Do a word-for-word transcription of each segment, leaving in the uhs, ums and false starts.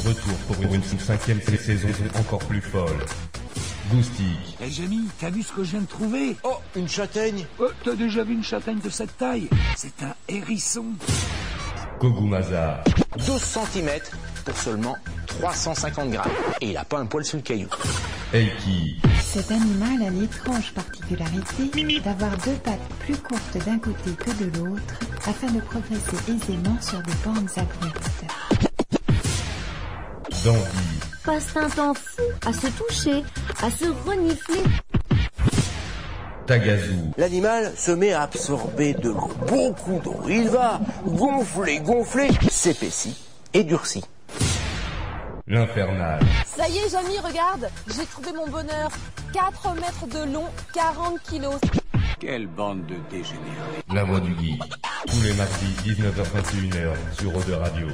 retour pour une cinquième saison encore plus folle. Goustic. Eh hey, Jamie, t'as vu ce que je viens de trouver? Oh, une châtaigne. Oh, t'as déjà vu une châtaigne de cette taille? C'est un hérisson. Kogumaza. douze centimètres pour seulement trois cent cinquante grammes. Et il a pas un poil sur le caillou. Eiki. Cet animal a l'étrange particularité d'avoir deux pattes plus courtes d'un côté que de l'autre afin de progresser aisément sur des pentes abruptes. Dandy. Passe un temps fou à se toucher, à se renifler. Tagazu. L'animal se met à absorber de l'eau, beaucoup d'eau. Il va gonfler, gonfler, s'épaissit et durcit. L'Infernal. Ça y est, Jamie, regarde, j'ai trouvé mon bonheur. quatre mètres de long, quarante kilos. Quelle bande de dégénérés. La Voix du Geek. Tous les mardis, dix-neuf heures vingt et une heures sur O deux Radio.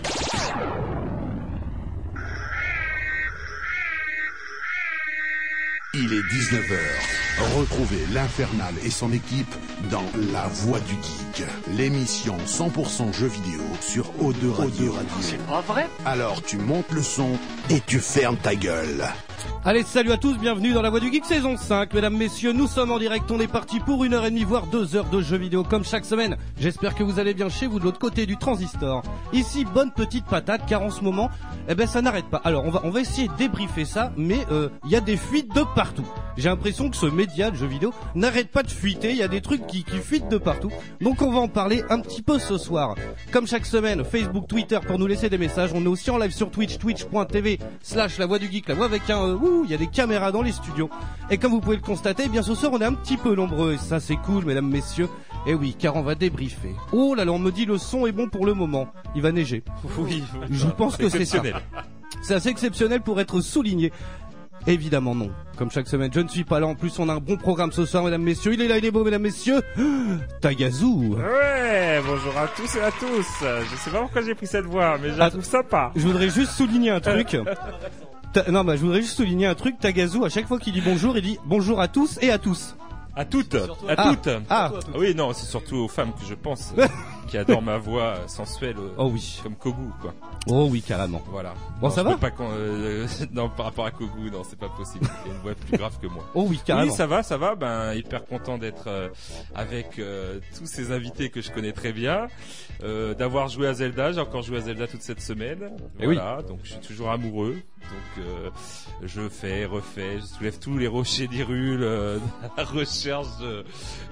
Il est dix-neuf heures. Retrouvez l'Infernal et son équipe dans La Voix du Geek, l'émission cent pour cent jeux vidéo sur O deux Radio. C'est pas vrai? Alors tu montes le son et tu fermes ta gueule. Allez, salut à tous, bienvenue dans La Voix du Geek saison cinq. Mesdames, messieurs, nous sommes en direct, on est parti pour une heure et demie, voire deux heures de jeux vidéo comme chaque semaine. J'espère que vous allez bien chez vous de l'autre côté du transistor. Ici, bonne petite patate, car en ce moment, eh ben ça n'arrête pas. Alors, on va, on va essayer de débriefer ça, mais il euh, y a des fuites de partout. J'ai l'impression que ce média de jeux vidéo n'arrête pas de fuiter, il y a des trucs qui, qui fuitent de partout. Donc on va en parler un petit peu ce soir. Comme chaque semaine, Facebook, Twitter pour nous laisser des messages. On est aussi en live sur Twitch, twitch.tv slash la voix du geek, la voix avec un euh, ouh, il y a des caméras dans les studios. Et comme vous pouvez le constater, eh bien ce soir on est un petit peu nombreux. Et ça c'est cool, mesdames, messieurs. Et oui, car on va débriefer. Oh là là, on me dit le son est bon pour le moment. Il va neiger. Oui, je pense que c'est ça. C'est assez exceptionnel pour être souligné. Évidemment non. Comme chaque semaine, je ne suis pas là. En plus, on a un bon programme ce soir, mesdames, messieurs. Il est là, il est beau, mesdames, messieurs. Tagazu. Ouais, bonjour à tous et à tous. Je sais pas pourquoi j'ai pris cette voix, mais je la trouve sympa. Je voudrais juste souligner un truc. Ta... Non, bah, je voudrais juste souligner un truc. Tagazu, à chaque fois qu'il dit bonjour, il dit bonjour à tous et à tous. À toutes, à ah, toutes. Ah. ah oui, non, c'est surtout aux femmes que je pense, qui adorent ma voix sensuelle. Oh oui. Comme Kogu, quoi. Oh oui, carrément. Voilà. Bon, non, ça je va peux pas quand, euh, non, par rapport à Kogu, non, c'est pas possible. Il y a une voix plus grave que moi. Oh oui, carrément. Oui, ça va, ça va. Ben, hyper content d'être euh, avec euh, tous ces invités que je connais très bien, euh, d'avoir joué à Zelda. J'ai encore joué à Zelda toute cette semaine. Et voilà. Oui. Donc, je suis toujours amoureux. Donc, euh, je fais, refais, je soulève tous les rochers d'Hyrule, euh, à la recherche de,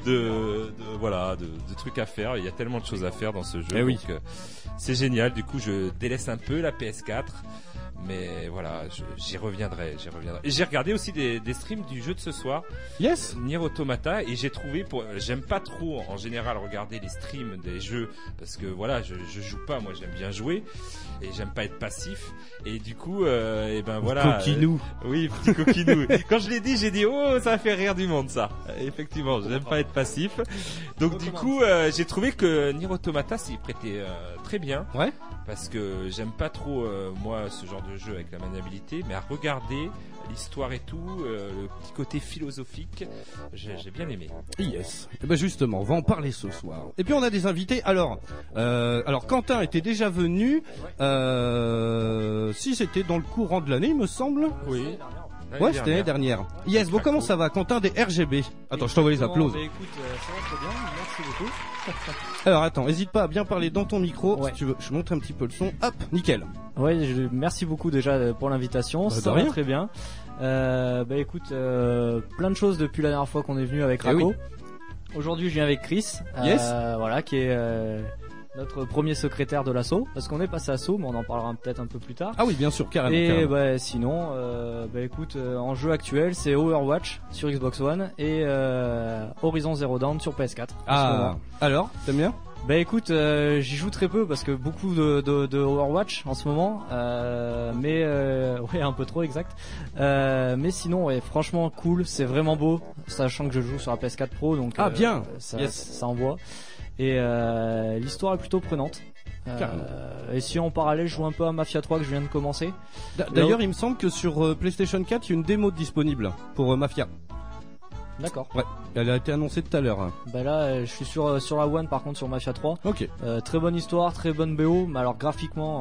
de, de voilà, de, de trucs à faire. Il y a tellement de choses à faire dans ce jeu. Et oui. Donc, euh, c'est génial. Du coup, je délaisse un peu la P S quatre. Mais voilà, je, j'y reviendrai, j'y reviendrai. Et j'ai regardé aussi des, des streams du jeu de ce soir. Yes. Nier Automata, et j'ai trouvé pour, j'aime pas trop en général regarder les streams des jeux parce que voilà, je, je joue pas, moi j'aime bien jouer et j'aime pas être passif. Et du coup, euh, et ben voilà. Coquinou. Euh, oui, petit coquinou. Quand je l'ai dit, j'ai dit oh, ça fait rire du monde ça. Et effectivement, j'aime pas être passif. Donc du coup, euh, j'ai trouvé que Nier Automata s'y prêtait euh, très bien. Ouais. Parce que j'aime pas trop euh, moi ce genre de jeu avec la maniabilité, mais à regarder l'histoire et tout, euh, le petit côté philosophique, j'ai, j'ai bien aimé. Yes. Et ben justement, on va en parler ce soir. Et puis on a des invités. Alors, euh, alors Quentin était déjà venu. Euh, si c'était dans le courant de l'année, il me semble. Oui. Ouais, c'était l'année dernière. Yes, bon, comment ça va, Quentin des R G B? Attends, je t'envoie les applaudissements. Bah écoute, euh, ça va très bien, merci beaucoup. Alors attends, hésite pas à bien parler dans ton micro, ouais. Si tu veux, je montre un petit peu le son. Hop, nickel. Ouais, je, merci beaucoup déjà pour l'invitation, bah, ça va très bien. Euh, bah écoute, euh, plein de choses depuis la dernière fois qu'on est venu avec Rako. Oui. Aujourd'hui, je viens avec Chris, yes. euh, voilà, qui est euh, notre premier secrétaire de l'assaut, parce qu'on est passé à assaut, mais on en parlera peut-être un peu plus tard. Ah oui, bien sûr, carrément. Et carrément. Bah, sinon, euh, bah écoute, euh, en jeu actuel, c'est Overwatch sur Xbox One et euh, Horizon Zero Dawn sur P S quatre. Ah, alors, t'aimes bien? Bah écoute, euh, j'y joue très peu parce que beaucoup de, de, de Overwatch en ce moment, euh, mais euh, ouais un peu trop exact. Euh, mais sinon ouais franchement cool, c'est vraiment beau, sachant que je joue sur la P S quatre Pro donc ah euh, bien, ça, yes. ça envoie. Et euh, l'histoire est plutôt prenante. Euh, et si en parallèle je joue un peu à Mafia trois que je viens de commencer. D'ailleurs il me semble que sur euh, PlayStation quatre il y a une démo disponible pour euh, Mafia. D'accord. Ouais, elle a été annoncée tout à l'heure. Bah là, je suis sur sur la One par contre sur Mafia trois. Ok. Euh, très bonne histoire, très bonne B O, mais alors graphiquement,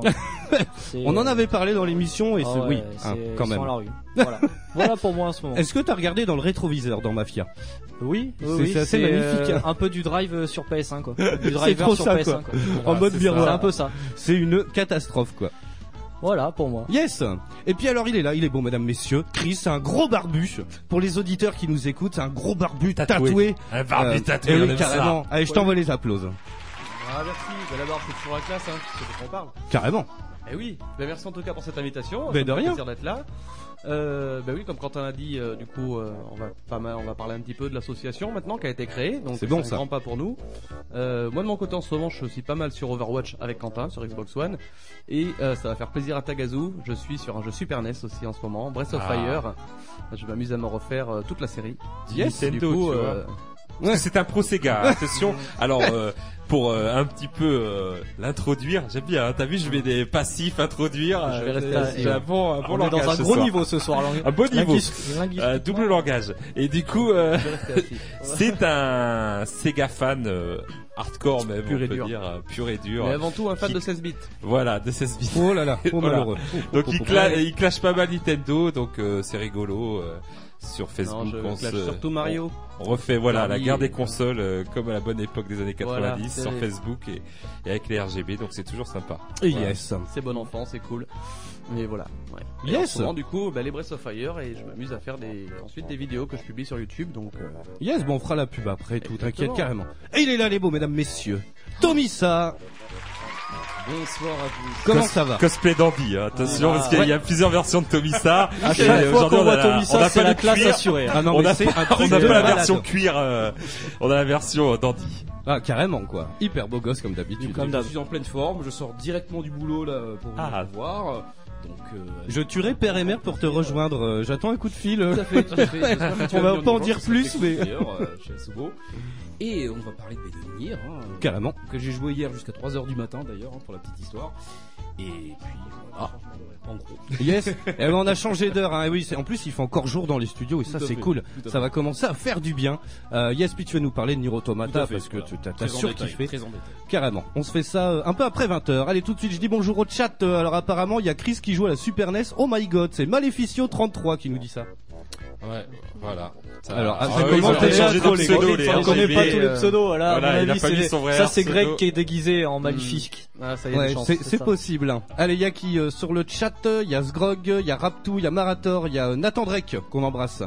C'est- On en avait parlé dans l'émission et Ah c'est ouais, oui, c'est- hein, ils quand sont même. à la rue. Voilà. Voilà pour moi en ce moment. Est-ce que t'as regardé dans le rétroviseur dans Mafia? Oui, oui, C'est- oui, c'est assez magnifique, euh, hein. un peu du drive euh, sur P S un quoi. Du C'est driver trop sur ça P S un quoi. quoi. En mode C'est miroir. un peu ça. C'est une catastrophe quoi. Voilà pour moi. Yes. Et puis alors il est là, il est bon mesdames messieurs. Chris, c'est un gros barbu. Pour les auditeurs qui nous écoutent, c'est un gros barbu tatoué. Tatoué. Un barbu tatoué, et on oui, aime carrément. ça. Allez, je t'envoie les applauses. Ah merci, bah, d'abord c'est toujours la classe, hein, c'est de quoi on parle. Carrément. Eh oui, bah, merci en tout cas pour cette invitation. Ben, Ça me de fait rien. plaisir d'être là. Euh, bah oui, comme Quentin l'a dit, euh, du coup, euh, on va pas mal, on va parler un petit peu de l'association maintenant qui a été créée. Donc C'est bon, un ça. grand pas pour nous. Euh, moi de mon côté en ce moment, je suis pas mal sur Overwatch avec Quentin sur Xbox One et euh, ça va faire plaisir à Tagazu. Je suis sur un jeu Super N E S aussi en ce moment, Breath of Ah. Fire. Je m'amuse à me refaire euh, toute la série. Yes, du Nintendo, coup, tu euh, Parce que c'est un pro Sega, attention. Alors euh, pour euh, un petit peu euh, l'introduire, j'aime bien. Hein, t'as vu, je mets des passifs introduire. Je vais euh, rester j'ai- assis, J'ai ouais. un bon, un bon On est langage dans un ce gros soir. niveau ce soir. lang- Un bon niveau, linguis- linguistiquement. Euh, double langage. Et du coup, euh, je vais rester assis. c'est un Sega fan euh, hardcore même, Pur on et peut dur. dire, euh, pur et dur. Mais avant tout un fan Qui- de seize bits. Voilà, de seize bits. Oh là là, oh Voilà. malheureux. Donc Oh, il, oh, oh, cla- oh. il clash pas mal Nintendo, donc euh, c'est rigolo. euh, sur Facebook, Non, je on, clash se- surtout Mario. on refait voilà la Mario, guerre des et- consoles euh, comme à la bonne époque des années Voilà, quatre-vingt-dix c'est- sur Facebook et, et avec les R G B, donc c'est toujours sympa. Et Voilà. yes. C'est bon enfant, c'est cool. Mais voilà. Ouais. Et Yes. en ce moment, du coup, bah, les Breath of Fire et je m'amuse à faire des ensuite des vidéos que je publie sur YouTube. Donc euh, Yes, bon on fera la pub après et tout, t'inquiète Exactement. carrément. Et il est là les beaux mesdames messieurs. Tomisa, bonsoir à vous. comment Cos- ça va? Cosplay dandy, hein. Attention Ah, parce qu'il y a- ouais. il y a plusieurs versions de Tomisa. À Et chaque fois aujourd'hui, qu'on on a voit la- Tomisa, on a c'est pas la le classe cuir. assurée. hein. Ah non on mais n'a c'est pas, un truc on de n'a pas la malade. version cuir, euh, on a la version euh, dandy. Ah carrément quoi. Hyper beau gosse comme d'habitude. Comme d'hab. Je suis en pleine forme, je sors directement du boulot là pour Ah. vous voir. Donc euh, Je tuerai père et mère pour te rejoindre. Euh, J'attends un coup de fil. euh. tout à fait, tout à fait. J'espère que tu On vas va venir pas en nous dire voir, ça plus, serait mais- cool, d'ailleurs, euh, chez Asubo. Et on va parler de B D Nier, hein, Carrément. que j'ai joué hier jusqu'à trois heures du matin d'ailleurs, hein, pour la petite histoire. Et puis voilà, en gros. Yes. Eh ben, on a changé d'heure. Hein. Et oui, c'est- en plus il fait encore jour dans les studios et ça Tout à c'est fait, cool. tout à Ça fait. va commencer à faire du bien. Euh, yes, puis tu vas nous parler de Nier Tout Automata à fait, parce que voilà. tu t'as Très t'as en surkiffé. détail, Très en détail. Carrément. On se fait ça euh, un peu après vingt heures. Allez, tout de suite, je dis bonjour au chat. Euh, alors apparemment, il y a Chris qui joue à la Super N E S. Oh my god, c'est Maleficio trente-trois qui nous dit ça. Ouais, voilà. Ça- Alors, ah, Ah ça oui, commence ils ont déjà changé trop, de les pseudo, gars. les On connaît R G B, pas tous les euh, pseudos, là. voilà, à mon il a avis, pas mis c'est- son vrai ça c'est pseudo. Greg qui est déguisé en maléfique. Ah, ça y est, Ouais, des chances, c'est c'est c'est ça. possible. hein. Allez, il y a qui euh, sur le chat? Il y a Sgrog, il y a Raptou, il y a Marator, il y a euh, Nathan Drake qu'on embrasse.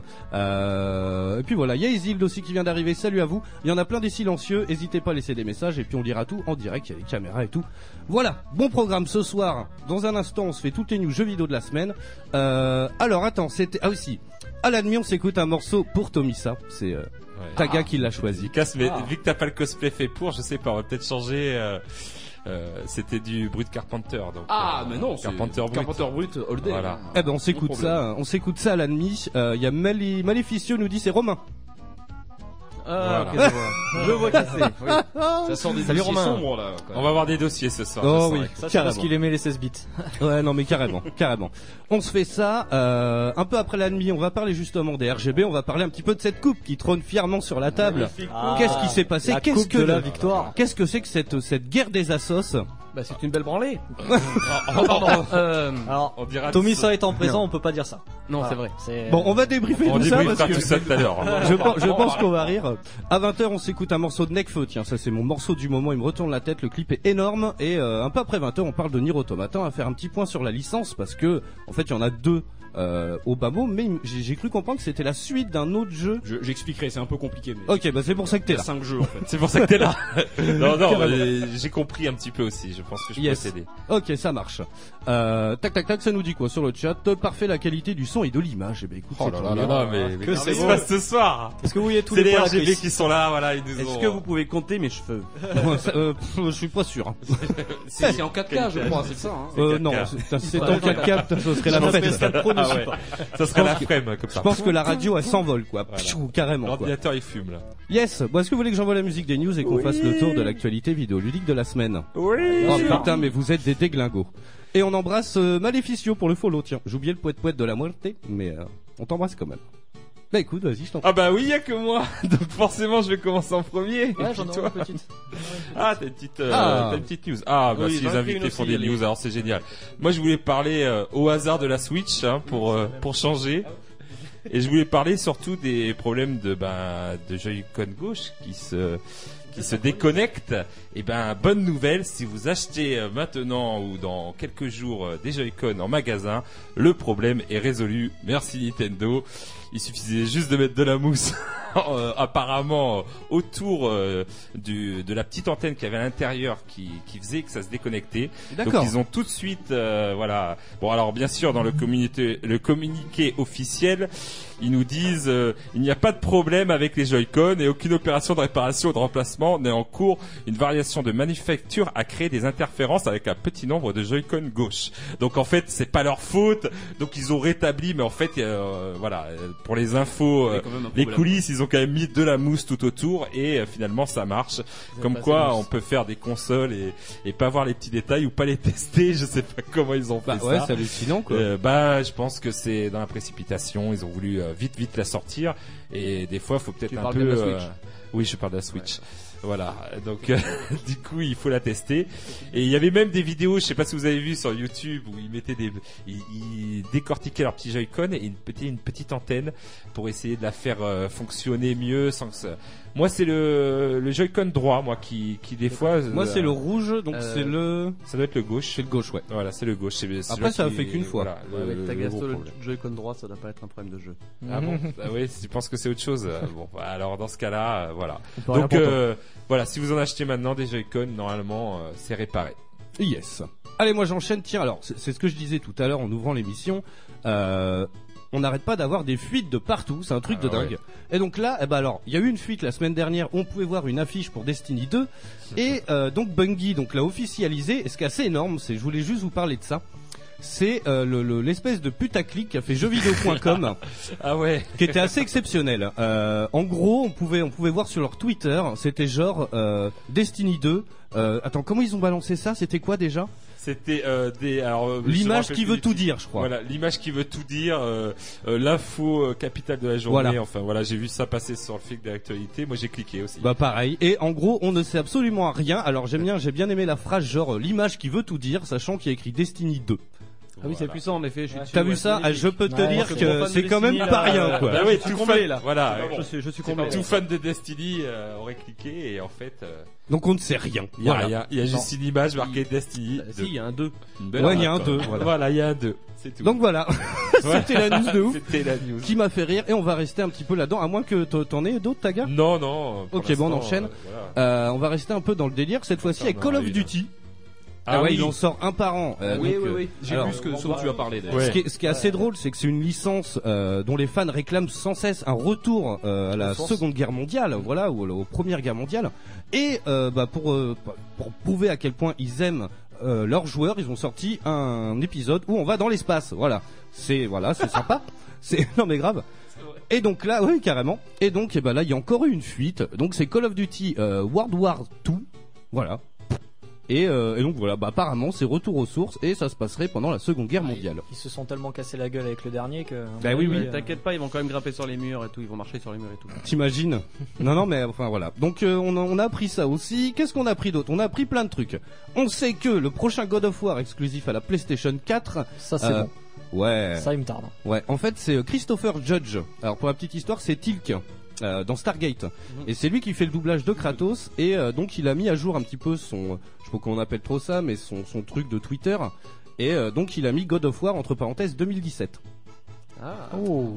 Euh, et puis voilà, il y a Isild aussi qui vient d'arriver. Salut à vous. Il y en a plein des silencieux. N'hésitez pas à laisser des messages et puis on lira tout en direct. Il y a les caméras et tout. Voilà, bon programme ce soir. Dans un instant, on se fait toutes les news jeux vidéo de la semaine. Euh, alors attends, c'était ah aussi. À la demi, on s'écoute un morceau pour Tomisa. C'est euh, Ouais. Taga qui l'a choisi. Casse, mais Ah. vu que t'as pas le cosplay fait pour, je sais pas, on va peut-être changer. Euh, euh, c'était du Brut Carpenter, donc. Ah, euh, mais non, c'est Carpenter Brut. Carpenter Brut, all day. Voilà. Eh ben on s'écoute Sans problème. ça, on s'écoute ça à la demi. Il y a Mali- Maleficio nous dit c'est Romain. Ah, Voilà. ok, je vois. Je vois qui c'est. Oui. Ça sort des Salut, dossiers Romain. sombres là. quand On même. va avoir des dossiers ce soir. Oh je sens, oui. avec- Ça c'est Carrément. parce qu'il aimait les seize bits. Ouais non mais carrément, carrément. On se fait ça euh, un peu après la demi. On va parler justement des R G B. On va parler un petit peu de cette coupe qui trône fièrement sur la table. Ah, Qu'est-ce qui s'est passé la Qu'est-ce coupe que de la le- victoire. Qu'est-ce que c'est que cette cette guerre des assos? Bah, c'est une belle branlée. Oh, pardon. Euh, Alors, On dira Tomisa étant présent, on peut pas dire ça. non, Voilà. c'est vrai. C'est- Bon, on va débriefer On tout ça débriefera parce que tout ça tout à l'heure. je pense, je pense qu'on va rire. À vingt heures, on s'écoute un morceau de Nekfeu. Tiens, ça c'est mon morceau du moment. Il me retourne la tête. Le clip est énorme. Et euh, un peu après vingt heures, on parle de Nier Automata. On va faire un petit point sur la licence parce que, en fait, il y en a deux euh, au bas mot. Mais j'ai j'ai cru comprendre que c'était la suite d'un autre jeu. Je- J'expliquerai, c'est un peu compliqué. Mais Ok, bah c'est pour ça que t'es là. cinq jeux en fait. C'est pour ça que t'es là. non, non, Carrément. euh, j'ai compris un petit peu aussi. Je pense que je peux Yes. t'aider. Ok, ça marche. Euh, tac, tac, tac, ça nous dit quoi sur le chat? Parfait, la qualité du son et de l'image. Eh ben écoute, Oh c'est là tant là mieux. là là, mais, mais Que qu'est-ce c'est qui se beau. passe ce soir? Est-ce que vous voyez tous C'est les les poils R à G B Chris qui sont là, voilà, ils nous Est-ce ont. que vous pouvez compter mes cheveux? Ouais, ça, euh, pff, je suis pas sûr. hein. C'est c'est en quatre K, je crois, c'est ça. Hein. Euh, quatre K. non, c'est c'est en quatre K, putain, ce serait la fête. Ah ouais. Ça serait la frame comme Je ça. pense que la radio elle s'envole quoi, Voilà. Pfiou, carrément quoi. L'ordinateur il fume là. Yes. Bon, est-ce que vous voulez que j'envoie la musique des news et qu'on fasse le tour de l'actualité vidéoludique de la semaine? Oui. Oh putain, mais vous êtes des déglingos. Et on embrasse euh, Maleficio pour le follow. Tiens, j'ai oublié le poète poète de la muerte, mais euh, on t'embrasse quand même. Bah écoute, vas-y, je t'en prie. Ah bah oui, il y a que moi. Donc forcément, je vais commencer en premier. Ouais, j'en ai Toi. une petite. Ah, t'as une petite, euh, Ah. t'as une petite news. Ah, bah Oui, si j'en les ai invités une font aussi, des allez. news, alors c'est génial. Moi, je voulais parler euh, au hasard de la Switch, hein, pour euh, pour changer. Et je voulais parler surtout des problèmes de ben de Joy-Con gauche qui se qui se déconnectent. Et ben bonne nouvelle, si vous achetez euh, maintenant ou dans quelques jours euh, des Joy-Con en magasin, le problème est résolu. Merci Nintendo. Il suffisait juste de mettre de la mousse euh, apparemment euh, autour euh, du, de la petite antenne qu'il y avait à l'intérieur qui, qui faisait que ça se déconnectait. Donc D'accord. ils ont tout de suite euh, voilà. Bon alors bien sûr dans le communiqué le communiqué officiel, ils nous disent euh, il n'y a pas de problème avec les Joy-Con et aucune opération de réparation ou de remplacement n'est en cours. Une variation de manufacture a créé des interférences avec un petit nombre de Joy-Con gauche. Donc en fait c'est pas leur faute. Donc ils ont rétabli, mais en fait euh, voilà pour les infos, Il y a euh, quand même un les problème. coulisses, ils ont quand même mis de la mousse tout autour et euh, finalement ça marche. Comme passé quoi mousse. on peut faire des consoles et, et pas voir les petits détails ou pas les tester. Je sais pas comment ils ont fait Bah ouais, ça. c'est hallucinant quoi. Euh, bah, je pense que c'est dans la précipitation. Ils ont voulu euh, vite, vite la sortir. Et des fois, faut peut-être Tu un parles peu. bien de la Switch. Oui, je parle de la Switch. Voilà. Donc, euh, du coup, il faut la tester. Et il y avait même des vidéos, je sais pas si vous avez vu sur YouTube, où ils mettaient des, ils, ils décortiquaient leur petit Joy-Con et ils mettaient une petite antenne pour essayer de la faire euh, fonctionner mieux sans que ça... Moi, c'est le, le Joy-Con droit, moi, qui, qui des fois. Moi, euh, c'est le rouge, donc euh, c'est le. Ça doit être le gauche. C'est le gauche, ouais. Voilà, c'est le gauche. C'est- c'est Après, celui ça a qui- fait qu'une fois. voilà, le- Avec le- ta le gasto, gros le problème. Joy-Con droit, ça doit pas être un problème de jeu. Ah bon Bah oui, tu penses que c'est autre chose. euh, Bon, bah alors dans ce cas-là, euh, voilà. On peut rien Donc pour toi. euh, voilà, si vous en achetez maintenant des Joy-Con, normalement, euh, c'est réparé. Yes. Allez, moi j'enchaîne. Tiens, alors c'est c'est ce que je disais tout à l'heure en ouvrant l'émission. Euh, on n'arrête pas d'avoir des fuites de partout. C'est un truc Ah de dingue. ouais. Et donc là, eh ben alors, il y a eu une fuite la semaine dernière. On pouvait voir une affiche pour Destiny deux. Et euh, donc Bungie donc l'a officialisé. Et ce qui est assez énorme, c'est, je voulais juste vous parler de ça. C'est euh, le- le- l'espèce de putaclic qu'a fait jeuxvideo point com. Ah ouais. Qui était assez exceptionnel. Euh, en gros, on pouvait on pouvait voir sur leur Twitter, c'était genre euh, Destiny deux. Euh, attends, comment ils ont balancé ça? C'était quoi déjà? C'était euh, des alors euh, je me L'image rappelle qui plus veut du tout titre. dire, je crois. Voilà, l'image qui veut tout dire, euh, euh, l'info euh, capitale de la journée. Voilà. Enfin voilà, j'ai vu ça passer sur le fil de l'actualité. Moi, j'ai cliqué aussi. Bah pareil. Et en gros, on ne sait absolument rien. Alors j'aime bien, j'ai bien aimé la phrase genre euh, l'image qui veut tout dire, sachant qu'il y a écrit Destiny deux. Ah oui, c'est plus ça en effet. Je suis dessus, T'as vu ouais, ça? c'est Ah, je peux te magnifique. dire Ouais, que fan de c'est quand même Destiny, pas là, rien, euh, quoi. Bah je oui, suis tout comblé fan, là. voilà. Je suis, je suis comblé. Tout fan de Destiny euh, aurait cliqué et en fait. euh, Donc on ne sait rien. Il y a Voilà. rien. Il y a juste une image marquée Destiny. Bah, si, il y a un deux. Une belle Ouais, il y a un arnaque, deux, quoi. voilà. Voilà, il y a un deux. C'est tout. Donc voilà. C'était la news de ouf. C'était la news. Qui m'a fait rire et on va rester un petit peu là-dedans, à moins que t- t'en aies d'autres, Taga. Non, non. pour Ok, bon, on l'instant, enchaîne. euh, voilà. Euh, on va rester un peu dans le délire cette fois-ci avec en Call a of une. Duty. Ah ouais, oui. il en sort un par an. Euh, Oui, donc, oui, euh, oui. J'ai alors, vu ce que ce dont tu as parlé d'ailleurs. Ouais. Ce qui est, ce qui est assez drôle, c'est que c'est une licence euh, dont les fans réclament sans cesse un retour euh, à la Seconde Guerre mondiale, voilà, ou aux Premières Guerres mondiales. Et euh, bah, pour euh, pour prouver à quel point ils aiment euh, leurs joueurs, ils ont sorti un épisode où on va dans l'espace. Voilà, c'est voilà, c'est sympa. C'est non mais grave. Et donc là, oui, carrément. Et donc, eh ben là, il y a encore eu une fuite. Donc c'est Call of Duty euh, World War deux. Voilà. Et, euh, et donc voilà, bah apparemment c'est retour aux sources et ça se passerait pendant la Seconde Guerre mondiale. Ils se sont tellement cassé la gueule avec le dernier que. Bah oui, oui. Euh, T'inquiète pas, ils vont quand même grimper sur les murs et tout. Ils vont marcher sur les murs et tout. T'imagines? Non, non, mais enfin voilà. Donc euh, on, a, on a appris ça aussi. Qu'est-ce qu'on a appris d'autre? On a appris plein de trucs. On sait que le prochain God of War exclusif à la PlayStation quatre. Ça c'est euh, bon. Ouais. Ça il me tarde. Ouais. En fait, c'est euh, Christopher Judge. Alors pour la petite histoire, c'est Tilk. Euh, dans Stargate, et c'est lui qui fait le doublage de Kratos, et euh, donc il a mis à jour un petit peu son, je sais pas comment on appelle trop ça, mais son, son truc de Twitter, et euh, donc il a mis God of War entre parenthèses deux mille dix-sept. Ah. Oh.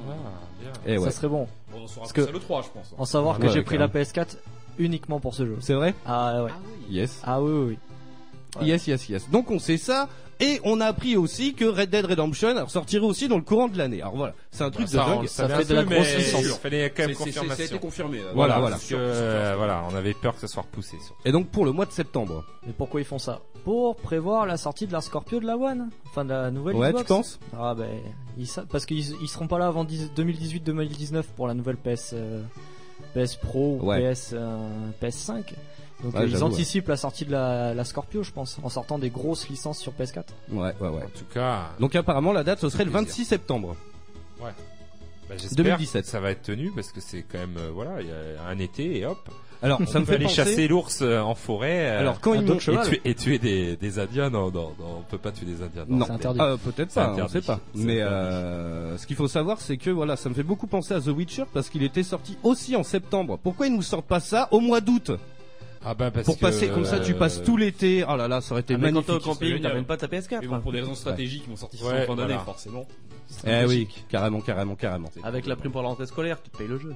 Et Ça ouais. serait bon. Bon, on saura Parce plus que- à l'E trois, je pense. En savoir que Ouais, j'ai pris carrément. la P S quatre uniquement pour ce jeu. C'est vrai? Ah ouais. Yes. Ah oui oui. oui. Ouais. Yes, yes, yes. Donc on sait ça, et on a appris aussi que Red Dead Redemption sortirait aussi dans le courant de l'année. Alors voilà, c'est un truc Ça, de on dingue. le Ça savait fait un de la peu, grosse mais licence. Il fallait quand même C'est- c'est- confirmation. Ça a été confirmé. là. Voilà, Voilà, voilà. parce que euh, voilà, on avait peur que ça soit repoussé. surtout. Et donc pour le mois de septembre. Mais pourquoi ils font ça? Pour prévoir la sortie de la Scorpio de la One, enfin de la nouvelle Ouais, Xbox. tu penses? Ah ben ils sa- parce qu'ils ils seront pas là avant deux mille dix-huit deux mille dix-neuf pour la nouvelle P S euh, P S Pro ou Ouais. P S euh, P S cinq. Donc Ouais, euh, ils j'avoue, anticipent la sortie de la, la Scorpio, je pense, en sortant des grosses licences sur P S quatre. Ouais, ouais, ouais. En tout cas, Donc apparemment la date ce serait le plaisir. vingt-six septembre. bah, Bah, j'espère deux mille dix-sept. que ça va être tenu parce que c'est quand même, euh, voilà, il y a un été et hop. Alors, on ça me peut fait aller penser... chasser l'ours euh, en forêt. Euh, Alors, quand ils m'ont... et, tuer, et tuer des, des Indiens, non, non, non, on peut pas tuer des Indiens. Non, non c'est interdit. Ah, peut-être pas, on sait pas. Mais euh, ce qu'il faut savoir, c'est que voilà, ça me fait beaucoup penser à The Witcher parce qu'il était sorti aussi en septembre. Pourquoi ils nous sortent pas ça au mois d'août? Ah bah parce pour que, passer comme ça, tu passes tout l'été. Oh là là, ça aurait été Ah, mais magnifique. quand t'es au camping, t'amènes pas ta P S quatre. Mais bon, pour des raisons stratégiques, ils vont sortir ça en fin d'année, forcément. Eh oui, carrément, carrément, carrément. Avec la prime pour la rentrée scolaire, tu te payes le jeu.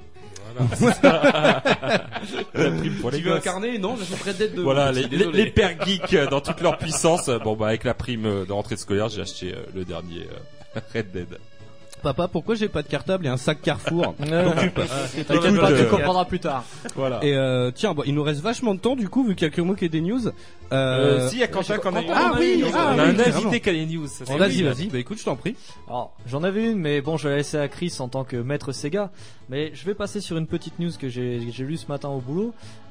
Voilà. La prime pour les Tu veux gosses. incarner? Non, j'achète Red Dead deux. Voilà, les, les, les pères geeks dans toute leur puissance. Bon bah avec la prime de rentrée scolaire, j'ai acheté euh, le dernier euh, Red Dead. Papa, pourquoi j'ai pas de cartable et un sac Carrefour? T'inquiète pas, tu comprendras plus tard. Voilà. Et euh, tiens, bon, il nous reste vachement de temps du coup, vu qu'il y a que moi qui ai des news. Euh, Euh, si, il y a Quentin qu'on a eu. Ah oui, ah, on a oui, un carrément. invité qui a les news. ça, c'est Vas-y, cool. vas-y. Bah écoute, je t'en prie. Alors, j'en avais une, mais bon, je vais la laisser à Chris en tant que maître Sega. Mais je vais passer sur une petite news que j'ai que j'ai lue ce matin au boulot.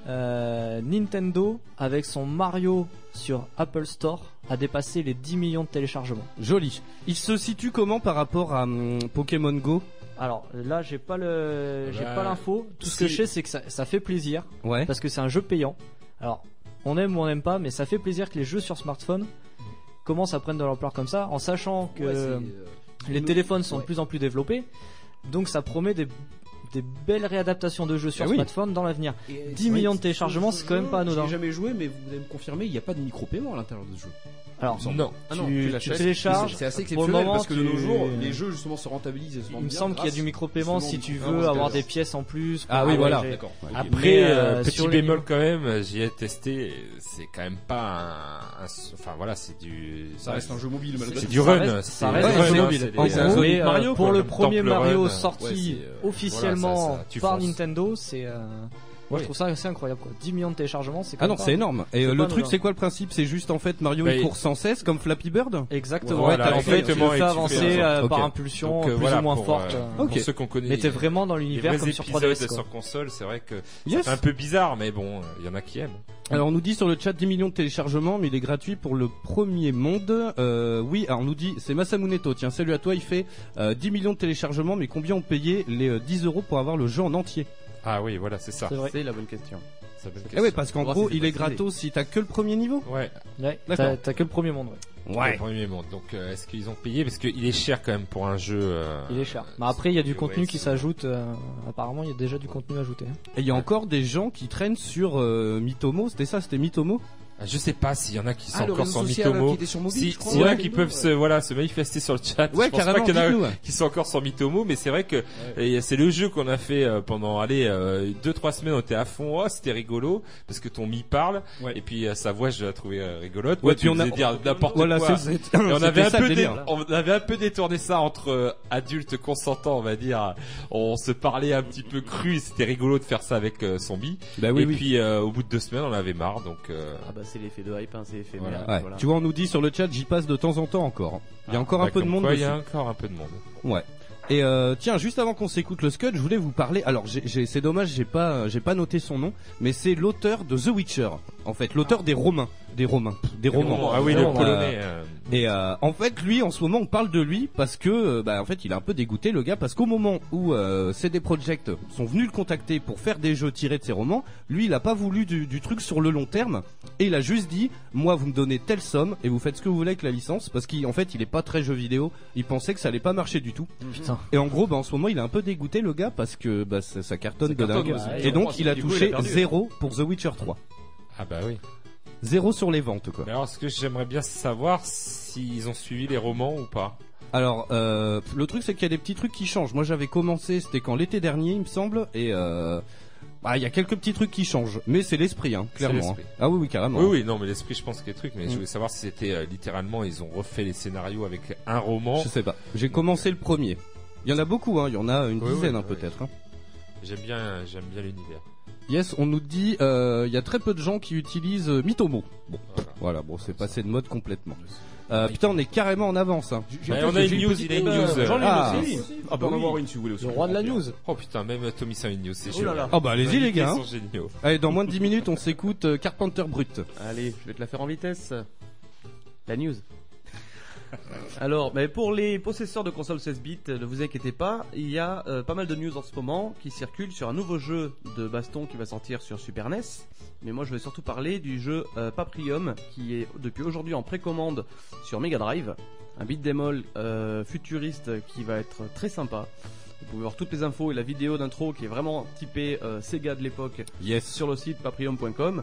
Euh, Nintendo, avec son Mario sur Apple Store, a dépassé les dix millions de téléchargements. Joli. Il se situe comment par rapport à hum, Pokémon Go? Alors là, j'ai pas le, j'ai Bah, pas l'info. Tout ce si. que je sais, c'est que ça, ça fait plaisir. Ouais. Parce que c'est un jeu payant. Alors, on aime ou on n'aime pas, mais ça fait plaisir que les jeux sur smartphone commencent à prendre de l'ampleur comme ça, en sachant que Ouais, c'est, euh, les une- téléphones sont ouais. de plus en plus développés. Donc ça promet des, des belles réadaptations de jeux sur Ah oui. smartphone dans l'avenir. Et dix c'est vrai millions que de téléchargements, ce c'est quand même jeu, pas anodin. J'ai jamais joué, mais vous allez me confirmer, il n'y a pas de micro-paiement à l'intérieur de ce jeu. Alors, Non. Ah non, tu, tu tu l'achètes. télécharges. C'est assez Pour le exceptionnel moment, parce que de tu- nos jours, les jeux justement se rentabilisent et se vendent Il me bien semble qu'il y a grâce du micro-paiement si justement tu au veux micro-paiement. avoir des pièces en plus. Ah pour oui, voyager. voilà. D'accord. Ok. Après, Mais, euh, euh, petit sur les bémol niveaux- quand même, j'y ai testé. C'est quand même pas un, un- enfin voilà, c'est du, Ça reste un jeu mobile malgré c'est tout. du Ça run. reste- c'est- ça reste ouais, un ouais, jeu non, mobile. c'est des- En c'est un gros, jeu Mais de euh, Mario, pour quoi, le comme premier Temple Mario Run. sorti Ouais, c'est, euh, officiellement voilà, ça- ça- tu par fonces. Nintendo, c'est euh, moi je Ouais. trouve ça assez incroyable quoi. dix millions de téléchargements, c'est quand Ah non, même pas- c'est énorme. Et c'est euh, pas le truc, anodin. c'est quoi le principe? C'est juste en fait Mario Bah, il il- court sans cesse comme Flappy Bird. Exactement. Voilà, en fait, tu le exactement, fais et tu avancer fais un- euh, Ok. par impulsion Donc, euh, plus voilà, ou moins pour, forte. euh, euh. Ok. Pour ceux qu'on connaît. Mais t'es vraiment dans les l'univers vrais comme sur trois D épisodes S quoi. sur console, c'est vrai que Yes. c'est un peu bizarre, mais bon, il y en a qui aiment. Alors on nous dit sur le chat dix millions de téléchargements, mais il est gratuit pour le premier monde. Euh, oui, alors on nous dit, c'est Masamuneto, tiens, salut à toi, il fait euh, dix millions de téléchargements, mais combien ont payé les euh, dix euros pour avoir le jeu en entier? Ah oui, voilà, c'est ça. C'est vrai. C'est la bonne question. C'est la bonne Eh ouais, parce qu'en Pour voir gros, si c'est il est précisé. gratos si t'as que le premier niveau. Ouais. Ouais, D'accord. t'as t'as que le premier monde. Ouais. Le premier monde. Donc, euh, est-ce qu'ils ont payé? Parce qu'il est cher quand même pour un jeu. euh, Il est cher. Mais après, il y a du ouais, contenu qui c'est- s'ajoute. euh, apparemment, il y a déjà du contenu ajouté. hein. Et il y a encore des gens qui traînent sur euh, Mitomo, c'était ça, c'était Mitomo? Ah, je sais pas s'il y en a qui sont Ah, le encore réseau sur social Mitomo. qui était sur mobile, Si- je crois. S'il y en a Ouais. qui peuvent se, voilà, se manifester sur le chat. Ouais, je pense carrément, pas qu'il y en a dites-nous, ouais. qui sont encore sur Mitomo, mais c'est vrai que et c'est le jeu qu'on a fait euh, pendant, allez, euh, deux, trois semaines, on était à fond. Oh, c'était rigolo parce que ton mi parle. Ouais. Et puis euh, sa voix, je la trouvais euh, rigolote. Ouais, Ouais, puis tu on a- faisais dire n'importe Voilà, quoi. c'est- c'est- Et on c'était avait un ça, le peu, dé- délire. on avait un peu détourné ça entre euh, adultes consentants, on va dire. On se parlait un petit peu cru. Et c'était rigolo de faire ça avec euh, son bi. Bah oui, et oui. puis euh, au bout de deux semaines, on avait marre. Donc euh, Ah bah c'est l'effet de hype, hein, c'est l'effet Voilà. merde, Ouais. voilà. Tu vois, on nous dit sur le chat, j'y passe de temps en temps encore. Il y a encore un bah, peu de comme monde quoi, il dessus. y a encore un peu de monde. Ouais. Et euh, tiens, juste avant qu'on s'écoute le scud, je voulais vous parler. Alors, j'ai, j'ai, c'est dommage, j'ai pas, j'ai pas noté son nom, mais c'est l'auteur de The Witcher. En fait, l'auteur des Romains, des Romains, des romans. Ah oui, le Euh, polonais. euh, Et euh, en fait, lui, en ce moment, on parle de lui parce que, euh, bah, en fait, il est un peu dégoûté, le gars, parce qu'au moment où euh, C D Projekt sont venus le contacter pour faire des jeux tirés de ses romans, lui, il a pas voulu du, du truc sur le long terme, et il a juste dit, moi, vous me donnez telle somme et vous faites ce que vous voulez avec la licence, parce qu'en fait, il est pas très jeu vidéo, il pensait que ça allait pas marcher du tout. Putain. Et en gros, bah, en ce moment, il est un peu dégoûté, le gars, parce que bah, ça, ça cartonne Ça de cartonne, dingue. ouais, Et ouais, donc, ouais, il a du coup, il a touché perdu. zéro pour The Witcher trois. Ah bah oui. Zéro sur les ventes, quoi. Mais alors, ce que j'aimerais bien savoir, s'ils ont suivi les romans ou pas. Alors, euh, le truc, c'est qu'il y a des petits trucs qui changent. Moi, j'avais commencé, c'était quand l'été dernier, il me semble, et euh, bah, il y a quelques petits trucs qui changent, mais c'est l'esprit, hein, C'est clairement. l'esprit. hein. Ah oui, oui, carrément. Oui, oui, non, mais l'esprit, je pense qu'il y a des trucs, mais Mm. je voulais savoir si c'était euh, littéralement, ils ont refait les scénarios avec un roman. Je sais pas. J'ai commencé le premier. Il y en a beaucoup, hein. Il y en a une Oui, dizaine, oui, hein, oui. peut-être. Hein. J'aime bien, j'aime bien l'univers. Yes, on nous dit, euh, il y a très peu de gens qui utilisent euh, Mitomo. Bon, Voilà. voilà, bon, c'est passé de mode complètement. Euh, putain, on est carrément en avance. Hein. Bah, on a une news, il a une news. J'en ai Ah. une aussi. Ah, bah, on oui. en avoir une si vous voulez aussi. Le roi de la news. Oh putain, même Tommy a une news, c'est Oh là génial. là. Oh bah allez-y les gars. Ils Hein. sont géniaux. Allez, dans moins de dix minutes, on s'écoute euh, Carpenter Brut. Allez, je vais te la faire en vitesse. La news. Alors, mais pour les possesseurs de consoles seize bits, ne vous inquiétez pas, il y a euh, pas mal de news en ce moment qui circulent sur un nouveau jeu de baston qui va sortir sur Super N E S. Mais moi, je vais surtout parler du jeu euh, Paprium qui est depuis aujourd'hui en précommande sur Mega Drive. Un beat'em all euh, futuriste qui va être très sympa. Vous pouvez voir toutes les infos et la vidéo d'intro qui est vraiment typée euh, Sega de l'époque yes. sur le site paprium point com.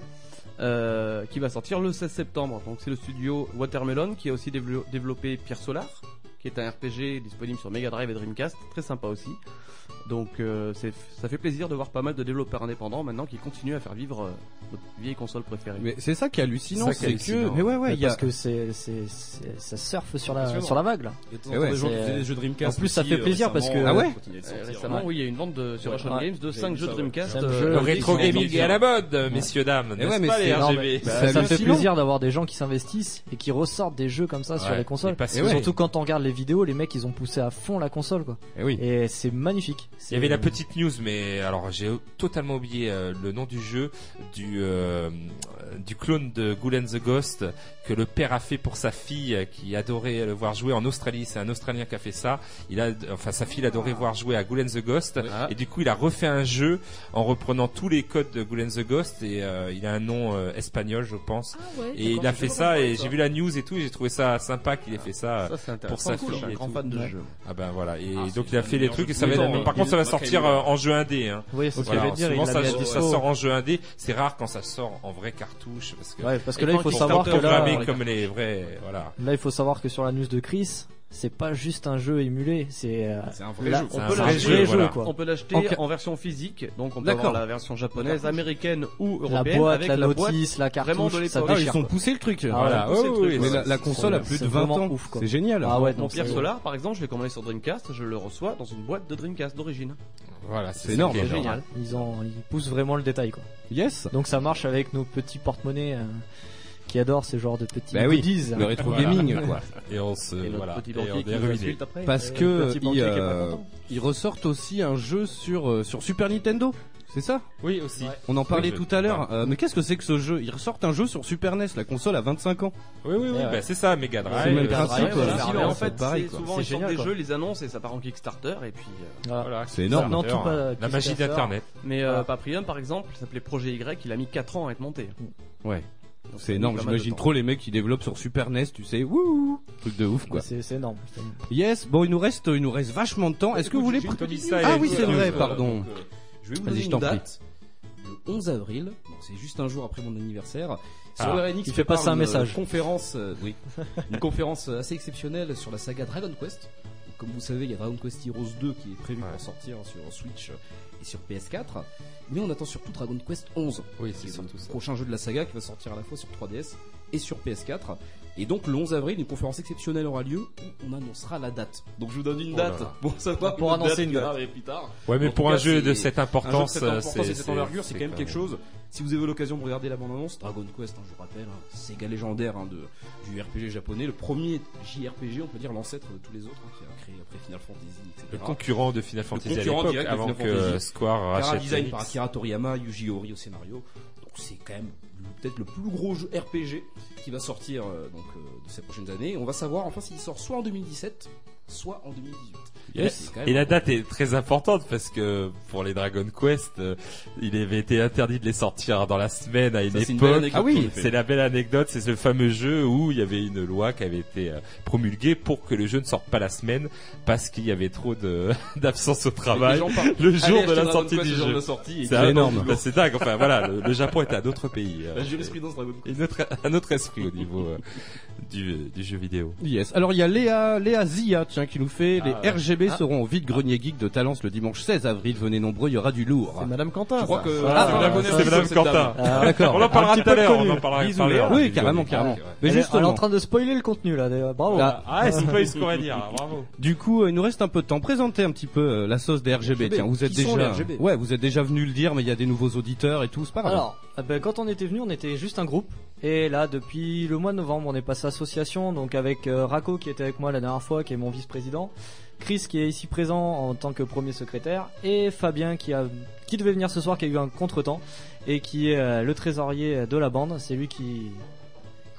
Euh, qui va sortir le seize septembre. Donc c'est le studio Watermelon qui a aussi dévelop- développé Pierre Solar, qui est un R P G disponible sur Mega Drive et Dreamcast, très sympa aussi. Donc euh, c'est, ça fait plaisir de voir pas mal de développeurs indépendants maintenant qui continuent à faire vivre euh, notre vieille console préférée. Mais c'est ça qui est hallucinant, ça c'est, qui est que hallucinant. mais ouais ouais, Mais il y a parce que c'est, c'est, c'est ça surfe sur la Absolument. sur la vague là. Il y a de temps Eh en temps ouais, des gens qui c'est- faisaient des jeux Dreamcast. En plus, ça aussi, fait plaisir euh, parce que- récemment, Ah ouais ils continuent de Euh, sortir. récemment, Ouais. oui, il y a une vente de, sur Ouais. Ocean Ouais. Games de J'ai cinq vu jeux ça, ouais. Dreamcast. C'est un euh, jeu- Le euh, rétro qui sont gaming est à la mode, messieurs dames, Eh n'est-ce ouais, mais pas c'est- les non, R G B? mais Bah, ça, c'est ça me fait hallucinant. plaisir d'avoir des gens qui s'investissent et qui ressortent des jeux comme ça sur Ouais, les consoles. mais parce Et que- ouais. Surtout quand on regarde les vidéos, les mecs ils ont poussé à fond la console quoi. Eh oui. Et c'est magnifique. Il y avait la petite news, mais alors j'ai totalement oublié euh, le nom du jeu, du euh, du clone de Ghoul and the Ghost que le père a fait pour sa fille euh, qui adorait le voir jouer en Australie. C'est un Australien qui a fait ça. Il a, enfin sa fille adorait voir jouer à Ghoul and the Ghost Ah. et du coup il a refait un jeu en reprenant tous les codes de Ghoul and the Ghost et euh, il a un nom euh, espagnol je pense. Ah ouais, Et il a fait ça et j'ai vu la news et tout et j'ai trouvé ça sympa qu'il ait fait ça, Ça, c'est euh, pour sa intéressant. Cool, fille. un et grand tout. fan de ce Ouais. jeu. Ah ben voilà et Ah, donc c'est il a un fait les meilleur trucs et jeu ça de va tous être- les temps, par hein. contre ça va Il est sortir pas euh, en jeu indé hein. Oui, c'est ce que Voilà, j'allais dire. souvent Il ça, a mis à ça dispo. sort en jeu indé, c'est rare quand ça sort en vraie cartouche parce que Ouais, parce que et là, il quand faut ils savoir sont que là- programmés comme les vrais voilà. Là, il faut savoir que sur la news de Chris, c'est pas juste un jeu émulé, c'est euh, C'est un vrai là, jeu. On C'est peut un vrai l'acheter, jeu, jeu, voilà. quoi. on peut l'acheter Ok. en version physique, donc on peut D'accord. avoir la version japonaise, américaine ou La européenne boîte, avec la la boîte. notice, la vraiment de cartouche, ça l'époque. Ah, ils déchire. ont quoi. poussé le truc. Ah, Voilà. ouais, poussé le Oh, truc, oui, mais ouais. la, la C'est- console a c'est- plus de c'est vingt vraiment ans. ouf, quoi. C'est génial. Ah ouais, Mon non, Pierre c'est- Solar, par exemple, je l'ai commandé sur Dreamcast, je le reçois dans une boîte de Dreamcast d'origine. Voilà, C'est ça énorme. qui est C'est génial. Ils ont, ils poussent vraiment le détail quoi. Yes. Donc ça marche avec nos petits porte-monnaies euh, qui adorent ce genre de petits Bah oui, goodies. le rétro Voilà. gaming quoi. Et on se Et notre voilà, petit et banquier on qui est nous ruiné. insulte après. Parce Euh, que le petit ils, banquier qui est pas euh, content. ils ressortent aussi un jeu sur euh, sur Super Nintendo. C'est ça? Oui aussi. On en parlait Oui, tout je- à l'heure. Euh, mais qu'est-ce que c'est que ce jeu? Ils ressortent un jeu sur Super N E S. La console a vingt-cinq ans. Oui oui oui, Ouais, ouais. bah, c'est ça Mega Drive. C'est le même euh, principe, ouais, voilà. voilà. Mais c'est en fait, pareil, c'est quoi. souvent C'est ils sortent génial, des quoi. jeux, les annonces et ça part en Kickstarter et puis. euh, Voilà. Voilà, C'est énorme. Non, tout pas la magie Kickstarter. d'internet. Mais euh, Voilà. Paprium, par exemple, il s'appelait Projet Y, il a mis quatre ans à être monté. Ouais. Donc, ça C'est a mis énorme. pas mal de J'imagine temps. trop les mecs qui développent sur Super N E S. Tu sais, wouh, truc de ouf quoi. Mais C'est c'est énorme. c'est- Yes. Bon, il nous reste, il nous reste vachement de temps. Est-ce que vous voulez J'ai une petite ça, news. il y a Ah une oui, petite c'est news, vrai. euh, Pardon. Donc, euh, je vais vous Vas-y, donner je une t'en prie. date. Le onze avril, donc c'est juste un jour après mon anniversaire. Ah. Sur Square Enix Il fait passer prépare un une, message. euh, Conférence, euh, oui, une conférence euh, assez exceptionnelle sur la saga Dragon Quest. Donc, comme vous savez, il y a Dragon Quest Heroes deux qui est prévu Ouais. pour sortir sur Switch et sur P S quatre. Mais on attend surtout Dragon Quest onze. Oui, qui c'est est surtout le ça. prochain jeu de la saga qui va sortir à la fois sur trois D S et sur P S quatre. Et donc le onze avril, une conférence exceptionnelle aura lieu où on annoncera la date. Donc je vous donne une Oh là date là. pour savoir Pour une annoncer date une qui va date. arriver plus tard. Ouais, mais En pour tout un cas, jeu de c'est- cette un jeu de importance, cette importance c'est et cette envergure, c'est quand même quand quelque chose. Si vous avez l'occasion de regarder la bande-annonce, Dragon Quest, hein, je vous rappelle, hein, Sega légendaire hein, de, du R P G japonais, le premier J R P G, on peut dire l'ancêtre de tous les autres, hein, qui a créé après Final Fantasy, et cetera. Le concurrent de Final Fantasy à concurrent l'époque, direct de avant Final que Fantasy. Square Cara rachète design Enix. par Akira Toriyama, Yuji Horii au scénario. Donc c'est quand même le- peut-être le plus gros jeu R P G qui va sortir euh, donc euh, de ces prochaines années. On va savoir enfin s'il sort soit en deux mille dix-sept, soit en deux mille dix-huit. Yes. C'est quand même Et la un- date est très importante parce que pour les Dragon Quest, euh, il avait été interdit de les sortir dans la semaine à une Ça, c'est une belle époque. anecdote Ah oui, qu'on a fait. C'est la belle anecdote, c'est ce fameux jeu où il y avait une loi qui avait été euh, promulguée pour que le jeu ne sorte pas la semaine parce qu'il y avait trop de d'absence au travail Les gens parlent- le Allez jour de acheter la Dragon sortie Quest du le jour jeu. de la sortie et C'est puis- énorme. Bah, c'est dingue. Enfin voilà, le, le Japon est un autre pays. euh, La jurisprudence Dragon Quest. et notre, un autre esprit au niveau euh, du, du jeu vidéo. Yes. Alors il y a Léa, Léa Zia, tiens, qui nous fait Ah, les ouais. R G B Ah. seront au vide grenier geek de Talence le dimanche seize avril. Venez nombreux, il y aura du lourd. C'est Madame Quentin. Je crois ça. que Ah, c'est voilà, Madame- ça, C'est Madame cette Quentin. dame. Ah, d'accord. On en parlera Un petit tout à peu l'heure. On connu. en parlera Bisous, tout à Léa. l'heure. Oui, carrément, carrément. Elle, Mais est- elle est justement, en train de spoiler le contenu là. d'ailleurs. Bravo. Là, Ah, c'est pas ce qu'on va dire. Bravo. du coup, euh, il nous reste un peu de temps. Présentez un petit peu euh, la sauce des R G B. R G B. Tiens, vous êtes Qui sont les déjà, R G B? ouais, vous êtes déjà venu le dire, mais il y a des nouveaux auditeurs et tout, c'est pas grave. Alors, eh ben, quand on était venu, on était juste un groupe. Et là, depuis le mois de novembre, on est passé association. Donc avec euh, Rako qui était avec moi la dernière fois, qui est mon vice-président, Chris qui est ici présent en tant que premier secrétaire, et Fabien qui a qui devait venir ce soir, qui a eu un contretemps et qui est euh, le trésorier de la bande. C'est lui qui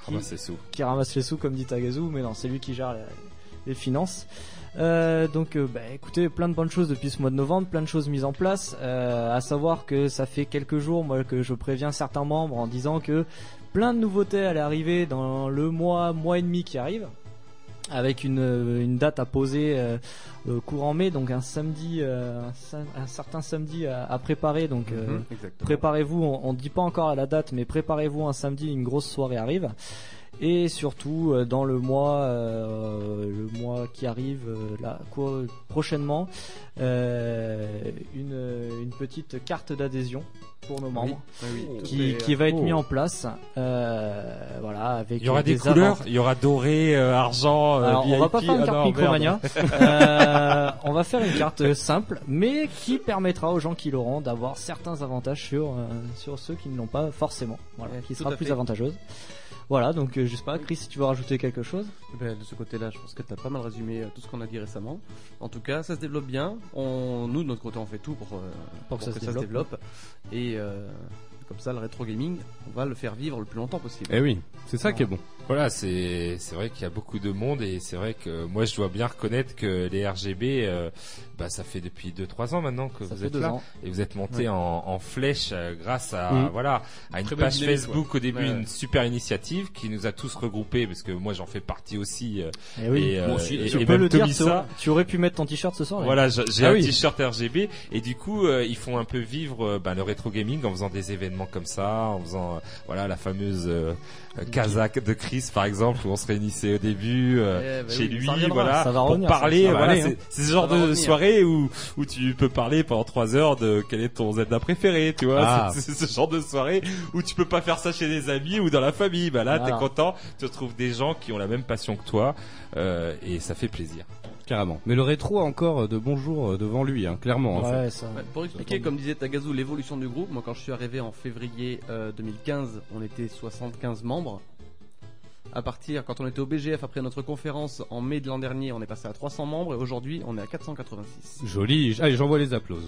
ramasse les sous. Qui ramasse les sous comme dit Tagazu, mais non, c'est lui qui gère les, les finances. Euh, donc euh, bah, écoutez, plein de bonnes choses depuis ce mois de novembre, plein de choses mises en place, euh, à savoir que ça fait quelques jours moi que je préviens certains membres en disant que plein de nouveautés allaient arriver dans le mois, mois et demi qui arrive, avec une, une date à poser euh, euh, courant mai, donc un samedi, euh, un, un certain samedi à, à préparer, donc euh, mm-hmm, préparez-vous, on ne dit pas encore à la date, mais préparez-vous un samedi, une grosse soirée arrive. Et surtout euh, dans le mois, euh, le mois qui arrive euh, là, quoi, prochainement, euh, une, une petite carte d'adhésion pour nos membres, oui. Oui, oui. qui, est, qui va être oh. mis en place. Euh, voilà, avec il y aura des, des couleurs, avant- il y aura doré, euh, argent. Euh, Alors, V I P. on va pas faire une Ah carte non, Micromania. euh, on va faire une carte simple, mais qui permettra aux gens qui l'auront d'avoir certains avantages sur euh, sur ceux qui ne l'ont pas forcément. Voilà, qui Tout sera à plus fait. avantageuse. Voilà, donc euh, je sais pas, Chris, si tu veux rajouter quelque chose. Ben, de ce côté-là, je pense que tu as pas mal résumé euh, tout ce qu'on a dit récemment. En tout cas, ça se développe bien. On, nous, de notre côté, on fait tout pour, euh, Pour que ça se développe. développe. Et euh, comme ça, le rétro gaming, on va le faire vivre le plus longtemps possible. Eh oui, c'est ça qui est bon. Voilà, c'est c'est vrai qu'il y a beaucoup de monde et c'est vrai que moi je dois bien reconnaître que les R G B, euh, bah ça fait depuis deux trois ans maintenant que Ça vous fait êtes deux là ans. et vous êtes monté Ouais. en, en flèche euh, grâce à Mhm. voilà à une Très belle page dynamique, Facebook ouais. au début, Ouais. une super initiative qui nous a tous regroupés parce que moi j'en fais partie aussi. euh, Eh oui, et, euh, moi aussi, et- tu et peux même le dire. Tomissa. Tu aurais pu mettre ton t-shirt ce soir. là. Voilà, j'ai j'ai Ah un oui. t-shirt R G B et du coup euh, ils font un peu vivre euh, bah, le rétro gaming en faisant des événements comme ça, en faisant euh, voilà la fameuse euh, euh, Kazakh de Chris par exemple où on se réunissait au début euh, Eh ben chez oui, lui, ça reviendra. voilà, Ça va pour revenir, ça, parler. ça va Voilà, aller, c'est hein. c'est ce genre Ça va de revenir. soirée où où tu peux parler pendant trois heures de quel est ton Zelda préféré, tu vois. Ah. C'est c'est ce genre de soirée où tu peux pas faire ça chez des amis ou dans la famille. Bah là, Voilà. t'es content, tu retrouves des gens qui ont la même passion que toi euh, et ça fait plaisir. Carrément. Mais le rétro a encore de bons jours devant lui, hein, clairement. hein. Ouais, ça. Ouais, pour expliquer, comme disait Tagazu, l'évolution du groupe, moi quand je suis arrivé en février euh, deux mille quinze, on était soixante-quinze membres. À partir, quand on était au B G F après notre conférence en mai de l'an dernier, on est passé à trois cents membres et aujourd'hui on est à quatre cent quatre-vingt-six. Joli. Allez, j'envoie les applauses.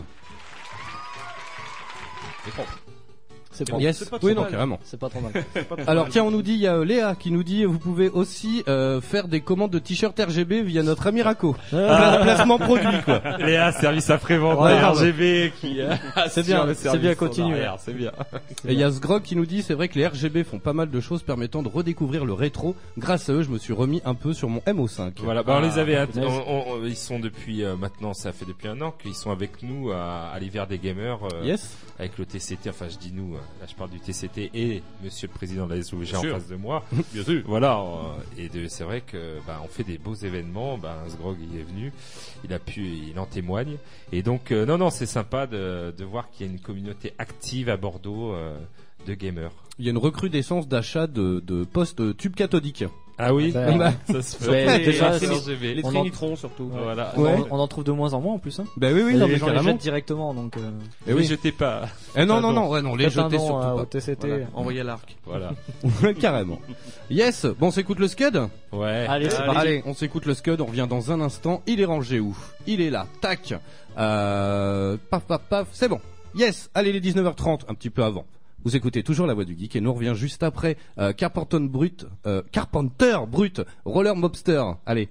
C'est pas, Yes. c'est pas trop Oui, non, mal. carrément. c'est pas trop mal. Alors tiens, on nous dit, il y a euh, Léa qui nous dit, vous pouvez aussi euh, faire des commandes de t-shirts R G B via notre ami Raco. Ah. Pla- Placement produit quoi. Léa, service après-vente Ouais, R non, G B qui euh, C'est assure bien, le c'est service bien, en continue. arrière, c'est bien. Et il y a Sgrog qui nous dit, c'est vrai que les R G B font pas mal de choses permettant de redécouvrir le rétro. Grâce à eux, je me suis remis un peu sur mon M O cinq. Voilà, bah on les avait, att- punaise. on- on- on- ils sont depuis euh, maintenant, ça fait depuis un an qu'ils sont avec nous à, à l'hiver des gamers euh, Yes. avec le T C T. Enfin, je dis nous, euh, là je parle du T C T et Monsieur le Président de la S O V G en sûr. face de moi. Bien sûr. Voilà, euh, et de- c'est vrai que bah, on fait des beaux événements. Bah, Sgrog il est venu, il a pu, il en témoigne. Et donc euh, non non, c'est sympa de, de voir qu'il y a une communauté active à Bordeaux euh, de gamers. Il y a une recrudescence d'achat de, de postes tubes cathodiques. Ah oui, Ben, bah, ça se fait. Ouais, Les déjà, R c'est- G B. Les On en- Trinitrons surtout. Voilà. On, Ouais. en, on en trouve de moins en moins en plus. Hein. Ben oui, oui, Et non, les mais gens les carrément. jettent directement, donc. Euh, Eh oui, oui. jetez pas. Eh non, Pas non, bon. non, ouais, non, les faites un jeter don, surtout euh, pas. au T C T. Voilà, envoyez à l'arc. Voilà. Carrément. Yes. Bon, on s'écoute le Scud. Ouais. Allez, c'est Allez, parti. on s'écoute le Scud, on revient dans un instant. Il est rangé où? Il est là. Tac. Euh, paf, paf, paf. C'est bon. Yes. Allez, les dix-neuf heures trente, un petit peu avant. Vous écoutez toujours La Voix du Geek et nous on revient juste après euh, Carpenter Brut, euh, Carpenter Brut, Roller Mobster. Allez.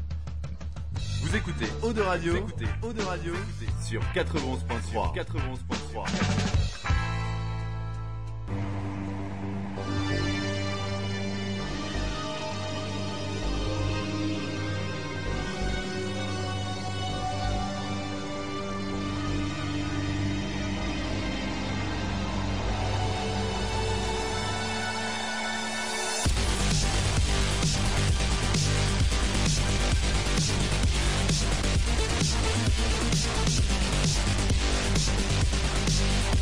Vous écoutez Eau de Radio, vous écoutez Eau de Radio sur quatre-vingt-onze point trois. quatre-vingt-onze point trois. We'll be right back.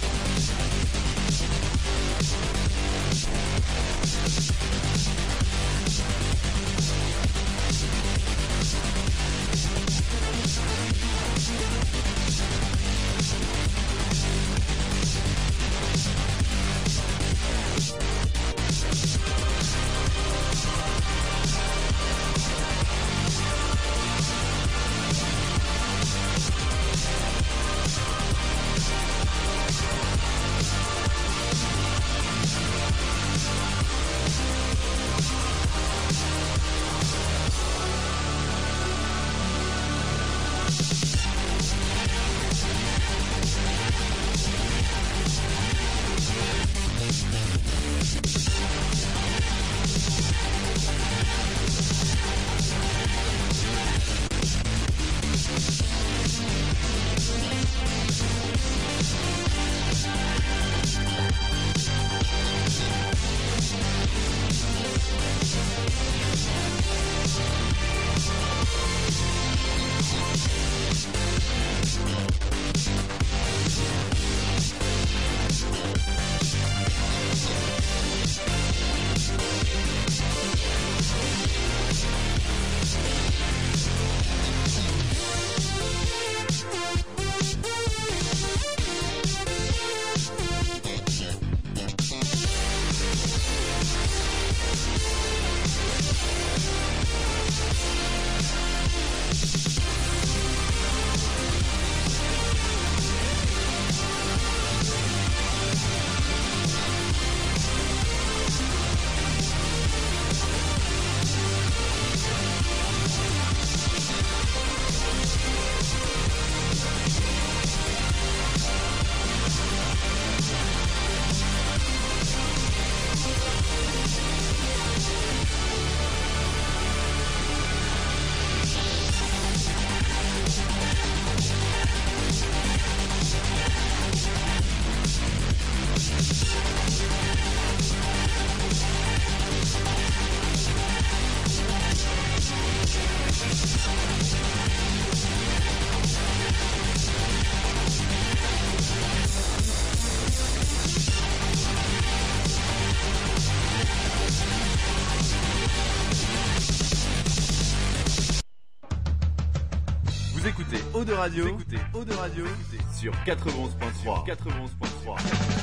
de Radio. Vous écoutez Eau de Radio sur quatre-vingt-onze virgule trois. quatre-vingt-onze virgule trois.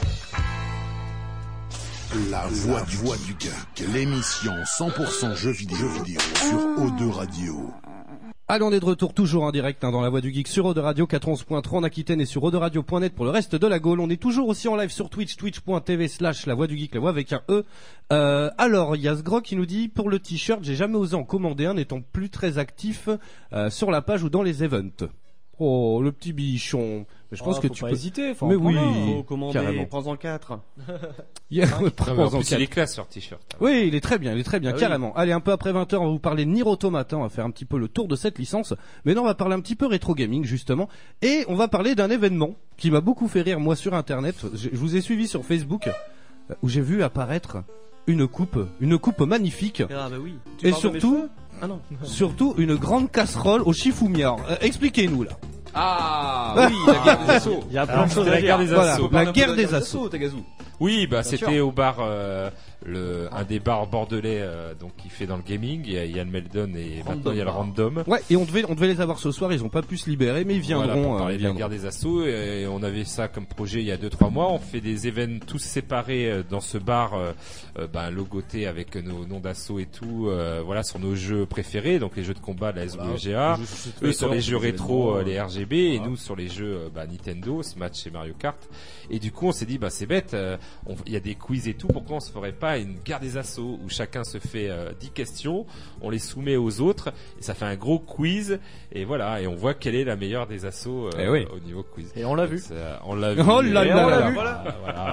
La voix du, voix du geek, l'émission cent pour cent jeux vidéo, jeux vidéo sur O deux Radio. Allez, on est de retour toujours en direct hein, dans la voix du geek sur O deux Radio quatre-vingt-onze virgule trois en Aquitaine et sur O deux Radio point net pour le reste de la Gaule. On est toujours aussi en live sur Twitch, twitch point t v slash la voix du geek, la voix avec un E. Euh, alors, il y a Sgrog qui nous dit, pour le t-shirt, j'ai jamais osé en commander un n'étant plus très actif euh, sur la page ou dans les events. Oh, le petit bichon. Mais je pense Oh, que faut tu pas peux hésiter, faut en mais prendre oui, un. Faut commander, carrément. prends-en quatre. Yeah, Ouais, prends-en en plus, quatre. il est classe sur t-shirt. Oui, il est très bien, il est très bien, Ah oui. carrément. Allez, un peu après vingt heures, on va vous parler de Nier Automata, on va faire un petit peu le tour de cette licence. Mais non, on va parler un petit peu rétro gaming, justement. Et on va parler d'un événement qui m'a beaucoup fait rire, moi, sur Internet. Je je vous ai suivi sur Facebook, euh, où j'ai vu apparaître une coupe, une coupe magnifique. Ah bah oui. Tu Et parles de mes surtout, cheveux Ah non. surtout une grande casserole au Shifumi. Alors, euh, expliquez-nous, là. Ah oui, la guerre des assauts. Il y a plein Alors, de choses c'était à la guerre dire. des Voilà, assauts. la Parle un peu guerre de la des assauts. Tagazu. Oui, bah Bien c'était sûr. au bar, euh, le, un des bars bordelais, euh, donc qui fait dans le gaming. Il y a, il y a le Meldon et maintenant il y a le Random. Ouais, et on devait, on devait les avoir ce soir, ils ont pas pu se libérer, mais ils Voilà, viendront. pour euh, parler ils de la viendront. guerre des assauts, et on avait ça comme projet il y a deux trois mois. On fait des événements tous séparés euh, dans ce bar, euh, euh, ben, logoté avec nos noms d'assaut et tout. Euh, voilà, sur nos jeux préférés, donc les jeux de combat, la S W G A. les jeux sur Eux sur les Twitter, jeux les rétro, événements, euh, les R G B, voilà. et nous sur les jeux euh, bah, Nintendo, Smash et Mario Kart. Et du coup, on s'est dit, bah c'est bête, euh, on- il y a des quiz et tout. Pourquoi on se ferait pas une guerre des assauts où chacun se fait euh, dix questions, on les soumet aux autres, et ça fait un gros quiz. Et voilà, et on voit quelle est la meilleure des assauts euh, Eh oui. au niveau quiz. Et on l'a Donc, vu. ça, on l'a vu. Oh là Et là on là l'a là. vu. Voilà. voilà.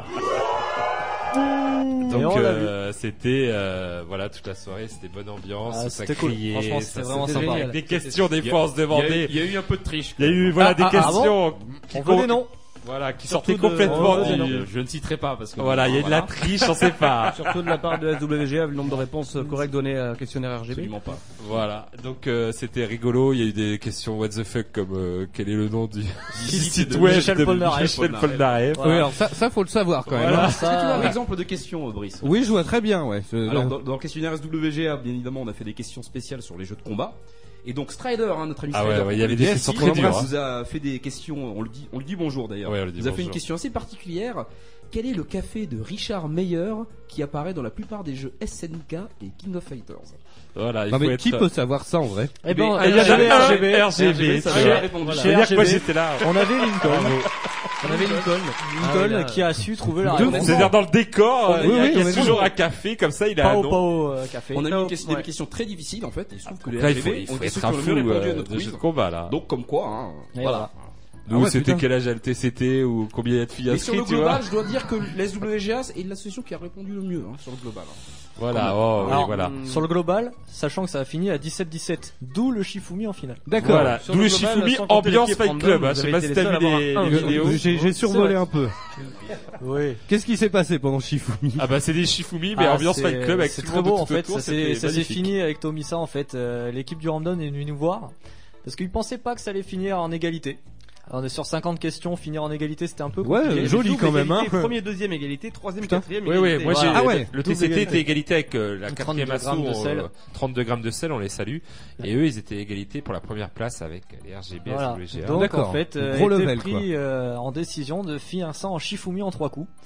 Et Donc on l'a euh, c'était euh, voilà toute la soirée, c'était bonne ambiance, Ah, ça c'était cool. criait, Franchement, ça- c'était vraiment c'était sympa. génial. Des questions des fois on se Il y a- demandait. Il y a eu un peu de triche. Il y a eu voilà Ah, des ah, ah questions bon qui On veut con- des noms. Voilà, qui Surtout sortaient de- complètement on veut des du. noms. Je ne citerai pas parce que Voilà, il y a de la voilà. triche, on sait pas. Surtout de la part de S W G A, vu le nombre de réponses correctes données à questionnaire R G B. Absolument pas. Voilà, donc euh, c'était rigolo. Il y a eu des questions what the fuck comme euh, quel est le nom du site de web Michel de Polnareff. Michel Polnareff. Oui, alors ça, ça faut le savoir quand même. Voilà. hein. Est-ce que tu as un Ça- exemple de question, Brice? Oui, je vois très bien, ouais. Je- Alors, dans, dans le questionnaire S W G A, bien évidemment, on a fait des questions spéciales sur les jeux de combat. Et donc Strider, hein, notre ami Ah Strider, ouais, ouais, il y avait des qu'on questions connaît très bien, dures, hein. vous a fait des questions, on le dit, on le dit bonjour d'ailleurs. Ouais, on le dit vous a fait une bonjour. question assez particulière. Quel est le café de Richard Meyer qui apparaît dans la plupart des jeux S N K et King of Fighters? Voilà, il Non faut mais être. qui peut savoir ça en vrai? Eh ben, Ah, il y a R G B, jamais R G B, R G B, ça c'est j'ai vrai. répondu. Voilà. Je veux dire que moi R G B. j'étais là. On avait Lincoln. Bravo. On avait Lincoln. Ah, Lincoln oui, là. qui a su trouver la Deux réponse. C'est-à-dire dans le décor, On euh, est- il y a, oui, il y a on est toujours bon. un café comme ça, il a un Pao nom. Pao euh, café. On a mis une question- Ouais. des questions très difficiles en fait. Il se trouve que les Là, il R G faut, B il ont faut été ceux être un qui ont fou le mieux répondu à euh, notre de jeux quiz. de combat là. Donc comme quoi, hein, Et voilà. voilà. Nous, Ah ouais, c'était putain. quel âge L T C T ou combien il y a de filles Mais sur le inscrites, tu vois. global, je dois dire que la S W G A est l'association qui a répondu le mieux hein, sur le global. hein. Voilà, oh, oui, Alors, voilà. Sur le global, sachant que ça a fini à dix-sept dix-sept, d'où le Shifumi en finale. D'accord. Voilà, Sur d'où le le global, Shifumi sans compter ambiance l'équipe Fight random, Club. hein. vous Je sais avez pas été si les t'as seuls vu à les, avoir un les jeu. vidéos. J'ai j'ai survolé un peu. Oui. Qu'est-ce qui s'est passé pendant Shifumi? Ah bah c'est des Shifumi mais Ah, ambiance c'est- Fight Club avec c'est tout le très monde beau tout en fait. autour, Ça c'était s'est ça s'est magnifique. fini avec Tomisa en fait. Euh, L'équipe du Random est venue nous voir parce qu'ils pensaient pas que ça allait finir en égalité. Alors, on est sur cinquante questions, finir en égalité c'était un peu Ouais, compliqué. joli Double quand même, hein. égalité, Premier, deuxième égalité, troisième, Putain. quatrième Oui, oui, égalité. moi j'ai Ah ouais, le double T C T égalité. était égalité avec euh, la trente-deux quatrième asso, grammes de sel. euh, trente-deux grammes de sel, on les salue. Et eux, ils étaient égalité pour la première place avec les R G B, Voilà. S W G A. Donc D'accord. en fait, euh, Gros a été level, pris quoi. euh, en décision de finir ça en Shifumi en trois coups.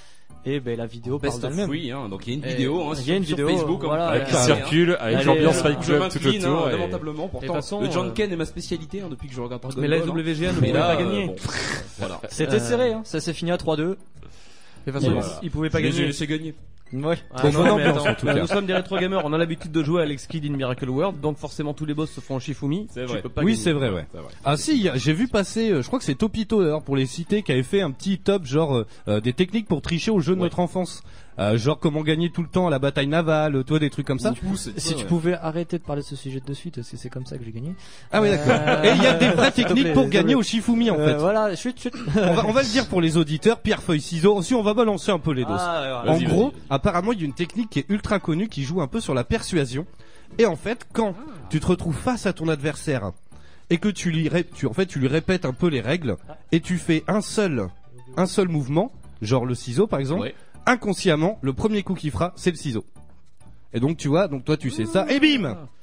Et ben la vidéo parle Best of d'elle-même. free, hein. Donc il y a une Et vidéo hein, il y a une sur, vidéo, sur Facebook hein, voilà, Avec qui ouais. circule, avec Elle l'ambiance est- Fight Je Club tout m'incline autour. hein, et- lamentablement. Et de toute Pourtant, façon, le John euh, Ken est ma spécialité hein, depuis que je regarde Dragon Mais Ball. la hein. S W G A ne Mais pouvait là, pas euh, gagner. bon, voilà. C'était Euh, serré, hein. Ça s'est fini à trois deux. De toute façon, Voilà. il pouvait pas Je les ai gagner. laissés gagner. Ouais. Ah, Bon, non, bonne mais ambiance, attends, en tout euh, cas. Nous sommes des rétro gamers, on a l'habitude de jouer à Alex Kidd in Miracle World, donc forcément tous les boss se font en Shifumi. C'est Tu vrai. peux pas Oui, gagner. c'est vrai, ouais. C'est vrai. Ah si, y a- j'ai vu passer, euh, je crois que c'est Topito d'ailleurs pour les citer, qui avait fait un petit top genre euh, euh, des techniques pour tricher aux jeux de Ouais. notre enfance. Euh, genre comment gagner tout le temps à la bataille navale, toi des trucs comme ça. Si tu pouvais arrêter de parler de ce sujet de suite, parce que c'est comme ça que j'ai gagné. Ah oui, d'accord. Euh, Et il y a des vraies s'il te techniques plaît, pour désolé. gagner au Shifumi en Euh, fait. Voilà, chut, chut. On va, on va le dire pour les auditeurs, pierre, feuille, ciseaux. Ensuite, on va balancer un peu les doses. Ah, ouais, En vas-y, gros, vas-y. apparemment, il y a une technique qui est ultra connue qui joue un peu sur la persuasion. Et en fait, quand tu te retrouves face à ton adversaire et que tu lui, ré- tu, en fait, tu lui répètes un peu les règles et tu fais un seul, un seul mouvement, genre le ciseau par exemple, Ouais. inconsciemment, le premier coup qu'il fera, c'est le ciseau. Et donc tu vois, donc toi tu sais ça, et bim,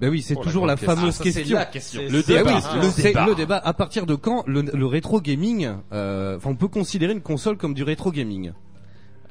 Ben oui, c'est Oh, toujours la la grande fameuse question. Ah, ça, c'est question. la question. C'est- Le c'est- débat. oui, Le le, c'est débat. le débat. À partir de quand le, le rétro gaming, euh, enfin, on peut considérer une console comme du rétro gaming?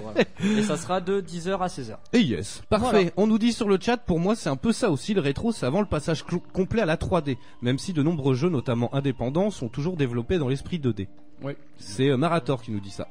voilà. Et ça sera de dix heures à seize heures. Et yes, parfait. Voilà. On nous dit sur le chat, pour moi c'est un peu ça aussi, le rétro c'est avant le passage cl- complet à la trois D, même si de nombreux jeux, notamment indépendants, sont toujours développés dans l'esprit deux D. Ouais. C'est euh, Marator qui nous dit ça.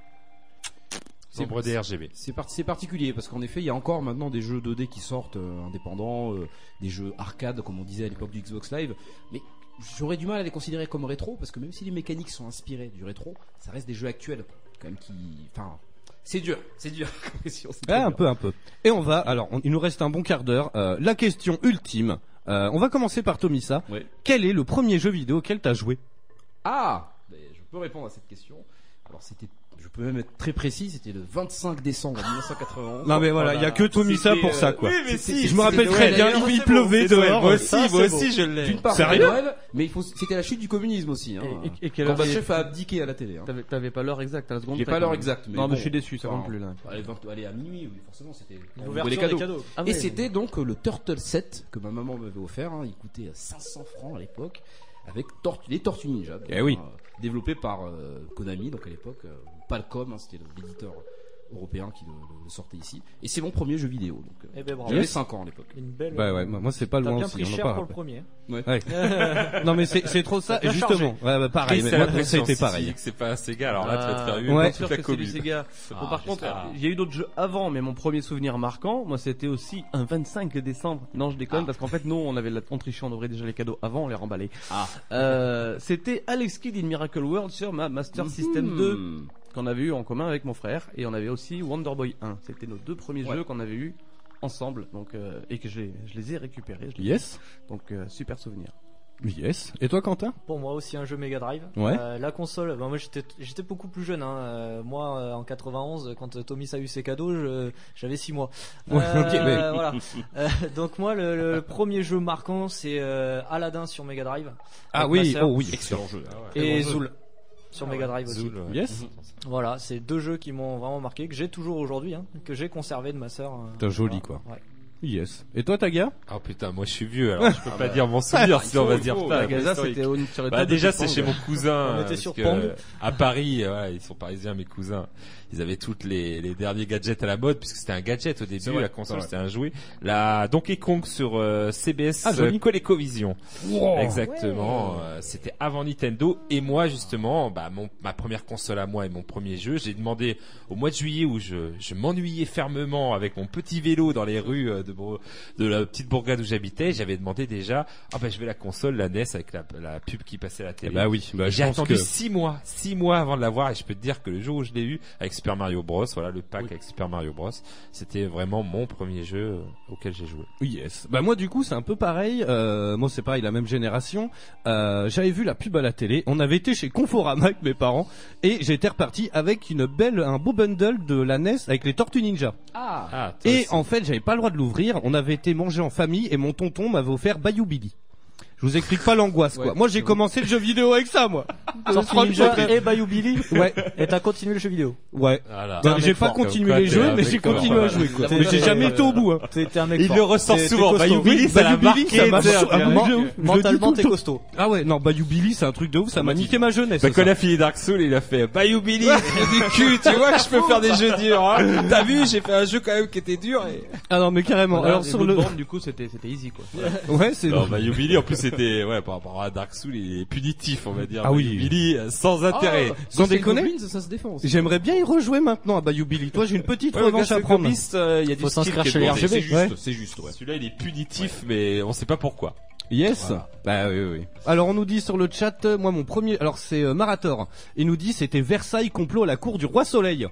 C'est Nombre des R G B. C'est par- c'est particulier parce qu'en effet, il y a encore maintenant des jeux deux D qui sortent euh, indépendants, euh, des jeux arcade comme on disait à l'époque du Xbox Live, mais j'aurais du mal à les considérer comme rétro parce que même si les mécaniques sont inspirées du rétro, ça reste des jeux actuels quand même qui, enfin, c'est dur, c'est dur. comme question, c'est Ah, très un dur. peu, un peu. Et on va, alors, on- il nous reste un bon quart d'heure. Euh, la question ultime. Euh, on va commencer par Tomissa. Ouais. Quel est le premier jeu vidéo auquel t'as joué? Ah, ben, je peux répondre à cette question. Alors c'était, je peux même être très précis, c'était le vingt-cinq décembre mille neuf cent quatre-vingt-onze. Non mais voilà, il y a que Tomissa C'était, pour ça euh, quoi. oui, mais si, je me rappelle c'était très Noël, bien, d'ailleurs, il c'est pleuvait bon, c'est dehors. Noël. Ça, Ça, c'est c'est beau. bon. je l'ai. D'une part, Sérieux c'était Noël, mais il faut, c'était la chute du communisme aussi. Hein. Et, et, et quelle Quand heure Gorbatchev a abdiqué à la télé. Hein. T'avais, t'avais pas l'heure exacte à la seconde. J'ai près, pas quand l'heure même. exacte. Mais non, mais bon, je suis déçu, ça enfin, compte plus là. Allez, vingt allez, à minuit, oui, forcément, c'était L'ouverture les des cadeaux. cadeaux. Ah Et ouais. c'était donc euh, le Turtle Set que ma maman m'avait offert. Hein. Il coûtait cinq cents francs à l'époque, avec Tortue- les Tortues Ninja. Eh oui. euh, développé par euh, Konami, donc à l'époque, euh, Palcom, hein, c'était l'éditeur européen qui le, le sortait ici. Et c'est mon premier jeu vidéo. Donc, euh, Eh ben, bravo. j'avais Yes. cinq ans à l'époque. Une belle. Bah ouais, moi c'est pas T'as loin bien aussi. pris on en cher parle pour le après. premier. Ouais. non mais c'est c'est trop ça. T'as bien Justement. Ouais, bah, pareil. Chris, Mais c'est moi, la ça a été pression, si tu pareil. dis que c'est pas un Sega, alors là, tu vas te faire Ah, une Ouais. bien sûr toute la que c'est du commune. Sega. Ah, Bon, par contre, j'espère. il y a eu d'autres jeux avant, mais mon premier souvenir marquant, moi, c'était aussi un vingt-cinq décembre. Non, je déconne, parce qu'en fait, nous, on avait la, on trichait, on ouvrait déjà les cadeaux avant, on les remballait. Ah. Euh, c'était Alex Kidd in Miracle World sur ma Master System deux, Hmm. qu'on avait eu en commun avec mon frère, et on avait aussi Wonder Boy un. C'était nos deux premiers Ouais. jeux qu'on avait eu ensemble, donc, euh, et que j'ai, je les ai récupérés. je les ai- Yes. Donc, euh, super souvenir. Yes. Et toi Quentin? Pour moi aussi un jeu Mega Drive. Ouais. Euh, la console, bah, moi j'étais j'étais beaucoup plus jeune. Hein. Euh, moi euh, en quatre-vingt-onze, quand Tommy a eu ses cadeaux, je- j'avais six mois. Ouais, Euh, ok, mais- voilà. Euh, donc moi le, le premier jeu marquant c'est euh, Aladdin sur Mega Drive. Ah avec ma oui, sœur. oh oui. Excellent jeu. Et bon jeu. Zool sur Mega Drive aussi. Zool, ouais. Yes. Voilà, c'est deux jeux qui m'ont vraiment marqué, que j'ai toujours aujourd'hui, hein, que j'ai conservé de ma sœur. euh, T'as joli, voilà. quoi. Ouais. Yes. Et toi Taga? Oh putain, moi je suis vieux, alors je peux pas dire mon souvenir, sinon on va se dire putain, Gaza, historique. c'était au- sur le Bah top déjà de c'est Pong. chez mon cousin. On était parce sur que, Pong. euh, à Paris, euh, ouais, ils sont parisiens mes cousins. Ils avaient toutes les, les derniers gadgets à la mode puisque c'était un gadget au début, vrai, la console c'est c'était un jouet. La Donkey Kong sur euh, C B S Ah, joli. euh, ColecoVision. Wow. Exactement. euh, c'était avant Nintendo et moi justement, bah mon ma première console à moi et mon premier jeu, j'ai demandé au mois de juillet où je je m'ennuyais fermement avec mon petit vélo dans les rues euh, de Bro- de la petite bourgade où j'habitais, j'avais demandé déjà ah bah je vais la console, la N E S avec la, la pub qui passait à la Eh télé. bah oui. Bah, Et je j'ai pense attendu que- six mois, six mois avant de l'avoir et je peux te dire que le jour où je l'ai eu avec Super Mario Bros, voilà le pack avec Super Mario Bros, c'était vraiment mon premier jeu euh, auquel j'ai joué. Yes. Bah moi du coup c'est un peu pareil. Euh, moi c'est pareil, la même génération. Euh, J'avais vu la pub à la télé. On avait été chez Conforama avec mes parents et j'étais reparti avec une belle, un beau bundle de la N E S avec les Tortues Ninja. Ah. Ah, toi Et aussi. en fait j'avais pas le droit de l'ouvrir. On avait été manger en famille et mon tonton m'avait offert Bayou Billy. Je vous explique pas l'angoisse quoi. Ouais, Moi j'ai commencé le jeu vidéo avec ça moi. Tortue Franchement, Ninja j'ai- et Bayou Billy. Ouais. Et t'as continué le jeu vidéo. Ouais. Voilà. Bah, un j'ai mec pas fort, continué comme les quoi, jeux, t'es un mais mec j'ai fort. continué à jouer quoi. Mais j'ai jamais été au bout. Hein. T'es t'es un mec Il fort. le ressort T'es- t'es souvent. costaud. Bayou Billy, ça l'a Bayou Billy, marqué. ça m'a tu sais, ah, on moi, dirait. je- je le dis Mentalement tout t'es le temps. costaud. Ah ouais, non, Bayou Billy, c'est un truc de ouf, ça m'a niqué ma jeunesse. Bah, ça. quand il a fini Dark Souls, il a fait Bayou Billy, c'est du cul, tu vois que je peux faire des jeux durs, hein. T'as vu, j'ai fait un jeu quand même qui était dur et... Ah non, mais carrément. Voilà, Alors les sur deux le, bornes, du coup, c'était, c'était easy, quoi. ouais, c'est. Non, Bayou Billy, en plus, c'était, ouais, par rapport à Dark Souls, il est punitif, on va dire. Ah oui. Bayou Billy, euh, sans intérêt. Ah, Sans Ghost and déconner. Goblins, ça se défend aussi. J'aimerais bien y rejouer maintenant à Bayou Billy. Toi, j'ai une petite Ouais, revanche Ghost à and prendre. Goblins, euh, il y a du Faut skill s'inscrire qui est chez les bon. R G B. C'est juste, Ouais. C'est juste, ouais. Celui-là, il est punitif, mais on sait pas pourquoi. Yes. Voilà. Bah oui, oui. Alors on nous dit sur le chat, euh, moi mon premier, alors c'est euh, Marator. Il nous dit c'était Versailles complot à la cour du roi Soleil.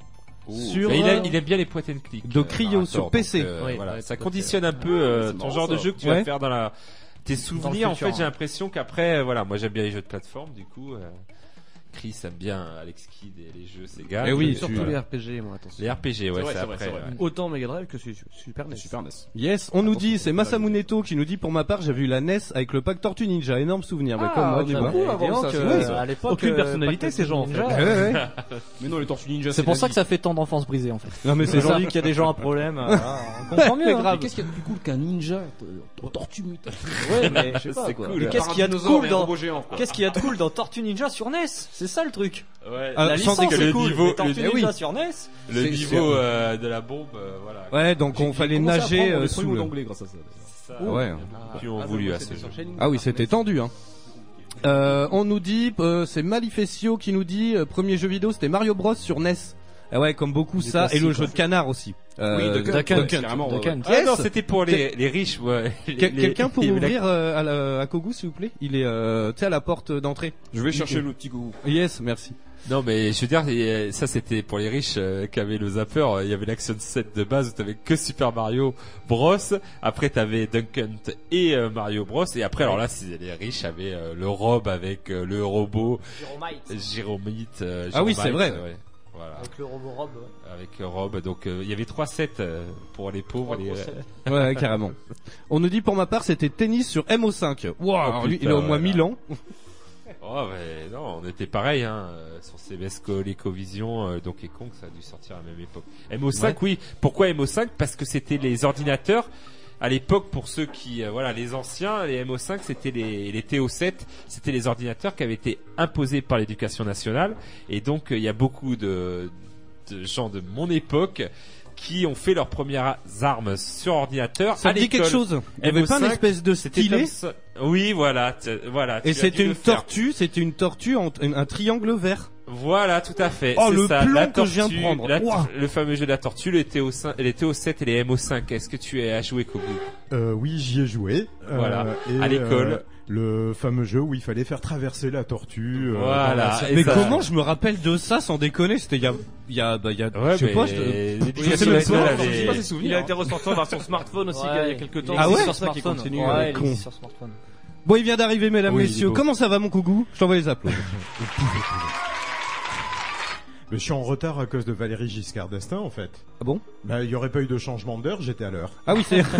Sur, Mais il, euh, a- il aime bien les point and click. de euh, Cryo Marathon, sur P C. donc, euh, Oui, voilà, ouais, ça tout à conditionne un peu euh, c'est ton marrant, genre de ça. jeu que tu Ouais. vas faire dans la tes souvenirs. En futur, fait, j'ai hein. l'impression qu'après, euh, voilà, moi j'aime bien les jeux de plateforme. Du coup, euh, Chris aime bien Alex Kidd et les jeux Sega. Eh oui, Et Surtout voilà. les R P G, moi, attention. Les R P G, ouais, C'est vrai, c'est c'est vrai, après. c'est vrai. ouais. Autant Mega Drive que sur Super N E S. Super N E S. Yes, on nous dit, c'est Masamuneto qui nous dit pour ma part j'avais eu la N E S avec le pack Tortue Ninja, énorme souvenir. Bah, comme moi, tu on a vois. beaucoup avant Et ça, donc, c'est euh, vrai, ouais. à l'époque, Aucune euh, personnalité, Pac ces gens, en Ninja. fait. Ouais, ouais. Mais non, les Tortues Ninja, C'est pour la ça vie. que ça fait tant d'enfance brisée en fait. Non mais c'est ça. Aujourd'hui qu'il y a des gens à problème, euh, voilà, on comprend mieux. C'est hein. grave. Mais qu'est-ce qu'il y a de plus cool qu'un ninja euh, tortue mutante? Ouais, mais je sais pas C'est quoi. cool. Mais Un qu'est-ce qu'il y a de dinosaure cool et un dans robot géant, quoi. Qu'est-ce qu'il y a de cool dans Tortue Ninja sur N E S? C'est ça le truc. Ouais. Ah, La sans licence déconner, c'est le cool, niveau- mais Tortue le- Ninja oui. sur N E S. Le C'est- niveau c'est- euh, de la bombe, euh, voilà. Ouais, donc on fallait J'ai commencé à nager apprendre euh, les sous premiers mots le. d'anglais grâce à ça. Ça, Ah ouais. Plus on voulu à ce jeu. Ah oui, c'était tendu hein. Euh, on nous dit, euh, c'est Malifecio qui nous dit, euh, premier jeu vidéo c'était Mario Bros sur N E S. Ah ouais, comme beaucoup Des ça, et le classiques, jeu ouais. de canard aussi. Euh, Oui, de Duck Hunt, carrément. Duck Hunt. Ah Yes. non, c'était pour les, les riches, ouais. Les- Quel- les- Quelqu'un pour les- ouvrir euh, à, la, à Kogu s'il vous plaît. Il est, euh, tu sais, à la porte d'entrée. Je vais chercher Il- le petit Kogu. Yes, merci. Non, mais je veux dire, et, ça c'était pour les riches euh, qui avaient le zapper. Il y avait l'Action set de base où t'avais que Super Mario Bros. Après t'avais Duck Hunt et euh, Mario Bros. Et après, alors là, si les riches avaient euh, le robe avec euh, le robot Gyromite. euh, Ah oui, c'est Gyromite, vrai. ouais. Voilà. Avec le robot Rob. ouais. Avec euh, robe. Donc euh, il y avait trois sets euh, pour les pauvres. Trois les, gros sets. Ouais, carrément. On nous dit pour ma part c'était tennis sur M O cinq. Waouh, Oh, alors lui, putain, il a au moins ouais, mille là. ans. Oh mais non, on était pareil hein, euh, sur C B S ColecoVision, euh, Donkey Kong, ça a dû sortir à la même époque. M O cinq, Ouais. oui. Pourquoi M O cinq? Parce que c'était les ordinateurs. À l'époque, pour ceux qui, euh, voilà, les anciens, les M O cinq, c'était les, les T O sept, c'était les ordinateurs qui avaient été imposés par l'éducation nationale. Et donc, euh, il y a beaucoup de, de gens de mon époque qui ont fait leurs premières armes sur ordinateur. Ça à me dit quelque l'école. chose. Il y avait pas une M O cinq, espèce de c'était stylet comme ça. Oui, voilà, t- voilà. tu Et as dû c'était le une faire. tortue, c'était une tortue en un, un triangle vert. Voilà, tout à fait. Oh, C'est le ça, plomb la que je viens de tortue, prendre. la- Ouah. le fameux jeu de la tortue, les T O cinq, les T O sept et les M O cinq. Est-ce que tu as joué, Kogu? Euh, oui, j'y ai joué. Voilà. Euh, et, À l'école. euh, le fameux jeu où il fallait faire traverser la tortue. euh, Voilà. dans la salle. Et Mais ça- comment je me rappelle de ça sans déconner? C'était il y a, il y a, bah, il y a, Ouais, je sais mais pas, je, l'éducation je sais même nationale pas. avait- Je sais pas ses souvenirs. Il a été ressorti en version smartphone aussi il y a- il y a quelques temps. Ah ouais? C'est sur ça qui continue. Ouais, il con. existe sur smartphone. Bon, il vient d'arriver, mesdames, Oui, il est messieurs. beau. Comment ça va, mon Kogu? Je t'envoie les applaudissements. Mais je suis en retard à cause de Valéry Giscard d'Estaing, en fait. Ah bon? Bah, il y aurait pas eu de changement d'heure, j'étais à l'heure. Ah oui, c'est.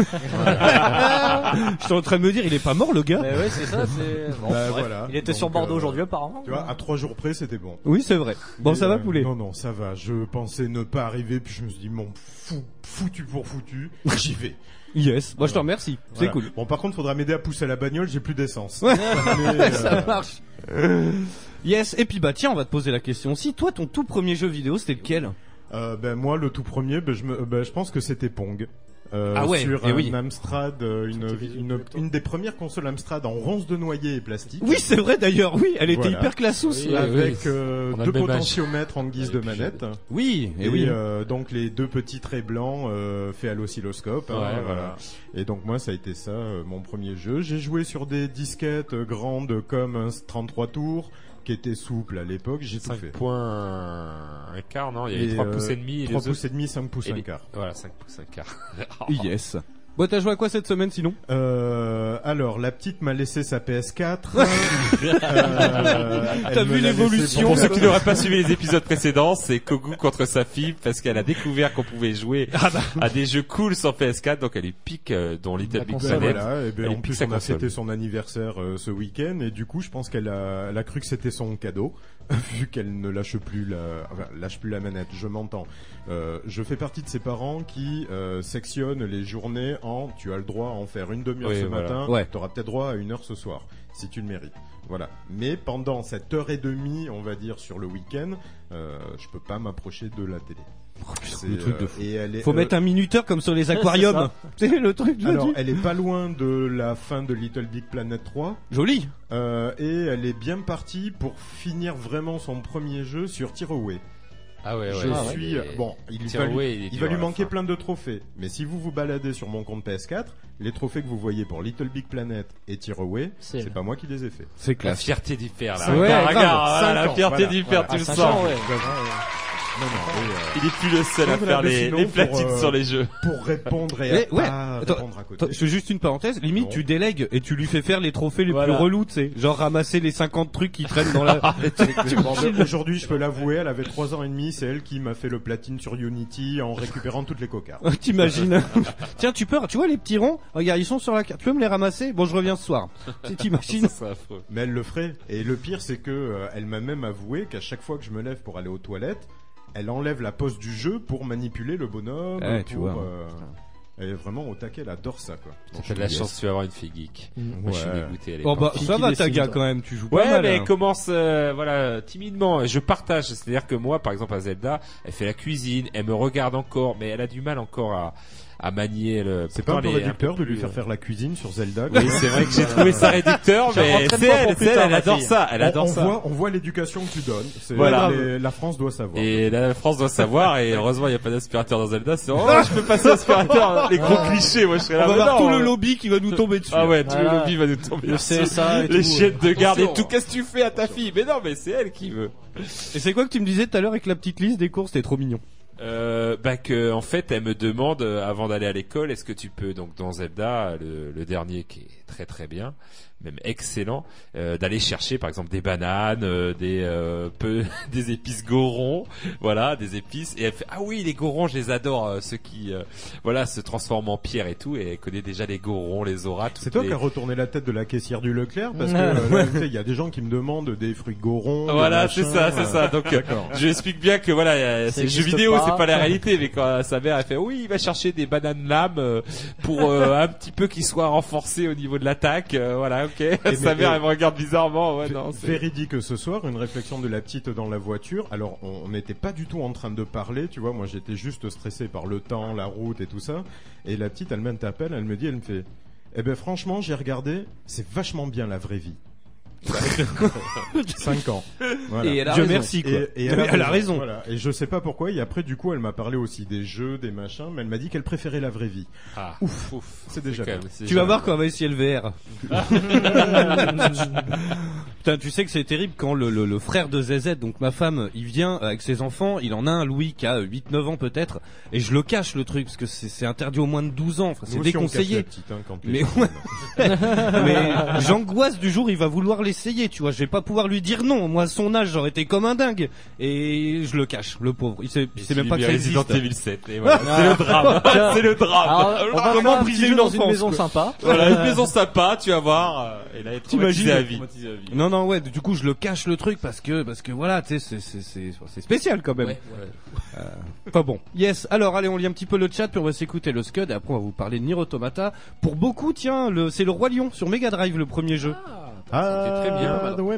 Je suis en train de me dire, il est pas mort, le gars? Mais ouais, c'est ça, c'est. Bon, Bah, bref. voilà. Il était Donc, sur Bordeaux euh, aujourd'hui, apparemment. Tu vois, à trois jours près, c'était bon. Oui, c'est vrai. Bon, Mais, ça va, euh, poulet? Non, non, ça va. Je pensais ne pas arriver, puis je me suis dit, mon fou, foutu pour foutu, j'y vais. Yes. Moi, je te remercie. C'est Voilà. cool. Bon, par contre, faudra m'aider à pousser la bagnole, j'ai plus d'essence. Ouais. Mais, euh, Ça marche. Yes. Et puis, bah, tiens, on va te poser la question. Si toi, ton tout premier jeu vidéo, c'était lequel? Euh, ben moi le tout premier, ben je me, ben je pense que c'était Pong. Euh, Ah ouais, sur eh un oui. Amstrad, euh, une, une, une des premières consoles Amstrad en ronce de noyer et plastique. Oui, c'est vrai d'ailleurs, oui, elle était Voilà. hyper classous. Oui, avec Oui. euh, On a deux le même âge. potentiomètres en guise de manette. Oui, et, et oui. euh, donc les deux petits traits blancs euh, faits à l'oscilloscope. hein, Ouais, voilà. voilà. Et donc moi ça a été ça, euh, mon premier jeu. J'ai joué sur des disquettes euh, grandes comme un trente-trois tours, qui était souple à l'époque, j'ai tout cinq fait. points un quart, non? Il y avait Et, trois euh, pouces et demi et trois les pouces autres- et demi, cinq pouces, et un les- quart. Voilà, cinq pouces, un quart. Yes. Bon, t'as joué à quoi cette semaine sinon? Euh, alors, la petite m'a laissé sa P S quatre. euh, T'as elle vu me l'a l'évolution? laissé Pour ceux qui n'auraient pas suivi les épisodes précédents, c'est Kogu contre sa fille parce qu'elle a découvert qu'on pouvait jouer Ah bah. à des jeux cool sur P S quatre, donc elle est pique euh, dans Little Ben Big Planet. voilà, et ben Elle en pique plus sa on a console. fêté son anniversaire euh, ce week-end et du coup je pense qu'elle a, elle a cru que c'était son cadeau vu qu'elle ne lâche plus la, enfin, lâche plus la manette. Je m'entends. Euh, je fais partie de ces parents qui euh, sectionnent les journées en tu as le droit à en faire une demi-heure Oui, ce voilà. matin, Ouais. tu auras peut-être droit à une heure ce soir si tu le mérites. Voilà. Mais pendant cette heure et demie, on va dire sur le week-end, euh, je peux pas m'approcher de la télé. C'est, Le truc de euh, fou. et elle est, Faut euh, mettre un minuteur comme sur les aquariums. C'est le truc, je alors, dis. elle est pas loin de la fin de Little Big Planet trois. Joli. Euh, et elle est bien partie pour finir vraiment son premier jeu sur Tearaway. Ah ouais, ouais. Je Ah ouais. suis Et- bon. Il, va Tearaway, lui, il est il dur va à lui la manquer fin. plein de trophées. Mais si vous vous baladez sur mon compte P S quatre, les trophées que vous voyez pour Little Big Planet et Tearaway, C'est- c'est pas moi qui les ai faits. C'est La classe. fierté du père, là. Cinq Regarde, ans, regarde, grave. voilà, la Cinq ans, fierté voilà, du père, voilà. tu le Ah, sachant, sens. ouais. Non, non, et, euh, Il est plus le seul à donc, faire là, les, sinon, les pour, platines euh, sur les jeux. pour répondre et Mais à ouais, pas attends, répondre à côté. Attends, je fais juste une parenthèse. Limite, Non. tu délègues et tu lui fais faire les trophées les Voilà. plus relous, tu sais. Genre ramasser les cinquante trucs qui traînent dans la. Bon, ben, aujourd'hui, je peux l'avouer, elle avait trois ans et demi, c'est elle qui m'a fait le platine sur Unity en récupérant toutes les cocards. T'imagines? Tiens, tu peux, tu vois les petits ronds? Regarde, ils sont sur la carte. Tu peux me les ramasser? Bon, je reviens ce soir. Tu t'imagines? Ça, c'est affreux. Mais elle le ferait. Et le pire, c'est que euh, elle m'a même avoué qu'à chaque fois que je me lève pour aller aux toilettes, elle enlève la pose du jeu pour manipuler le bonhomme. Ouais, tu pour, vois. euh, Elle est vraiment au taquet, elle adore ça, quoi. T'as de la chance, tu vas avoir une fille geek. Moi, je suis dégoûté. Oh bah, ça va, Taga, quand même, tu joues pas ouais, mal. Ouais, mais hein. elle commence, euh, voilà, timidement. Je partage. C'est-à-dire que moi, par exemple, à Zelda, elle fait la cuisine, elle me regarde encore, mais elle a du mal encore à, à manier le... C'est pas un peu les- réducteur un peu de lui plus, faire euh, faire la cuisine sur Zelda. Oui, c'est vrai que j'ai trouvé ça réducteur, mais c'est elle, c'est elle, elle adore ça, elle On- adore on ça. Voit, on voit l'éducation que tu donnes. C'est- Voilà. les- la France doit savoir. Et la France doit savoir, et heureusement il n'y a pas d'aspirateur dans Zelda, c'est oh, je peux passer l'aspirateur, les gros clichés, moi je serais là. On va mais voir non, tout le euh, lobby qui va nous tomber dessus. Ah ouais, tout le Voilà. lobby va nous tomber Le dessus. C S A et Les tout. chiennes de garde et Attention. tout, qu'est-ce que tu fais à ta fille? Mais non, mais c'est elle qui veut. Et c'est quoi que tu me disais tout à l'heure avec la petite liste des courses? T'es trop mignon. Euh, bah que en fait elle me demande euh, avant d'aller à l'école, est-ce que tu peux, donc dans Zelda le, le dernier qui est très très bien, même excellent, euh, d'aller chercher par exemple des bananes, euh, des euh, peu, des épices gorons, voilà, des épices, et elle fait ah oui, les gorons je les adore, euh, ceux qui euh, voilà se transforment en pierre et tout, et elle connaît déjà les gorons, les auras. C'est toi les... qui as retourné la tête de la caissière du Leclerc parce que Ouais. euh, là, tu sais, il y a des gens qui me demandent des fruits gorons. Voilà, des c'est machins, ça, c'est ça. euh, Donc, euh, d'accord. je explique bien que voilà, euh, c'est le jeu existe vidéo, pas. c'est pas la réalité. Mais quand euh, sa mère elle fait, oui, il va chercher des bananes lames euh, pour euh, un petit peu qu'ils soient renforcés au niveau de l'attaque. euh, voilà, ok. Et Sa mais- mère et- elle me regarde bizarrement. Ouais, non. c'est- Véridique ce soir, une réflexion de la petite dans la voiture. Alors, on n'était pas du tout en train de parler, tu vois. Moi, j'étais juste stressé par le temps, la route et tout ça. Et la petite, elle m'interpelle, elle me dit, elle me fait, eh ben franchement, j'ai regardé, c'est vachement bien la vraie vie. cinq ans. Voilà. Et elle a Dieu raison. merci, quoi. Et, et Mais elle a raison. Voilà. Et je sais pas pourquoi. Et après, du coup, elle m'a parlé aussi des jeux, des machins, mais elle m'a dit qu'elle préférait la vraie vie. Ah, ouf, ouf. C'est déjà quand bien. même- c'est Tu vas voir quand on va essayer le V R. Putain, tu sais que c'est terrible quand le, le, le frère de Z Z, donc ma femme, il vient avec ses enfants, il en a un, Louis, qui a huit neuf ans peut-être, et je le cache le truc, parce que c'est c'est interdit au moins de douze ans, enfin, c'est Nous aussi, on déconseillé. cache la petite, hein, quand les mais gens ouais. mais j'angoisse du jour, il va vouloir l'essayer, tu vois, je vais pas pouvoir lui dire non, moi à son âge j'aurais été comme un dingue, et je le cache, le pauvre, il sait, il sait même pas que ça existe. Resident Evil sept, et voilà, c'est le drame. C'est le drame. Alors, on va Comment faire un briser petit jeu une dans une enfance, maison quoi. sympa. Voilà, une maison sympa, tu vas voir, euh, et là, elle est T'imagines traumatisée à vie. Traumatisée à vie. Non non ouais, du coup je le cache le truc parce que parce que voilà, tu sais c'est c'est c'est c'est spécial quand même. Ouais, ouais. Euh, Enfin bon. Yes. Alors allez, on lit un petit peu le chat puis on va s'écouter le Scud et après on va vous parler de Nier Automata. Pour beaucoup, tiens, le c'est le Roi Lion sur Mega Drive le premier jeu. Ah, C'était très bien.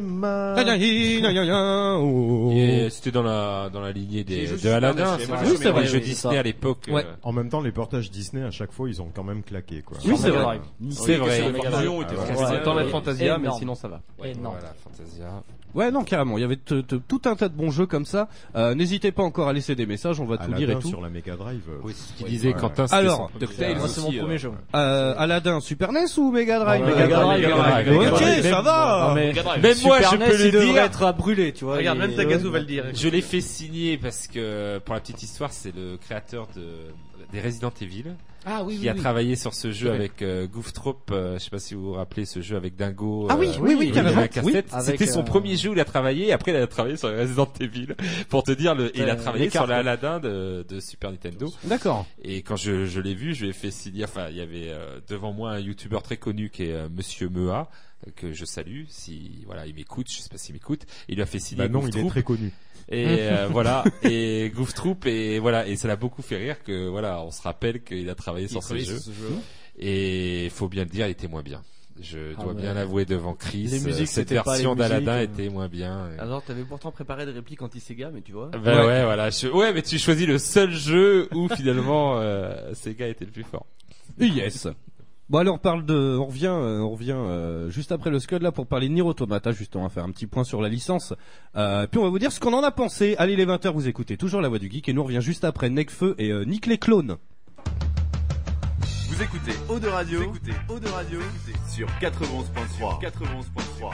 Et c'était dans la dans la lignée des Les jeux de Aladdin, Disney, c'est oui, c'est vrai, les jeux oui, Disney ça. à l'époque. Ouais. euh, En même temps, les portages Disney à chaque fois, ils ont quand même claqué, quoi. Oui, c'est vrai. C'est vrai. Le Lion était Ah ouais. très Ouais. temps la Fantasia, mais Énorme. sinon ça va. Ouais, Énorme. voilà, Fantasia. Ouais, non, carrément. Il y avait t- t- tout un tas de bons jeux comme ça. Euh, n'hésitez pas encore à laisser des messages, on va tout Aladdin lire et tout. sur la Mega Drive. euh, Oui, c'est ce qu'il ouais, disait ouais. Quentin. c'était Alors, son- DuckTales, Moi, c'est mon aussi, premier euh, jeu. Euh, Aladdin, Super N E S ou Mega Drive? Non, Mega Drive, Mega Drive, Mega Ok, Drive. ça va. Non, mais Même moi, Super je N E S, peux il le devrait dire. être à brûler, tu vois. Regarde, il- même Tagazu va le dire. Je l'ai fait signer parce que, pour la petite histoire, c'est le créateur de, des Resident Evil. Ah oui, qui oui, a oui. travaillé sur ce jeu Ouais. avec euh, Gooftrop, euh, je sais pas si vous vous rappelez ce jeu avec Dingo. Ah oui, euh, oui, oui, il carrément. avait un casse-tête. Oui. C'était Avec, son euh, premier jeu où il a travaillé, et après il a travaillé sur les Resident Evil. Pour te dire, le, et il a Euh, travaillé les sur cartes, ouais. l'Aladdin de, de Super Nintendo. D'accord. Et quand je, je l'ai vu, je lui ai fait signer, enfin, il y avait euh, devant moi un youtubeur très connu qui est euh, Monsieur Mea, euh, que je salue, si, voilà, il m'écoute, je sais pas s'il m'écoute. Il lui a fait signer Bah non, il est Gooftroop. très connu. Et euh, voilà, et Gooftroop, et voilà, et ça l'a beaucoup fait rire que, voilà, on se rappelle qu'il a travaillé sur ce travaillait jeu. sur ce jeu. Et faut bien le dire, il était moins bien. Je Ah dois ouais. bien l'avouer devant Chris. Les musiques, euh, cette c'était pas les version d'Aladdin musiques, euh. était moins bien. et- Alors, t'avais pourtant préparé des répliques anti-Sega, mais tu vois. Bah ouais, voilà. Je- Ouais, mais tu choisis le seul jeu où finalement euh, Sega était le plus fort. Yes. Bon allez, on parle de, on revient, euh, on revient euh, juste après le Scud là pour parler de Nier Automata. Justement, on va faire un petit point sur la licence. Euh, puis on va vous dire ce qu'on en a pensé. Allez, les vingt heures, vous écoutez toujours La Voix du Geek et nous on revient juste après Necfeu et euh, Nick les clones. Vous écoutez Eau de Radio, vous écoutez Eau de Radio sur quatre-vingt-onze point trois. quatre-vingt-onze point trois.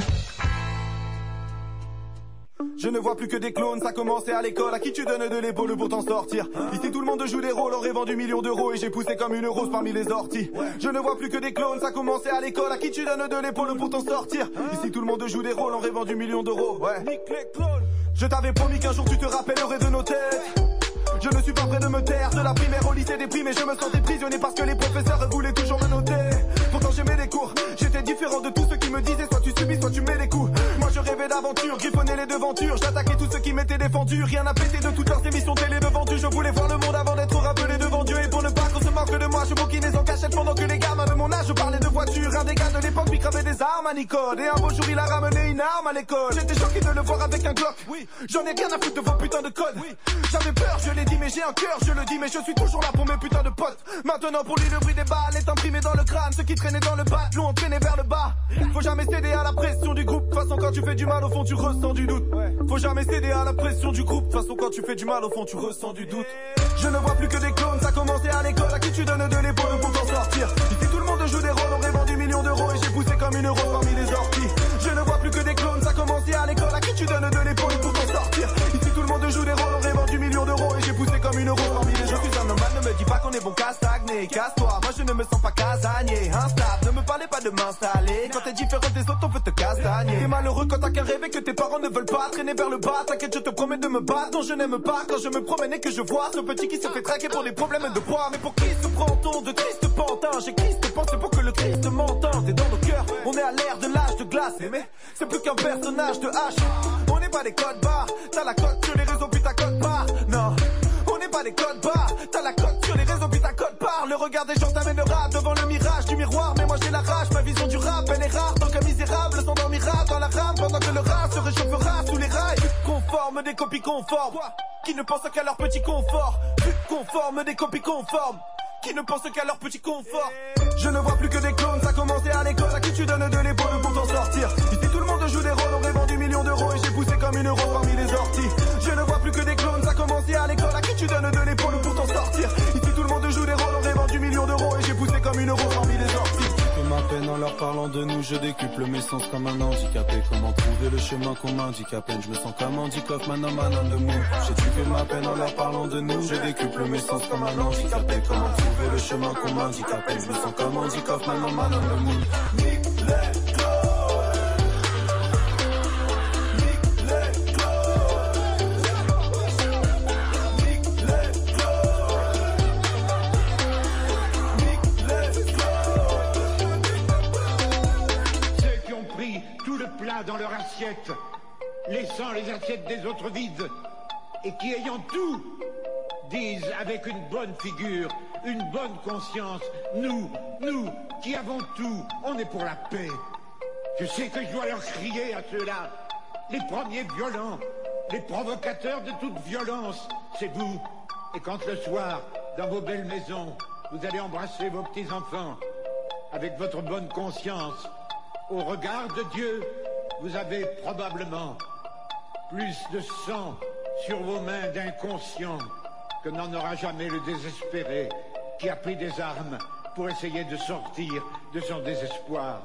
Je ne vois plus que des clones, ça commençait à l'école. À qui tu donnes de l'épaule pour t'en sortir? Ici tout le monde joue des rôles, aurait vendu millions d'euros et j'ai poussé comme une rose parmi les orties. Je ne vois plus que des clones, ça commençait à l'école. À qui tu donnes de l'épaule pour t'en sortir? Ici tout le monde joue des rôles, aurait vendu millions d'euros. Ouais. Je t'avais promis qu'un jour tu te rappellerais de nos têtes. Je ne suis pas prêt de me taire, de la primaire au lycée déprimé, je me sentais prisonnier parce que les professeurs voulaient toujours me noter. Pourtant j'aimais les cours, j'étais différent de tous ceux qui me disaient soit tu subis, soit tu mets les coups. Moi je rêvais d'aventure, griffonnais les devantures, j'attaquais tous ceux qui m'étaient Rien à péter de toutes leurs émissions télé devant Dieu. Je voulais voir le monde avant d'être rappelé devant Dieu. Et pour ne pas qu'on se moque de moi, arme à Nicole. Et un beau jour il a ramené une arme à l'école. J'étais choqué de le voir avec un Glock. Oui, j'en ai rien à foutre de vos putains de codes. Oui, j'avais peur, je l'ai dit mais j'ai un cœur, je le dis mais je suis toujours là pour mes putains de potes. Maintenant pour lui le bruit des balles est imprimé dans le crâne. Ceux qui traînaient dans le bas l'ont entraîné vers le bas. Faut jamais céder à la pression du groupe. De toute façon quand tu fais du mal au fond tu ressens du doute. Faut jamais céder à la pression du groupe. De toute façon quand tu fais du mal au fond tu ressens du doute. Je ne vois plus que des clones, ça commençait à l'école. À qui tu donnes de l'épaule pour t'en sortir. Ici tout le monde joue des rôles, aurait vendu millions d'euros. Et j'ai poussé comme une euro parmi les orties. Je ne vois plus que des clones, ça commençait à l'école. À qui tu donnes de l'épaule pour t'en sortir. Ici tout le monde joue des rôles, aurait vendu millions d'euros. Et j'ai poussé comme une euro parmi les orties. Je suis un nomade, ne me dis pas qu'on est bon qu'à stagner. Casse-toi, moi je ne me sens pas casanier. Instable, ne me parlez pas de m'installer. Quand t'es différent des autres, on peut te castagner. T'es malheureux quand t'as qu'un rêve et que tes parents ne veulent pas traîner vers le bas. T'inquiète, je te promets de me battre. Non, je n'aime pas quand je me promène et que je vois ce petit qui se fait traquer pour des problèmes de poids. Mais pour qui se prend-on de triste pantin? J'ai Christ pensé pour que le Christ m'entende. Et dans nos cœurs, on est à l'ère de l'âge de glace. Mais c'est plus qu'un personnage de H. On n'est pas des codes barres. T'as la cote sur les réseaux puis ta cote barre. Non, on n'est pas des codes barres. T'as la cote sur les réseaux puis ta cote barre. Le regard des gens t'amènera devant le mirage du miroir. Mais moi j'ai la rage, ma vision du rap elle est rare. Tant qu'un misérable s'endormira dans la rame pendant que le rat se réchauffera sous les rails. Conforme des copies conformes qui ne pensent qu'à leur petit confort. Conforme des copies conformes qui ne pensent qu'à leur petit confort. Je ne vois plus que des clones, ça commençait à l'école. À qui tu donnes de l'épaule pour t'en sortir. Ici tout le monde joue des rôles, aurait vendu millions d'euros. Et j'ai poussé comme une euro parmi les orties. Je ne vois plus que des clones, ça commençait à l'école. À qui tu donnes de l'épaule pour t'en sortir. Ici tout le monde joue des rôles, aurait vendu millions d'euros. Et j'ai poussé comme une euro parmi les orties. Ma peine en leur parlant de nous, je décuple mes sens comme un handicapé. Comment trouver le chemin qu'on m'indique à peine. Je me sens comme Andy Kaufman, un man de mou. J'ai tué ma peine en leur parlant de nous, je décuple mes sens comme un handicapé. Comment trouver le chemin qu'on m'indique à peine. Je me sens comme Andy Kaufman, un man de mou. Nick les dans leur assiette, laissant les assiettes des autres vides, et qui ayant tout, disent avec une bonne figure, une bonne conscience, nous, nous, qui avons tout, on est pour la paix. Je sais que je dois leur crier à ceux-là, les premiers violents, les provocateurs de toute violence, c'est vous. Et quand le soir, dans vos belles maisons, vous allez embrasser vos petits-enfants, avec votre bonne conscience, au regard de Dieu, vous avez probablement plus de sang sur vos mains d'inconscient que n'en aura jamais le désespéré qui a pris des armes pour essayer de sortir de son désespoir.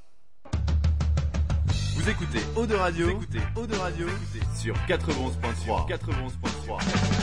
Vous écoutez Eau de Radio, vous écoutez Eau de Radio sur quatre-vingt-onze point trois. quatre-vingt-onze point trois.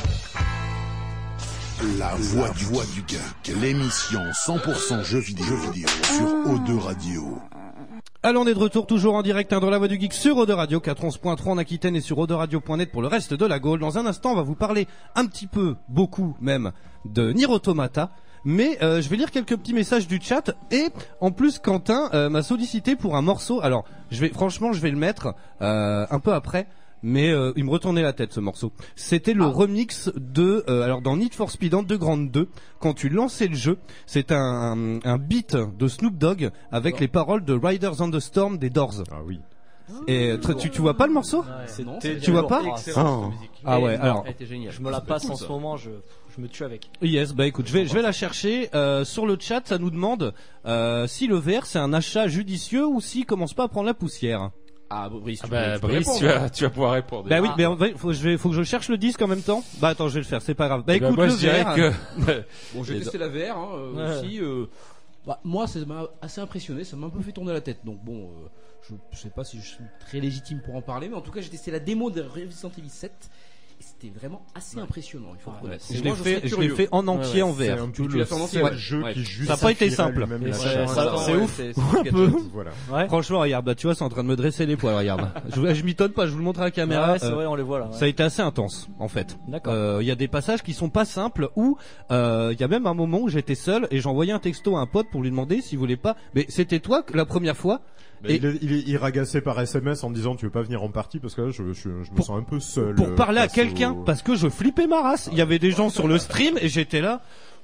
La voix du, voix du geek, l'émission cent pour cent jeux vidéo, jeux vidéo sur O deux Radio. Alors on est de retour toujours en direct hein, dans la voix du geek sur O deux Radio quatre-vingt-onze point trois en Aquitaine et sur O deux radio point net pour le reste de la Gaule. Dans un instant on va vous parler un petit peu, beaucoup même, de Nier Automata. Mais euh, je vais lire quelques petits messages du chat et en plus Quentin euh, m'a sollicité pour un morceau. Alors je vais franchement je vais le mettre euh, un peu après. Mais euh, il me retournait la tête ce morceau. C'était le ah. remix de euh, alors dans Need for Speed Underground deux, quand tu lançais le jeu, c'est un, un un beat de Snoop Dogg avec oh. les paroles de Riders on the Storm des Doors. Ah oui. Et tu, tu tu vois pas le morceau? Ouais, tu vois pas? Oh. Ah ouais, alors je me la passe cool, en ce moment, je je me tue avec. Yes, bah écoute, je vais je vais la chercher euh, sur le chat, ça nous demande euh, si le V R c'est un achat judicieux ou s'il commence pas à prendre la poussière. Ah, Brice, tu, ah bah, peux, Brice, tu, vas, tu vas pouvoir répondre. Bah oui, ah. mais en fait, faut, je vais, faut que je cherche le disque en même temps. Bah attends, je vais le faire, c'est pas grave. Bah bah écoute, moi, le je dirais V R. Que... bon, j'ai testé la V R hein, euh, ouais. aussi. Euh, bah, moi, ça m'a assez impressionné, ça m'a un peu fait tourner la tête. Donc bon, euh, je, je sais pas si je suis très légitime pour en parler, mais en tout cas, j'ai testé la démo de Resident Evil sept. Et c'était vraiment assez ouais. impressionnant, il faut ah, reconnaître. Ouais. Je l'ai fait, je l'ai fait en entier ouais, ouais. en V R. Tu, tu l'as fait en entier, ouais. le jeu ouais. qui juste. Ça n'a pas été simple. Ouais, ça, ça, c'est ouf. Un peu. Voilà. Ouais. Franchement, regarde, bah tu vois, c'est en train de me dresser les poils. Regarde. je, je m'étonne pas, je vous le montre à la caméra. Ouais, c'est euh, vrai, on les voit là. Ouais. Ça a été assez intense, en fait. D'accord. Il euh, y a des passages qui sont pas simples où il euh, y a même un moment où j'étais seul et j'envoyais un texto à un pote pour lui demander s'il voulait pas. Mais c'était toi la première fois. Et il, il, il ragassait par S M S en me disant tu veux pas venir en partie parce que là je, je, je me pour, sens un peu seul. Pour euh, parler à quelqu'un au... parce que je flippais ma race. Il y avait des gens sur le stream et j'étais là.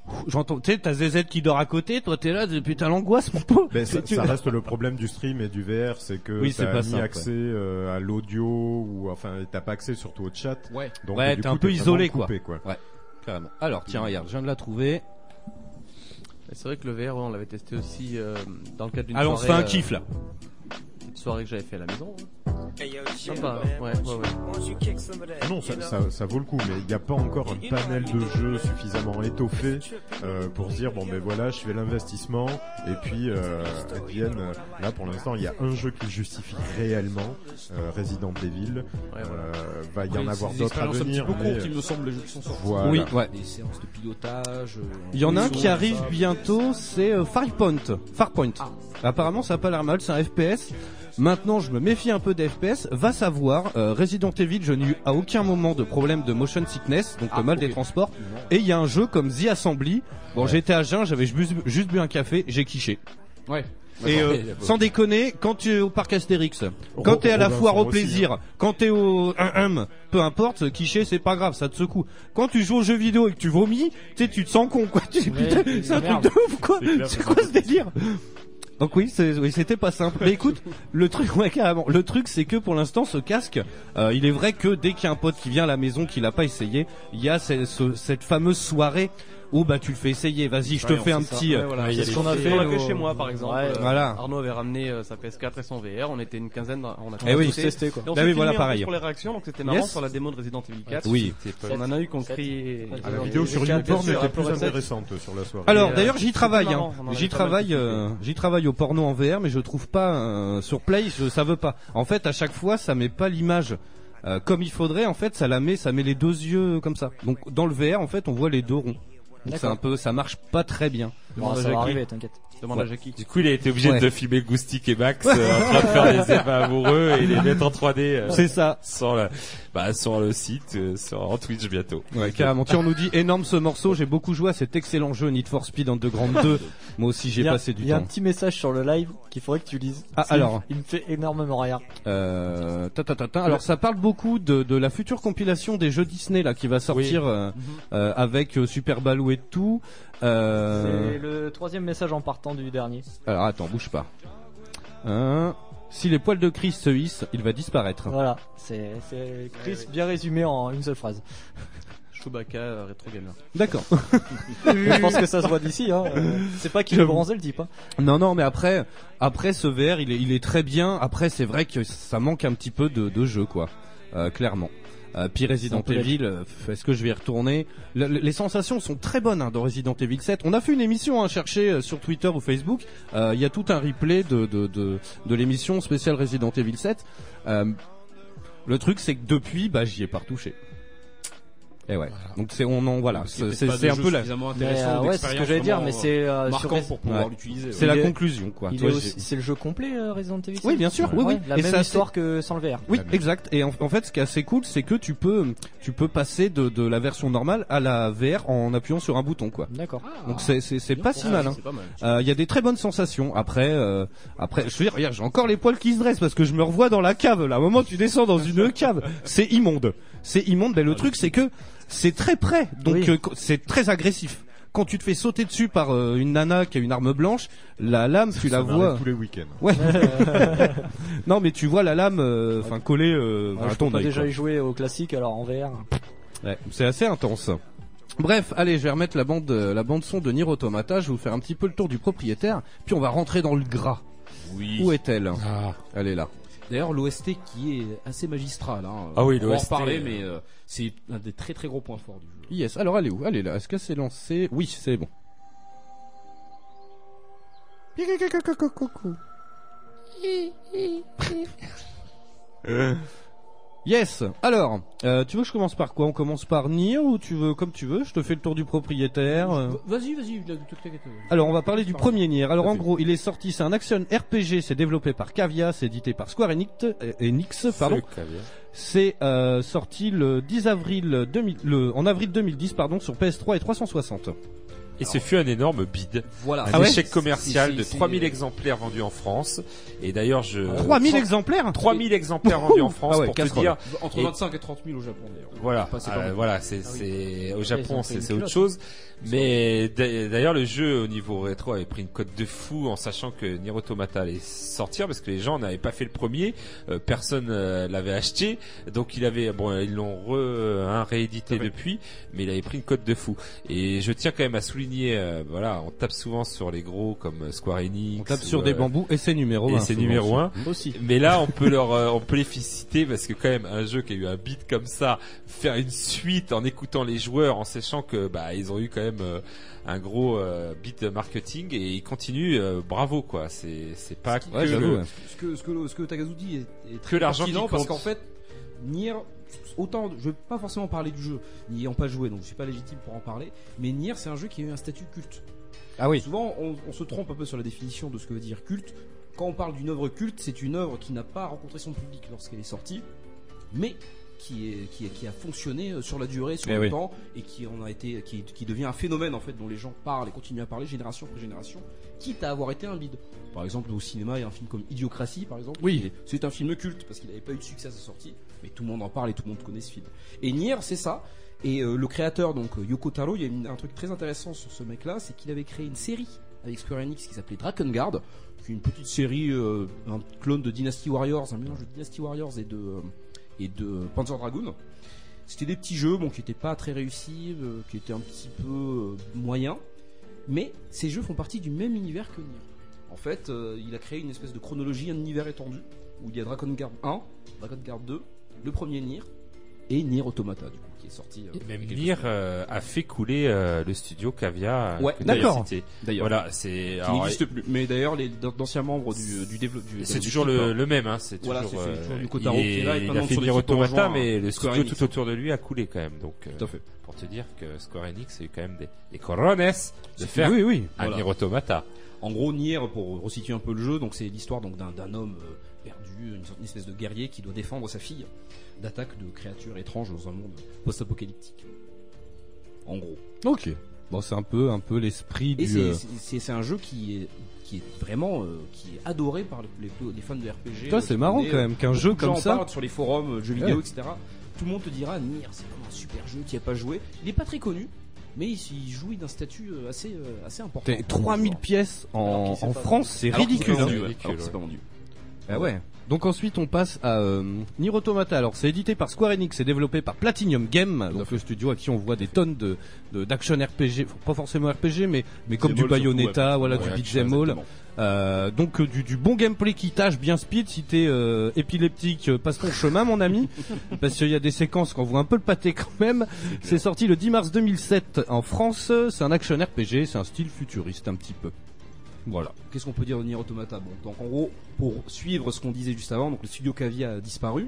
J'entends, tu sais, t'as Z Z qui dort à côté, toi t'es là, putain l'angoisse, mon pauvre. Ben, ça, Tu- ça reste le problème du stream et du V R, c'est que Oui, c'est t'as pas ni simple, accès euh, à l'audio ou enfin t'as pas accès surtout au chat. Ouais. Donc ouais, du t'es coup, un peu t'es isolé vraiment quoi. coupé, quoi. Ouais, carrément. Alors tiens, regarde, je viens de la trouver. C'est vrai que le V R, ouais, on l'avait testé aussi euh, dans le cadre d'une Allez, on soirée. se fait un euh, kiff là. Une soirée que j'avais fait à la maison. hein. Sympa, ouais, ouais, ouais. Ah non, ça, ça, ça vaut le coup, mais il n'y a pas encore un panel de jeux suffisamment étoffé euh, pour se dire bon ben voilà, je fais l'investissement et puis euh, advienne, euh, là pour l'instant il y a un jeu qui le justifie réellement, euh, Resident Evil. Ouais, voilà. Euh, va y Après, en avoir c'est des d'autres à expériences venir. un petit peu mais, courtes, il me semble, les jeux qui sont sortis. Voilà. Oui, ouais. Des séances de pilotage. euh, Il y en a un des qui choses arrive comme ça. bientôt, c'est euh, Farpoint. Farpoint. Apparemment, ça a pas l'air mal, c'est un F P S. Maintenant, je me méfie un peu des F P S. Va savoir, euh, Resident Evil, je n'ai eu à aucun moment de problème de motion sickness, donc Ah, le mal ok. des transports. Et il y a un jeu comme The Assembly. Bon, Ouais. j'étais à jeun, j'avais juste, juste bu un café, j'ai quiché. Ouais. Et D'accord. euh, Ouais, sans déconner, quand tu es au parc Astérix, Ro- quand t'es à la Robinson foire au aussi, plaisir, hein. quand t'es au hum hum, peu importe, quicher c'est pas grave, ça te secoue. Quand tu joues aux jeux vidéo et que tu vomis, tu sais, tu te sens con quoi. Tu dis, Ouais, putain, c'est c'est un merde. truc de ouf quoi. C'est clair, C'est c'est quoi pas ce délire? Donc oui, c'est, oui, c'était pas simple. Mais écoute, le truc, ouais, carrément. Le truc, c'est que pour l'instant, ce casque, euh, il est vrai que dès qu'il y a un pote qui vient à la maison qui l'a pas essayé, il y a ce- ce- cette fameuse soirée où bah tu le fais essayer. Vas-y, je te Ouais, fais un c'est ça. petit. Ouais, voilà. euh, C'est ce qu'on a fait, on l'a fait chez moi par exemple. Ouais, Euh, voilà. Arnaud avait ramené euh, sa P S quatre et son V R, on était une quinzaine, on a Eh oui. tous testé, quoi. Et on Bah s'est oui, filmé voilà, un peu pareil. sur les réactions, donc c'était marrant Yes. sur la démo de Resident Evil quatre. Oui. On en a eu qu'on criait. Ah, la vidéo sur Bien YouPorn sûr, était un plus peu recette. intéressante sur la soirée. Alors Et, euh, d'ailleurs j'y c'était travaille, marrant, hein. on en avait j'y pas mal travaille, discuté. euh, j'y travaille au porno en V R, mais je trouve pas euh, sur Play, je, ça veut pas. En fait, à chaque fois, ça met pas l'image euh, comme il faudrait. En fait, ça la met, ça met les deux yeux comme ça. Donc dans le V R, en fait, on voit les deux ronds. Donc c'est D'accord. un peu, ça marche pas très bien. Demande Bon, à ça va Jackie. arriver, t'inquiète. Demande Ouais. à Jackie. Du coup, il a été obligé Ouais. de filmer Goustic et Max euh, en train de faire des ébats amoureux et les mettre en trois D. euh, C'est ça. Sur le, bah, sur le site, euh, sur en Twitch bientôt. Ouais, carrément. Tiens, on nous dit énorme ce morceau. J'ai beaucoup joué à cet excellent jeu Need for Speed Underground deux. Moi aussi, j'ai Il y a- passé du Il y a un temps. petit message sur le live qu'il faudrait que tu lises. Ah, C'est- alors. Il me fait énormément rire. Euh, ta, ta, ta, ta. Alors ça parle beaucoup de, de la future compilation des jeux Disney là qui va sortir euh, euh, avec euh, Super Baloo et tout. Euh... C'est le troisième message en partant du dernier. Alors attends, bouge pas. Hein, si les poils de Chris se hissent, il va disparaître. Voilà, c'est c'est Chris bien résumé en une seule phrase. Chewbacca, euh, Retro Gamer. D'accord. Je pense que ça se voit d'ici. Hein. Euh, C'est pas qu'il est bronzé le type. Hein. Non, non, mais après, après ce V R, il est, il est très bien. Après, c'est vrai que ça manque un petit peu de, de jeu, quoi. Euh, clairement. Euh, puis Resident C'est un peu Evil, euh, est-ce que je vais y retourner? Le- le- Les sensations sont très bonnes hein, dans Resident Evil sept. On a fait une émission, hein, chercher euh, sur Twitter ou Facebook. Euh, Il y a tout un replay de de de, de l'émission spéciale Resident Evil sept. Euh, le truc, c'est que depuis, bah, j'y ai pas retouché. Et ouais. Donc c'est on en voilà, c'est c'est c'est un peu la. Mais, euh, ouais, c'est ce que j'allais dire, mais c'est euh, marquant sur- pour pouvoir Ouais. l'utiliser. C'est Il la est- conclusion, quoi. il Toi, est j'ai- aussi- C'est le jeu complet euh, Resident Evil. Oui, bien sûr, oui, oui. La Et même ça, histoire que sans le V R. Oui, exact. Et en, en fait, ce qui est assez cool, c'est que tu peux, tu peux passer de, de la version normale à la V R en appuyant sur un bouton, quoi. D'accord. Donc c'est c'est c'est pas si Ah, mal. Hein. c'est pas mal. Euh, Il y a des très bonnes sensations. Après, euh, après, je veux dire, regarde, j'ai encore les poils qui se dressent parce que je me revois dans la cave. Là, à un moment, tu descends dans une cave, c'est immonde. C'est immonde. Ben le truc, c'est que c'est très près, donc Oui. euh, c'est très agressif. Quand tu te fais sauter dessus par euh, une nana qui a une arme blanche, la lame, tu la Ça vois. m'arrive tous les week-ends. Ouais. Non, mais tu vois la lame, euh, enfin collée euh, Ouais, à je ton peux pas œil. déjà quoi. y jouer au classique alors en V R. Ouais, c'est assez intense. Bref, allez, je vais remettre la bande, euh, la bande son de Nier Automata. Je vais vous faire un petit peu le tour du propriétaire, puis on va rentrer dans le gras. Oui. Où est-elle? Ah. Elle est là. D'ailleurs, l'O S T qui est assez magistral. Hein. Ah oui, on va en l'O S T, reparler, euh, mais euh, c'est un des très très gros points forts du jeu. Yes. Alors elle est où? Elle est là. Est-ce que c'est lancé? Oui, c'est bon. Yes. Alors, euh, tu veux que je commence par quoi? On commence par Nier ou tu veux comme tu veux? Je te fais le tour du propriétaire. euh. Vas-y, vas-y. la- tout- tout- tout- Alors on va parler du Pardon. premier Nier. Alors en gros, il est sorti, c'est un action R P G, c'est développé par Cavia, c'est édité par Square Enix, euh, Enix pardon. C'est caviar. C'est euh, sorti le dix avril deux mille, le, en avril deux mille dix pardon sur P S trois et trois cent soixante. Et ce fut un énorme bide. Voilà. Un Ah ouais échec commercial C'est- c'est- de c'est- trois mille exemplaires vendus en France. Et d'ailleurs, je... trois mille exemplaires trois mille exemplaires vendus en France, Ah ouais, pour te casserole. dire. Entre Et- vingt-cinq et trente mille au Japon d'ailleurs. Voilà, Pas- c'est euh, pas mal. voilà, c'est, Ah oui. c'est, au Après, Japon, ils ont fait c'est, une c'est autre culotte. chose. Mais d'a- d'ailleurs, le jeu au niveau rétro avait pris une cote de fou en sachant que Nier Automata allait sortir parce que les gens n'avaient pas fait le premier, euh, personne euh, l'avait acheté, donc il avait, bon, ils l'ont re, hein, réédité depuis, mais il avait pris une cote de fou. Et je tiens quand même à souligner, euh, voilà, on tape souvent sur les gros comme Square Enix. On tape ou, sur des bambous et c'est numéro et un. c'est souvent numéro un. aussi. Mais là, on peut leur, euh, on peut les féliciter parce que quand même un jeu qui a eu un beat comme ça, faire une suite en écoutant les joueurs, en sachant que bah ils ont eu quand même euh, un gros euh, beat de marketing et ils continuent, euh, bravo quoi. C'est c'est pas que Ouais, le- ouais. Ce que ce que ce que Takazu dit est, est Que très l'argent pertinent qui parce compte. qu'en fait Nier, autant je vais pas forcément parler du jeu, n'y ayant pas joué, donc je suis pas légitime pour en parler, mais Nier c'est un jeu qui a eu un statut culte. Ah oui. Souvent on, on se trompe un peu sur la définition de ce que veut dire culte. Quand on parle d'une œuvre culte, c'est une œuvre qui n'a pas rencontré son public lorsqu'elle est sortie, mais qui, est, qui, est- qui a fonctionné sur la durée, sur Eh le oui. temps, et qui en a été, qui, qui devient un phénomène en fait dont les gens parlent et continuent à parler génération après génération, quitte à avoir été un bide. Par exemple, au cinéma, il y a un film comme Idiocratie, par exemple. Oui. qui est- C'est un film culte parce qu'il n'avait pas eu de succès à sa sortie, mais tout le monde en parle et tout le monde connaît ce film. Et Nier, c'est ça. Et euh, le créateur, donc euh, Yoko Taro, il y a une- un truc très intéressant sur ce mec-là, c'est qu'il avait créé une série avec Square Enix qui s'appelait Drakengard, qui est une petite série, euh, un clone de Dynasty Warriors, un mélange de Dynasty Warriors et de euh, et de Panzer Dragoon. C'était des petits jeux, bon, qui n'étaient pas très réussis, euh, qui étaient un petit peu euh, moyens, mais ces jeux font partie du même univers que Nier. En fait, euh, il a créé une espèce de chronologie, un univers étendu, où il y a Drakengard un, Drakengard deux, le premier Nier, et Nier Automata, du coup, qui est sorti. euh, Et même il y a quelques Nier semaines. euh, a fait couler euh, le studio Cavia. euh, Ouais, que tu as d'accord. cité. D'ailleurs. Voilà, c'est. Qui alors, n'existe plus. Mais d'ailleurs, les d'anciens membres du, du développement. C'est toujours le, le même, hein. C'est Voilà, toujours. c'est- c'est toujours euh, Yoko Taro il qui est là et est- plein il a de fait monde Nier sur l'équipe Automata, rejoint, mais le Square studio Enix. tout autour de lui a coulé quand même. Donc, euh, Tout à fait. pour te dire que Square Enix a eu quand même des, des corones de faire Oui, oui. un Voilà. Nier Automata. En gros, Nier, pour resituer un peu le jeu, donc c'est l'histoire donc d'un d'un homme euh, perdu, une, sorte, une espèce de guerrier qui doit défendre sa fille d'attaques de créatures étranges dans un monde post-apocalyptique. En gros. Ok. Bon, c'est un peu, un peu l'esprit Et du. c'est- euh, c'est c'est- c'est un jeu qui est, qui est vraiment euh, qui est adoré par les, les- les fans de R P G. Putain, euh, c'est qui marrant connaissent, quand même qu'un beaucoup jeu de gens comme en ça- parlent sur les forums, euh, jeux vidéo, Ouais. et cetera. Tout le monde te dira Nier, c'est vraiment un super jeu, tu n'y as pas joué. Il n'est pas très connu, mais il, il jouit d'un statut euh, assez, euh, assez important. T'es trois mille pièces Alors en, qu'il s'est en pas France, vendu. c'est Alors qu'il s'est ridicule. pas vendu, hein. ouais. Alors qu'il s'est pas vendu. Ah ouais. Donc ensuite on passe à euh, Nier Automata. Alors c'est édité par Square Enix, c'est développé par Platinum Game, donc le studio à qui on voit des tonnes de de- d'action R P G, pas forcément R P G, mais mais comme du Beat'em all, Bayonetta, surtout, ouais. voilà, Ouais, du action, beat'em all. exactement. Euh, donc euh, du, du bon gameplay qui tâche bien speed. Si t'es euh, épileptique, euh, passe ton chemin, mon ami, parce qu'il y a des séquences qu'on voit un peu le pâté quand même. C'est sorti le dix mars deux mille sept en France. C'est un action R P G, c'est un style futuriste un petit peu. Voilà. Qu'est-ce qu'on peut dire de Nier Automata? Bon, donc en gros, pour suivre ce qu'on disait juste avant, donc le studio Cavia a disparu.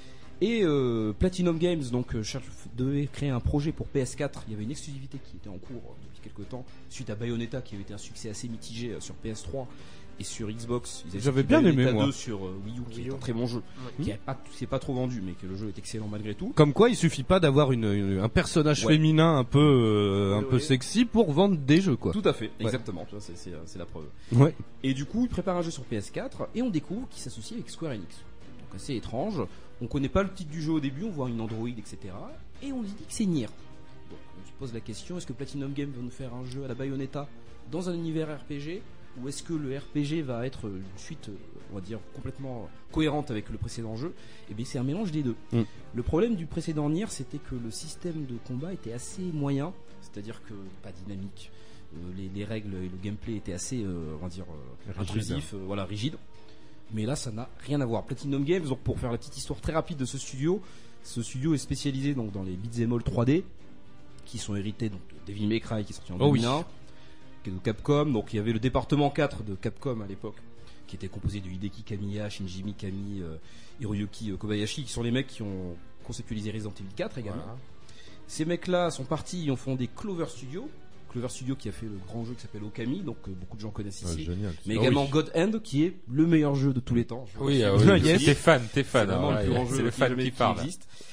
Et euh, Platinum Games donc euh, cherche, devait créer un projet pour P S quatre. Il y avait une exclusivité qui était en cours euh, depuis quelques temps suite à Bayonetta qui avait été un succès assez mitigé euh, sur P S trois et sur Xbox. Ils avaient J'avais sorti bien aimé, Bayonetta moi. deux sur euh, Wii U qui Wii est U. un très bon jeu, Ouais. qui a pas, s'est pas trop vendu mais que le jeu est excellent malgré tout. Comme quoi, il suffit pas d'avoir une, une- un personnage Ouais. féminin un peu euh, un peu sexy pour vendre des jeux, quoi. Tout à fait, Ouais. exactement. Tu vois, c'est, c'est, euh, c'est la preuve. Ouais. Et du coup, il prépare un jeu sur P S quatre et on découvre qu'il s'associe avec Square Enix. Donc assez étrange. On connaît pas le titre du jeu au début, on voit une Android, et cetera. Et on dit que c'est Nier. Donc on se pose la question, est-ce que Platinum Games va nous faire un jeu à la Bayonetta dans un univers R P G, ou est-ce que le R P G va être une suite, euh, on va dire, complètement cohérente avec le précédent jeu? Et bien c'est un mélange des deux. Mm. Le problème du précédent Nier, c'était que le système de combat était assez moyen, c'est-à-dire que pas dynamique. Euh, les, les règles et le gameplay étaient assez, euh, on va dire, euh, Rigide. intrusifs, euh, voilà, rigides. Mais là, ça n'a rien à voir. Platinum Games, donc pour faire la petite histoire très rapide de ce studio, ce studio est spécialisé donc dans les beat'em all trois D, qui sont hérités donc de Devil May Cry qui est sorti en Oh deux mille un, oui. qui est de Capcom. Donc il y avait le département quatre de Capcom à l'époque, qui était composé de Hideki Kamiya, Shinji Mikami, euh, Hiroyuki euh, Kobayashi, qui sont les mecs qui ont conceptualisé Resident Evil quatre également. Voilà. Ces mecs-là sont partis, ils ont fondé Clover Studio. Clover Studio qui a fait le grand jeu qui s'appelle Okami, donc euh, beaucoup de gens connaissent Ah, ici. génial. Mais Ah également oui. God Hand qui est le meilleur jeu de tous les temps. Je Oui, suis- ah oui, Yes. t'es fan, t'es fan, C'est vraiment alors le plus là, grand c'est jeu le qui fan jamais- qui qui parle. existe.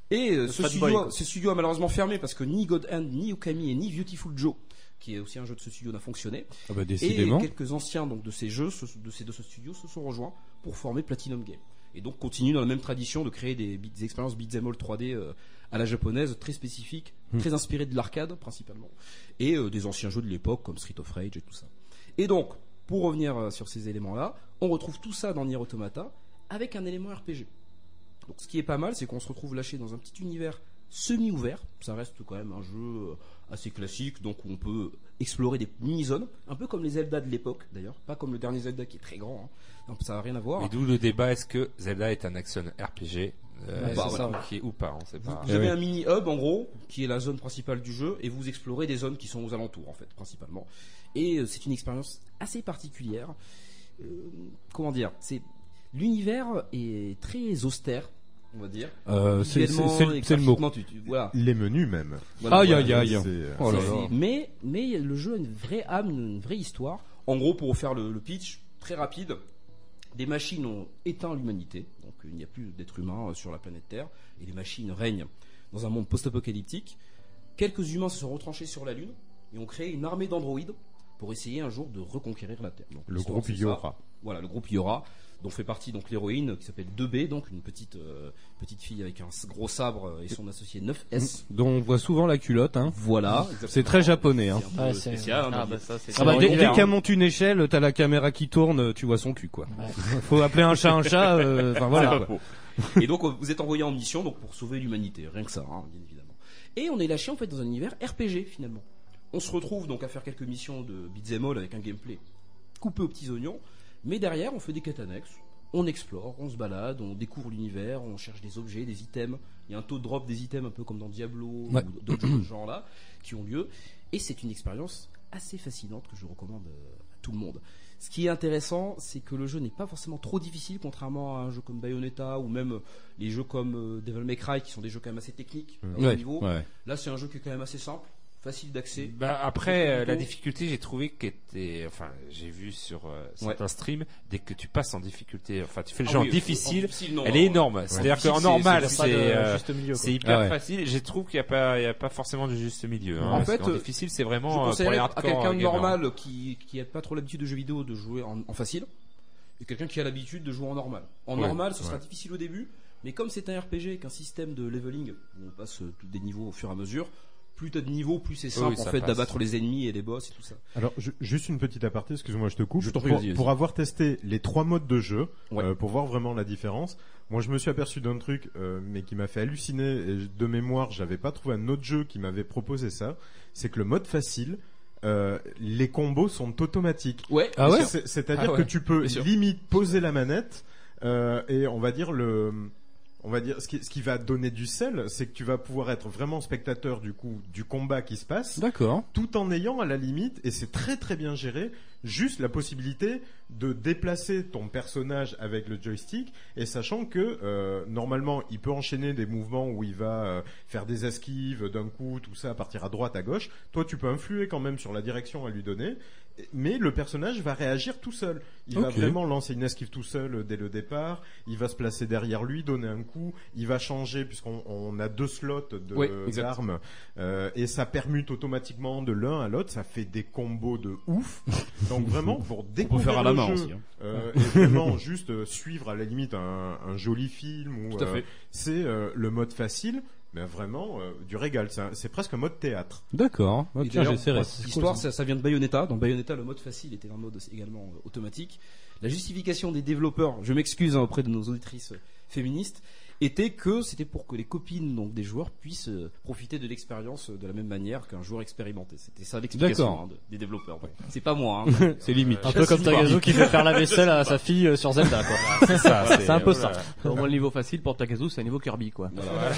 Et euh, Le ce Fat studio, Boy, quoi. ce studio a malheureusement fermé parce que ni God Hand, ni Okami et ni Beautiful Joe, qui est aussi un jeu de ce studio, n'a fonctionné. Ah bah, décidément. Et quelques anciens donc de ces jeux, ce- de ces de ce studio, se sont rejoints pour former Platinum Game. Et donc continuent dans la même tradition de créer des, beat- des expériences beat'em all trois D euh, à la japonaise, très spécifiques, Hmm. très inspirées de l'arcade principalement, et euh, des anciens jeux de l'époque comme Street of Rage et tout ça. Et donc, pour revenir euh, sur ces éléments-là, on retrouve tout ça dans Nier Automata avec un élément R P G. Donc, ce qui est pas mal, c'est qu'on se retrouve lâché dans un petit univers semi-ouvert. Ça reste quand même un jeu euh, assez classique, donc où on peut explorer des mini-zones, un peu comme les Zelda de l'époque d'ailleurs, pas comme le dernier Zelda qui est très grand, hein. Donc, ça n'a rien à voir. Et d'où le débat, est-ce que Zelda est un action R P G euh, Ouais, bah, c'est voilà, ça. qui est ou pas, on sait Vous, pas. vous avez un mini hub en gros, qui est la zone principale du jeu, et vous explorez des zones qui sont aux alentours en fait, principalement. Et euh, c'est une expérience assez particulière. Euh, comment dire, c'est l'univers est très austère, on va dire. Euh, c'est- Visuellement c'est- c'est le- et c'est le mot. graphiquement, tu- tu- voilà. Les menus même. Voilà, Aïe, voilà. aïe, aïe. C'est- Oh là C'est- là. Mais, mais le jeu a une vraie âme, une vraie histoire. En gros, pour faire le, le pitch, très rapide, des machines ont éteint l'humanité. Donc il n'y a plus d'êtres humains euh, sur la planète Terre. Et les machines règnent dans un monde post-apocalyptique. Quelques humains se sont retranchés sur la Lune et ont créé une armée d'androïdes pour essayer un jour de reconquérir la Terre. Donc, Le l'histoire, groupe c'est ça. Yora. Voilà, le groupe Yora, dont fait partie donc l'héroïne qui s'appelle deux B, donc une petite euh, petite fille avec un s- gros sabre euh, et son associé neuf S. Dont on voit souvent la culotte. Hein. Voilà, C'est très japonais. Hein. C'est un peu spécial. hein, Ah, donc, bah, ça, c'est Ah bah, dans dès l'univers, dès qu'elle hein. monte une échelle, t'as la caméra qui tourne, tu vois son cul quoi. Faut appeler un chat un chat. euh, Enfin voilà. C'est pas quoi. faux. Et donc euh, vous êtes envoyé en mission donc pour sauver l'humanité, rien que ça, hein, bien évidemment. Et on est lâché en fait dans un univers R P G finalement. On se retrouve donc à faire quelques missions de beat'em all avec un gameplay coupé aux petits oignons, mais derrière on fait des quêtes annexes, on explore, on se balade, on découvre l'univers, on cherche des objets, des items. Il y a un taux de drop des items un peu comme dans Diablo Ouais. ou d'autres jeux de ce genre là qui ont lieu. Et c'est une expérience assez fascinante que je recommande euh, à tout le monde. Ce qui est intéressant, c'est que le jeu n'est pas forcément trop difficile, contrairement à un jeu comme Bayonetta ou même euh, les jeux comme euh, Devil May Cry, qui sont des jeux quand même assez techniques à haut Ouais, niveau. ouais. Là, c'est un jeu qui est quand même assez simple, facile d'accès. Bah après euh, la Plutôt- difficulté j'ai trouvé qu'était enfin j'ai vu sur euh, Ouais. certains streams dès que tu passes en difficulté enfin tu fais le Ah genre oui, en difficile difficile, non, elle non, est non. énorme Ouais. c'est-à-dire Difficile, qu'en c'est- normal c'est- il y a pas c'est de euh, juste milieu, quoi. c'est hyper Ah ouais. facile je trouve qu'il n'y a pas il y a pas forcément de juste milieu hein, En parce fait, qu'en euh, difficile c'est Je vraiment euh, pour les conseillerais à hardcore quelqu'un de gamers. normal qui qui n'a pas trop l'habitude de jeux vidéo de jouer en, en facile, et quelqu'un qui a l'habitude de jouer en normal. En Ouais, normal, ce sera ouais. difficile au début, mais comme c'est un R P G avec un système de leveling où on passe euh, tous des niveaux au fur et à mesure, plus t'as de niveaux, plus c'est simple Oui, en ça fait passe. d'abattre les ennemis et les boss et tout ça. Alors, ju- juste une petite aparté, excuse-moi, je te coupe. Je t'en prie, pour, vas-y, vas-y. pour avoir testé les trois modes de jeu, Ouais. euh, pour voir vraiment la différence, moi je me suis aperçu d'un truc, euh, mais qui m'a fait halluciner, et de mémoire, j'avais pas trouvé un autre jeu qui m'avait proposé ça, c'est que le mode facile, euh, les combos sont automatiques. Ouais. Ah ouais C'est- C'est-à-dire Ah ouais, que tu peux bien sûr. limite poser la manette, euh, et on va dire le... On va dire, ce qui, ce qui va donner du sel, c'est que tu vas pouvoir être vraiment spectateur du coup du combat qui se passe, D'accord. tout en ayant à la limite, et c'est très très bien géré, juste la possibilité de déplacer ton personnage avec le joystick, et sachant que euh, normalement il peut enchaîner des mouvements où il va euh, faire des esquives d'un coup, tout ça, partir à droite, à gauche. Toi tu peux influer quand même sur la direction à lui donner, mais le personnage va réagir tout seul. Il va Ok. vraiment lancer une esquive tout seul euh, dès le départ, il va se placer derrière lui, donner un coup, il va changer puisqu'on on a deux slots de Oui, exact. d'armes, euh, et ça permute automatiquement de l'un à l'autre, ça fait des combos de ouf. Donc vraiment pour découvrir faire à la le main jeu, aussi, hein. euh, et vraiment juste euh, suivre à la limite un, un joli film ou Tout à euh, fait. c'est euh, le mode facile, mais vraiment euh, du régal. C'est un- c'est presque un mode théâtre. D'accord. Et Ok, d'ailleurs, j'essaierai. pour cette histoire, ça, ça vient de Bayonetta. Dans Bayonetta, le mode facile était un mode aussi- également euh, automatique. La justification des développeurs, je m'excuse hein, auprès de nos auditrices euh, féministes, était que c'était pour que les copines donc des joueurs puissent euh, profiter de l'expérience euh, de la même manière qu'un joueur expérimenté. C'était ça l'explication D'accord. hein, de- des développeurs. Ouais. C'est pas moi. Hein. C'est limite. Un peu comme Tagazu qui fait faire la vaisselle à sa fille euh, sur Zelda, quoi. c'est ça C'est un peu ça. Au moins le niveau facile pour Takazu, c'est un niveau Kirby, quoi.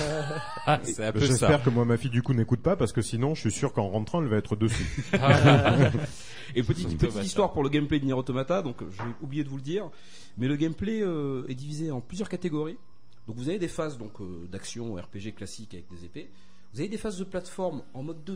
Ah, c'est un peu ça J'espère que moi ma fille du coup n'écoute pas, parce que sinon je suis sûr qu'en rentrant elle va être dessus. Et petite, C'est petite Automata. histoire pour le gameplay de Nier Automata, donc euh, j'ai oublié de vous le dire, mais le gameplay euh, est divisé en plusieurs catégories. Donc vous avez des phases donc euh, d'action R P G classique avec des épées. Vous avez des phases de plateforme en mode deux D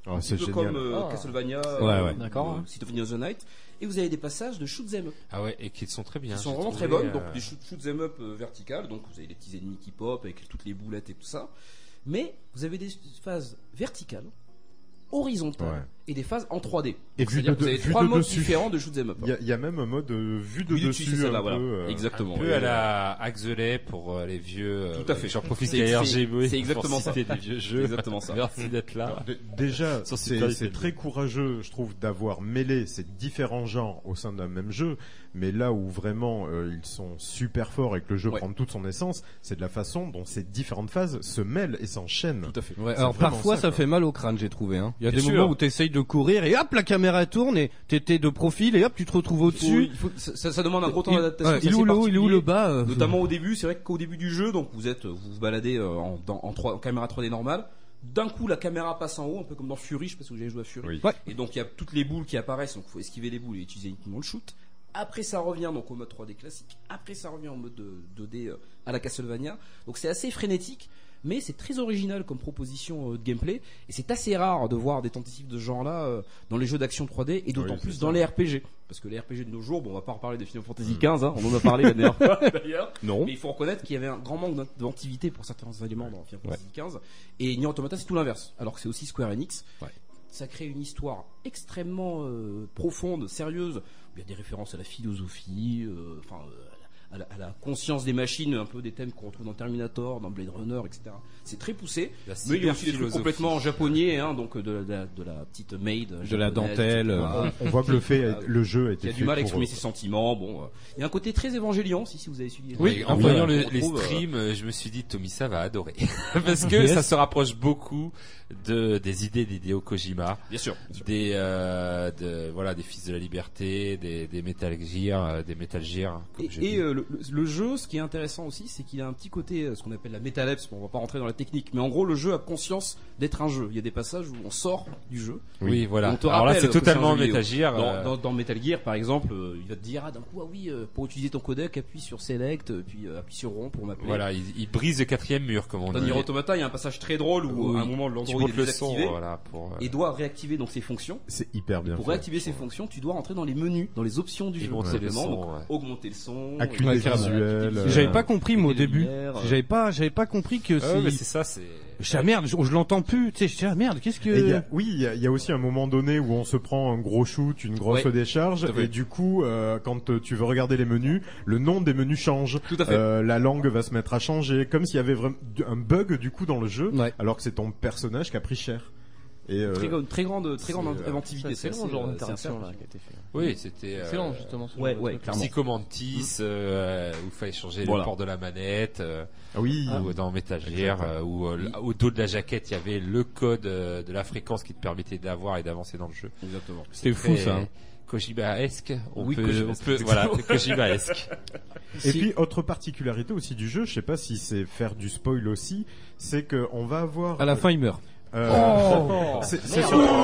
Oh, un c'est peu génial. comme euh, Ah. Castlevania, Ouais, euh, ouais. D'accord, euh, ouais. Symphony of the Night, et vous avez des passages de shoot 'em up. Ah ouais, et qui sont très bien. Qui sont j'ai vraiment trouvé, très bonnes, euh, donc des shoot, shoot 'em up euh, verticales, donc vous avez des petits ennemis qui pop avec toutes les boulettes et tout ça. Mais vous avez des phases verticales, horizontales Ouais. et des phases en trois D. Et Donc, vu c'est-à-dire de, que vous avez vu trois de modes dessus. différents de shoot 'em up. Il y, a- il y a même un mode euh, vue de Vue de dessus. dessus, c'est celle-là, un voilà. peu, euh, Exactement. Un peu Ouais, à ouais. la Axelet pour euh, les vieux. euh, Tout à fait. J'en profite C'est- qu'il y a R G B. c'est- c'est exactement pour ça. citer des vieux jeux. C'est exactement ça. Merci d'être là. Alors, d- Déjà, Sur c'est Super c'est Nintendo. très courageux, je trouve, d'avoir mêlé ces différents genres au sein d'un même jeu. Mais là où vraiment euh, ils sont super forts et que le jeu Ouais. prend toute son essence, c'est de la façon dont ces différentes phases se mêlent et s'enchaînent. Tout à fait. Ouais, C'est alors vraiment parfois ça, quoi. fait mal au crâne, j'ai trouvé. Hein. Il y a Bien des sûr. moments où tu essayes de courir et hop la caméra tourne et t'étais de profil et hop tu te retrouves au-dessus. Il faut- ça, ça demande un gros temps Il- d'adaptation. ouais, c'est il est où assez le haut, il est où le particulier. bas euh, Notamment au début, c'est vrai qu'au début du jeu, donc vous êtes, vous vous baladez euh, en, dans- en, trois- en caméra trois D normale. D'un coup, la caméra passe en haut, un peu comme dans Fury. Je sais pas si vous avez joué à Fury. Oui. Ouais. Et donc il y a toutes les boules qui apparaissent, donc il faut esquiver les boules et utiliser uniquement le shoot. Après ça revient donc au mode trois D classique. Après ça revient en mode de- deux D euh, à la Castlevania. Donc c'est assez frénétique, mais c'est très original comme proposition euh, de gameplay. Et c'est assez rare de voir des tentatives de ce genre-là euh, dans les jeux d'action trois D et d'autant Oui, plus c'est dans ça. les R P G. Parce que les R P G de nos jours, bon, on va pas reparler des Final Fantasy quinze, hein, on en a parlé la dernière fois d'ailleurs. Non. Mais il faut reconnaître qu'il y avait un grand manque d'inventivité pour certains éléments dans Final Fantasy quinze. Et Nier Automata, c'est tout l'inverse. Alors que c'est aussi Square Enix. Ça crée une histoire extrêmement euh, profonde, sérieuse. Où il y a des références à la philosophie, euh, enfin euh, à, la, à la conscience des machines, un peu des thèmes qu'on retrouve dans Terminator, dans Blade Runner, et cetera. C'est très poussé. La Mais il y a aussi des trucs cyberphilosophie. complètement japonais, hein, donc de, la- de, la, de la petite maid, De la dentelle, euh, On voit que le fait, a- le jeu a été qui a du fait mal à pour exprimer eux. ses sentiments. Bon, euh, il y a un côté très évangélion, si, si vous avez suivi. Oui, en Oui, voyant on le- les retrouve, euh, streams, euh, je me suis dit Tommy ça va adorer parce que Yes. ça se rapproche beaucoup de des idées d'Hideo Kojima, Bien sûr, bien sûr. des euh, de voilà des Fils de la Liberté, des des Metal Gear, euh, des Metal Gear. Comme je Et, dis. et, euh, le, le jeu, ce qui est intéressant aussi, c'est qu'il a un petit côté, euh, ce qu'on appelle la métalepse. Bon, on va pas rentrer dans la technique, mais en gros, le jeu a conscience d'être un jeu. Il y a des passages où on sort du jeu. Oui, voilà. On te Alors là, rappelle c'est que un totalement jeu vidéo. Metal Gear, Dans, euh, dans, dans Metal Gear, par exemple, euh, il va te dire ah d'un coup ah oui, euh, pour utiliser ton codec, appuie sur Select, euh, puis euh, appuie sur Rond pour m'appeler. Voilà, il, il brise le quatrième mur comme on Dans dit. Nier Automata, il y a un passage très drôle où Oui. à un moment Tu l'Android est montes le son, désactivé voilà, pour, euh, et doit réactiver donc ses fonctions. C'est hyper bien Pour fait. réactiver ses fonctions, tu dois rentrer dans les menus, dans les options du Et jeu. monter tout le simplement. son, Donc, ouais. augmenter le son, Acuité euh, visuelle, acuité J'avais euh, pas compris moi au des début. lumières, euh. J'avais pas, j'avais pas compris que Ah ouais, si. mais c'est ça, c'est. Je dis, ah merde, je, je l'entends plus. Tu sais, je dis, ah merde, qu'est-ce que. Et il y a- oui, il y, a- il y a aussi un moment donné où on se prend un gros shoot, une grosse Ouais, décharge, tout à fait. et du coup, euh, quand euh, tu veux regarder les menus, le nom des menus change. Tout à fait. Euh, la langue va se mettre à changer, comme s'il y avait vraiment un bug du coup dans le jeu, Ouais. alors que c'est ton personnage qui a pris cher. Et euh, Très, grande- très grande, très grande c'est, euh, inventivité. C'est assez, le genre euh, d'interaction c'est là assez qui a été fait. Oui, c'était. euh, Excellent justement. ce ouais, genre de ouais, truc. clairement. Psychomantis, euh, où il fallait changer Voilà. le port de la manette. Euh, ah oui, ou dans Metal Gear, euh, où euh, l- au dos de la jaquette, il y avait le code euh, de la fréquence qui te permettait d'avoir et d'avancer dans le jeu. Exactement. C'était fou Très ça. hein. Kojima-esque. On Oui, peut, Kojima-esque, on peut, voilà, exactement. Kojima-esque. Et puis autre particularité aussi du jeu, je sais pas si c'est faire du spoil aussi, c'est que on va avoir À la fin, il meurt. Euh, Oh, c'est c'est surtout qu'on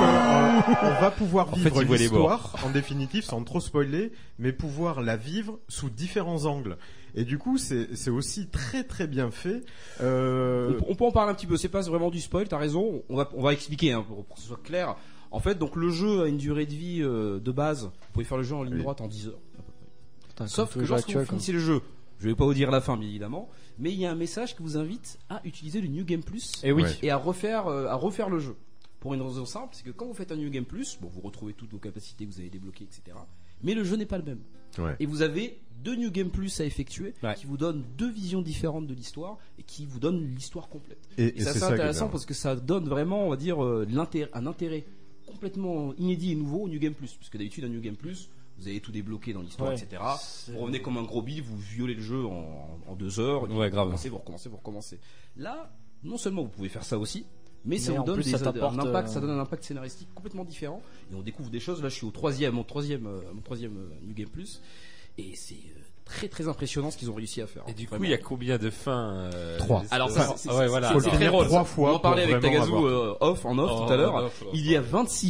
on va pouvoir En fait, vivre il voit les l'histoire en définitive sans trop spoiler, mais pouvoir la vivre sous différents angles. Et du coup, c'est c'est aussi très très bien fait. Euh... On, peut- on peut en parler un petit peu. C'est pas vraiment du spoil. T'as raison. On va on va expliquer hein, pour, pour que ce soit clair. En fait, donc le jeu a une durée de vie euh, de base. Vous pouvez faire le jeu en ligne Oui. droite en dix heures à peu près. Putain, Sauf comme que le jeu lorsque vous actuel, quoi. finissez le jeu, je vais pas vous dire la fin, bien évidemment, mais il y a un message qui vous invite à utiliser le New Game Plus Et oui. Ouais. et à refaire euh, à refaire le jeu. Pour une raison simple, c'est que quand vous faites un New Game Plus, bon, vous retrouvez toutes vos capacités que vous avez débloquées, et cetera. Mais le jeu n'est pas le même. Ouais. Et vous avez deux New Game Plus à effectuer Ouais. qui vous donnent deux visions différentes de l'histoire et qui vous donnent l'histoire complète. Et- Et, et c'est c'est assez ça qui est intéressant bien. parce que ça donne vraiment, on va dire, euh, de l'intérêt- un intérêt complètement inédit et nouveau au New Game Plus. Puisque d'habitude, un New Game Plus, vous avez tout débloqué dans l'histoire, Ouais. et cetera. Vous revenez comme un gros bill, vous violez le jeu en, en deux heures. et puis Ouais, vous grave. recommencez, vous recommencez, vous recommencez. Là, non seulement vous pouvez faire ça aussi, mais, Mais ça vous en donne plus, des- ça t'apporte, un impact, euh, ça donne un impact scénaristique complètement différent. Et on découvre des choses. Là, je suis au troisième, mon troisième, euh, mon troisième euh, New Game Plus, et c'est euh, très très impressionnant ce qu'ils ont réussi à faire. Et du coup, Vraiment. il y a combien de fins euh, Trois. de- Alors ça, c'est Ah ouais, voilà. c'est- c'est très drôle. trois ça. fois On en parlait pour avec vraiment Tagazu avoir- euh, off, en off Oh, tout à l'heure. en off, en Il y a vingt-six fins.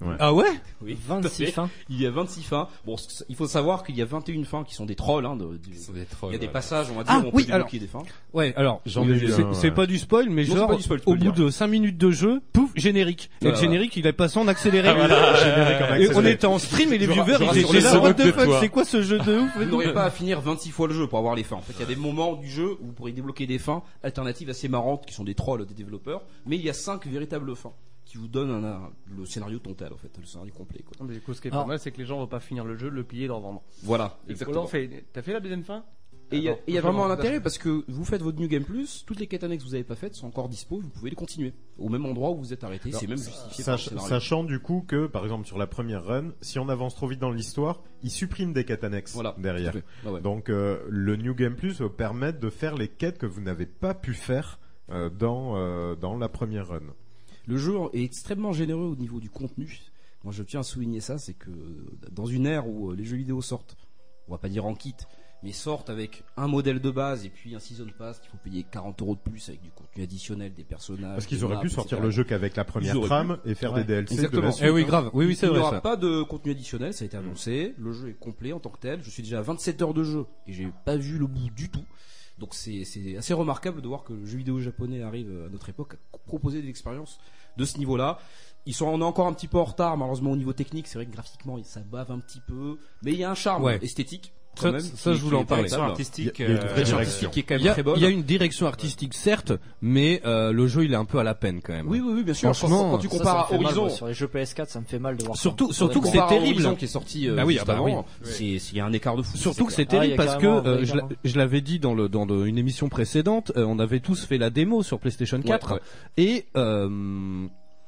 Ouais. Ah ouais? Oui. vingt-six fins. Il y a vingt-six fins. Bon, c- il faut savoir qu'il y a vingt et une fins qui sont des trolls. Hein, de, de- des trolls, il y a des ouais. passages, on va dire, Ah où on oui, peut alors. débloquer des fins. Ouais, alors J'en ai vu c'est, un, c'est ouais. pas du spoil, mais Non, c'est genre pas du spoil, tu peux au le bout dire. de cinq minutes de jeu, pouf, générique. Et Ah, le générique, il est passé en accéléré. Ah, voilà, générique en Et accéléré. on était en stream et les Je- viewers je ils rassure étaient les là, secondes what de the fuck, toi. c'est quoi ce jeu de ouf? Vous n'aurez pas à finir vingt-six fois le jeu pour avoir les fins. En fait, il y a des moments du jeu où vous pourrez débloquer des fins alternatives assez marrantes qui sont des trolls des développeurs, mais il y a cinq véritables fins qui vous donnent un, un- le scénario total en fait, le scénario complet quoi. Non, mais du coup, ce qui est Alors- pas mal, c'est que les gens vont pas finir le jeu, le plier, le revendre. Voilà, Et exactement. Colin fait, t'as fait la deuxième fin? Et il y a, Attends, et il y a je vraiment un vais voir. intérêt parce que vous faites votre New Game Plus, toutes les quêtes annexes que vous avez pas faites sont encore dispo, vous pouvez les continuer au même endroit où vous êtes arrêté, Alors, c'est même justifié Sach- par le scénario. Sachant du coup que, par exemple, sur la première run, si on avance trop vite dans l'histoire, il supprime des quêtes annexes Voilà, derrière. tout à fait. Ah ouais. Donc, euh, le New Game Plus va permettre de faire les quêtes que vous n'avez pas pu faire euh, dans euh, dans la première run. Le jeu est extrêmement généreux au niveau du contenu. Moi, je tiens à souligner ça, c'est que dans une ère où euh, les jeux vidéo sortent, on va pas dire en kit, mais sortent avec un modèle de base et puis un season pass qu'il faut payer quarante euros de plus avec du contenu additionnel, des personnages. Parce qu'ils des auraient maps, pu sortir et cetera. le jeu qu'avec la première Ils auraient trame pu. et faire Ouais. des D L C Exactement. de la suite. Eh oui, grave. Oui, oui, c'est Il vrai, n'y aura ça. pas de contenu additionnel, ça a été annoncé. Le jeu est complet en tant que tel. Je suis déjà à vingt-sept heures de jeu et j'ai pas vu le bout du tout. Donc c'est c'est assez remarquable de voir que le jeu vidéo japonais arrive à notre époque à proposer des expériences de ce niveau-là. Ils sont, on est encore un petit peu en retard malheureusement au niveau technique. C'est vrai que graphiquement ça bave un petit peu, mais il y a un charme Ouais. esthétique. Quand Ça, même, ça, qui- je voulais qui en est parler. véritable. artistique, Il y a- il y a une euh, vraie Direction direction. artistique qui est quand même Il y, a, très bonne. il y a une direction artistique certes, mais euh, le jeu il est un peu à la peine quand même. Oui, oui, oui, bien sûr. Franchement, quand, quand tu Ça, compares ça me fait à mal, Horizon, moi, sur les jeux P S quatre, ça me fait mal de voir ça. Surtout, surtout quand que tu c'est compares à terrible. Horizon qui est sorti euh, Bah oui, juste ah bah avant, oui. c'est c'est- il y a un écart de fou. Surtout que c'est clair. Ah, terrible il y a parce que carrément, euh, oui, je, l'a- carrément. je l'avais dit dans le dans le- une émission précédente, euh, on avait tous fait la démo sur PlayStation quatre ouais. et euh,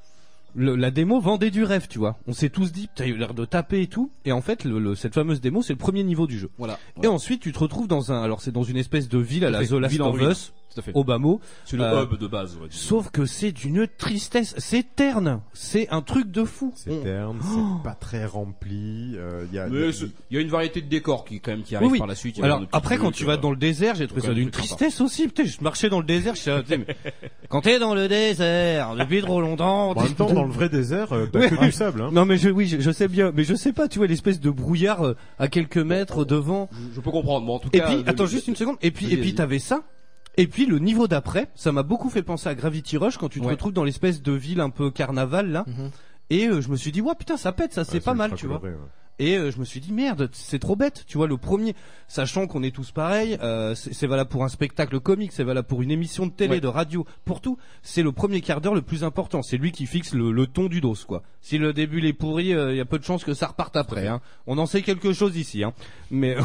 le- la démo vendait du rêve, tu vois. On s'est tous dit, t'as eu l'air de taper et tout, et en fait, le, le- cette fameuse démo, c'est le premier niveau du jeu. Voilà. Et ensuite, tu te retrouves dans un, alors c'est dans une espèce de ville à la Tout à The fait. Last Ville en of ruine. Us, Tout à fait. au bas mot. C'est le Euh, hub de base. ouais, disons. Sauf que c'est d'une tristesse, c'est terne, c'est un truc de fou. C'est On- terne, Oh. c'est pas très rempli. euh, Il y a, il y a- Mais c'est- il y a une variété de décors qui quand même qui arrive Oui, oui. par la suite. Il y a Alors plein de petits après quand trucs, tu vas euh, dans le désert, j'ai trouvé quand ça même d'une des trucs tristesse aussi. Putain, je marchais dans le désert, je suis là, tu sais, mais quand t'es dans le désert depuis trop longtemps. En même temps, dans le vrai désert, euh, t'as que du sable. Hein. Non mais je, oui, je, je sais bien, mais je sais pas, tu vois l'espèce de brouillard euh, à quelques mètres devant. Je, je peux comprendre, mais en tout Et cas. puis, de- attends de- juste une seconde. Et puis, Vas-y, et puis vas-y. t'avais ça. Et puis le niveau d'après, ça m'a beaucoup fait penser à Gravity Rush quand tu te Ouais. retrouves dans l'espèce de ville un peu carnaval là. Mhm. Et euh, je me suis dit, ouais putain, ça pète, ça c'est Ouais, pas c'est mal, ultra tu vois. coloré, ouais. Et euh, je me suis dit merde, c'est trop bête, tu vois le premier, sachant qu'on est tous pareils, euh, c'est c'est valable pour un spectacle comique, c'est valable pour une émission de télé, Ouais. de radio, pour tout. C'est le premier quart d'heure le plus important, c'est lui qui fixe le, le ton du dos quoi. Si le début il est pourri, il y a peu de chances que ça reparte après. Hein. On en sait quelque chose ici, hein. Mais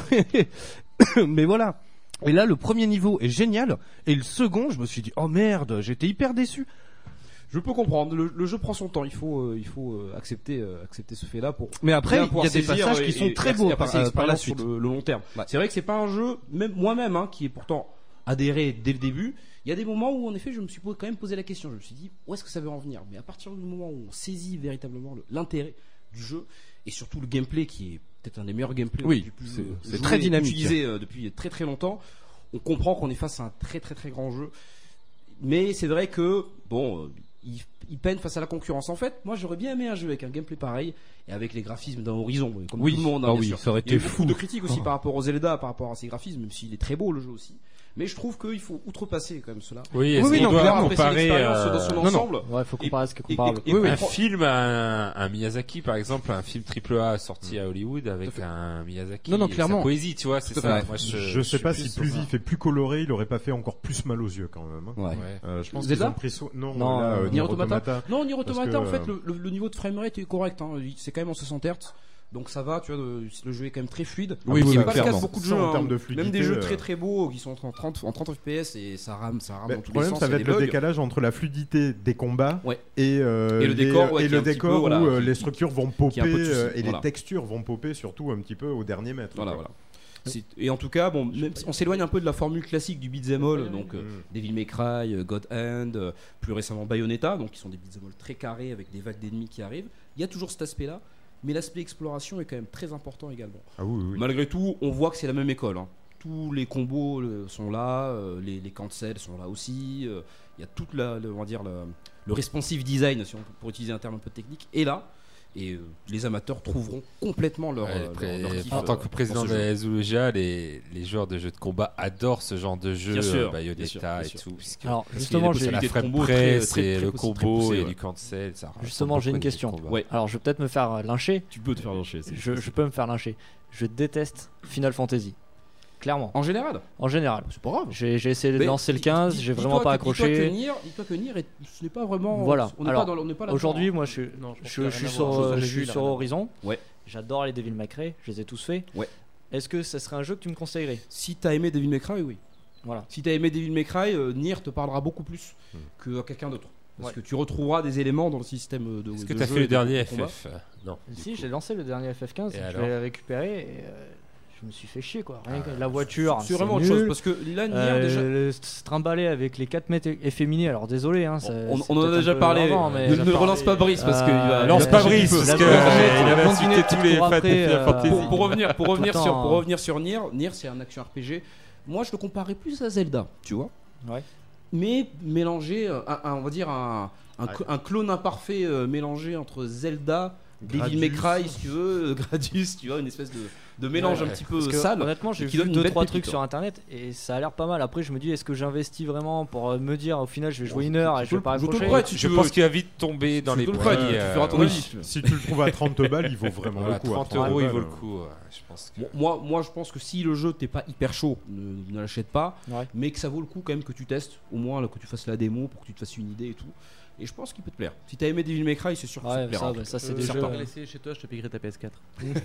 mais voilà. Et là le premier niveau est génial, et le second je me suis dit oh merde, j'étais hyper déçu. Je peux comprendre. Le, le jeu prend son temps. Il faut, euh, il faut euh, accepter, euh, accepter ce fait-là pour. Mais après, bien il y pouvoir a des saisir passages et- qui sont et- très et beaux passer par- euh, par la l'expérience suite. sur le, le long terme. C'est vrai que c'est pas un jeu, même moi-même, hein, qui est pourtant adhéré dès le début. Il y a des moments où, en effet, je me suis quand même posé la question. Je me suis dit, où est-ce que ça veut en venir? Mais à partir du moment où on saisit véritablement le- l'intérêt du jeu et surtout le gameplay, qui est peut-être un des meilleurs gameplays Oui, que j'ai pu, c'est- euh, c'est jouer, très dynamique. utilisé euh, depuis très très longtemps. On comprend qu'on est face à un très très très grand jeu. Mais c'est vrai que bon, euh, il, il peine face à la concurrence. En fait, moi j'aurais bien aimé un jeu avec un gameplay pareil et avec les graphismes d'un Horizon, comme Oui. tout le monde. hein, Ah bien oui, sûr. ça aurait Il y a eu été beaucoup fou. de critiques aussi Oh. par rapport aux Zelda, par rapport à ses graphismes, même s'il est très beau le jeu aussi. Mais je trouve qu'il faut outrepasser quand même cela. Oui, est-ce oui, qu'on non, doit clairement, comparer, apprécier l'expérience euh, dans son non, non. ensemble. Ouais, faut comparer ce qui est Et- comparable. et- et- Oui, et- un film, un, un Miyazaki par exemple, un film triple A sorti à Hollywood avec un Miyazaki. Non, non, et sa clairement. poésie, tu vois, c'est Tout à ça. fait. Moi, je, Je sais suis pas plus si sur plus ça. vif et plus coloré, il aurait pas fait encore plus mal aux yeux quand même. hein. Ouais. Ouais. Euh, je pense Zelda qu'ils ont pris soin. Non, Non, là, euh, euh, Nier Automata. Non, Nier Parce Automata, que, en fait, euh, le, le- le niveau de framerate est correct. Hein. C'est quand même en soixante hertz. Donc ça va, tu vois, le, le jeu est quand même très fluide. Oui, c'est oui, pas le cas clairement. de beaucoup de Ça, jeux. en hein. termes de Même fluidité, des jeux euh, très très beaux qui sont en trente, en trente F P S et ça rame, ça rame Mais dans le tous les problème, sens. ça il y va a être des le bugs. décalage entre la fluidité des combats Ouais. et, euh, Et le les- décor, ouais, et qui est le un petit décor peu, voilà, où euh, qui- les qui- structures vont qui popper a un peu de soucis, euh, et voilà. les textures vont popper surtout un petit peu au dernier mètre. Voilà, quoi. voilà. C'est- Et en tout cas, bon, même si on s'éloigne un peu de la formule classique du beat'em all, donc euh, Devil May Cry, euh, God Hand, euh, plus récemment Bayonetta, donc qui sont des beat'em all très carrés avec des vagues d'ennemis qui arrivent. Il y a toujours cet aspect-là, mais l'aspect exploration est quand même très important également. Ah oui, oui. Malgré tout, on voit que c'est la même école. hein. Tous les combos euh, sont là, euh, les, les cancels sont là aussi. euh, Il y a toute la, le, on va dire le, le responsive design, si on, pour utiliser un terme un peu technique, est là. Et euh, les amateurs trouveront complètement leur, Ouais, euh, après, leur, leur kiff, en tant euh, que président dans de ce la jeu. Zoologia, les, les joueurs de jeux de combat adorent ce genre de jeu, Bien sûr, euh, Bayonetta bien sûr, bien et sûr. tout. puisque- Alors, parce justement, qu'il y a j'ai- des la possibilités de combos combo, très- c'est très- le très combo, poussées, il y a ouais. du cancel. Ça Justement, ressemble j'ai une beaucoup à des question. combats. Ouais. Alors, je vais peut-être me faire euh, lyncher. Tu peux te faire lyncher. c'est- Je, je peux me faire lyncher. Je déteste Final Fantasy. Clairement. En général En général. C'est pas grave. J'ai j'ai essayé de Mais lancer le dis- quinze, dis- j'ai dis-toi vraiment pas que- dis-toi accroché. que Nier, dis-toi que Nier, est- ce n'est pas vraiment. Voilà. On n'est Alors, pas dans, on n'est pas là-dedans. aujourd'hui, moi, je suis, Non, je pense je, qu'il y a je rien suis à voir. sur, Chose euh, que je j'ai suis vu, sur là, Horizon. Ouais. J'adore les Devil May Cry, je les ai tous faits. Ouais. Est-ce que ça serait un jeu que tu me conseillerais? Si t'as aimé Devil May Cry, oui. Voilà. Si t'as aimé Devil May Cry, euh, Nier te parlera beaucoup plus que à quelqu'un d'autre. Parce Ouais. que tu retrouveras des éléments dans le système de. Est-ce de que t'as jeu fait et le de dernier combat. F F Non. Si, j'ai lancé le dernier F F quinze, Et je alors l'ai récupéré et euh, je me suis fait chier quoi. Rien que la voiture, C'est vraiment autre nul. chose parce que là, Nier Euh, déjà. le- se trimballer avec les quatre mètres efféminés, alors désolé, hein, ça- On, c'est on en a peut-être un déjà peu parlé. avant, mais- ne ne relance pas Brice parce que. il va- Lance il va- pas il va- Brice, il parce va- que- il va- il il avait va insulté insulter tous les fans de Final Fantasy. Pour, pour revenir, pour revenir Attends, sur, pour euh, revenir sur Nier, Nier c'est un action R P G. Moi, je le comparais plus à Zelda, tu vois. Ouais. Mais mélangé, euh, un- un- on va dire un, un, Ouais. cl- un clone imparfait euh, mélangé entre Zelda, Devil Gradius. May Cry, si tu veux, euh, Gradius, tu vois, une espèce de, de mélange Ouais. un petit peu Parce que, sale. honnêtement, j'ai et qui vu donne une deux belle trois pépite, trucs hein. sur internet et ça a l'air pas mal. Après, je me dis, est-ce que j'investis vraiment pour euh, me dire au final, je vais jouer une heure et je vais pas je te le accrocher? prête, si Je tu pense veux. qu'il va vite tomber dans Je les te le prix. prête, tu euh, feras ton oui. avis. Si tu le trouves à trente balles, il vaut vraiment Voilà, le coup. à trente trente euros, il vaut balles. le coup. ouais, Je pense que. Bon, moi, moi, je pense que si le jeu t'es pas hyper chaud, ne, ne l'achète pas. Ouais. Mais que ça vaut le coup quand même que tu testes, au moins là, que tu fasses la démo pour que tu te fasses une idée et tout. Et je pense qu'il peut te plaire. Si t'as aimé Devil May Cry, c'est sûr que Ouais, ça te plaira. ça, bah, ça, c'est Euh, des si jeux, tu euh, peux laisser chez toi, je te payerai ta P S quatre.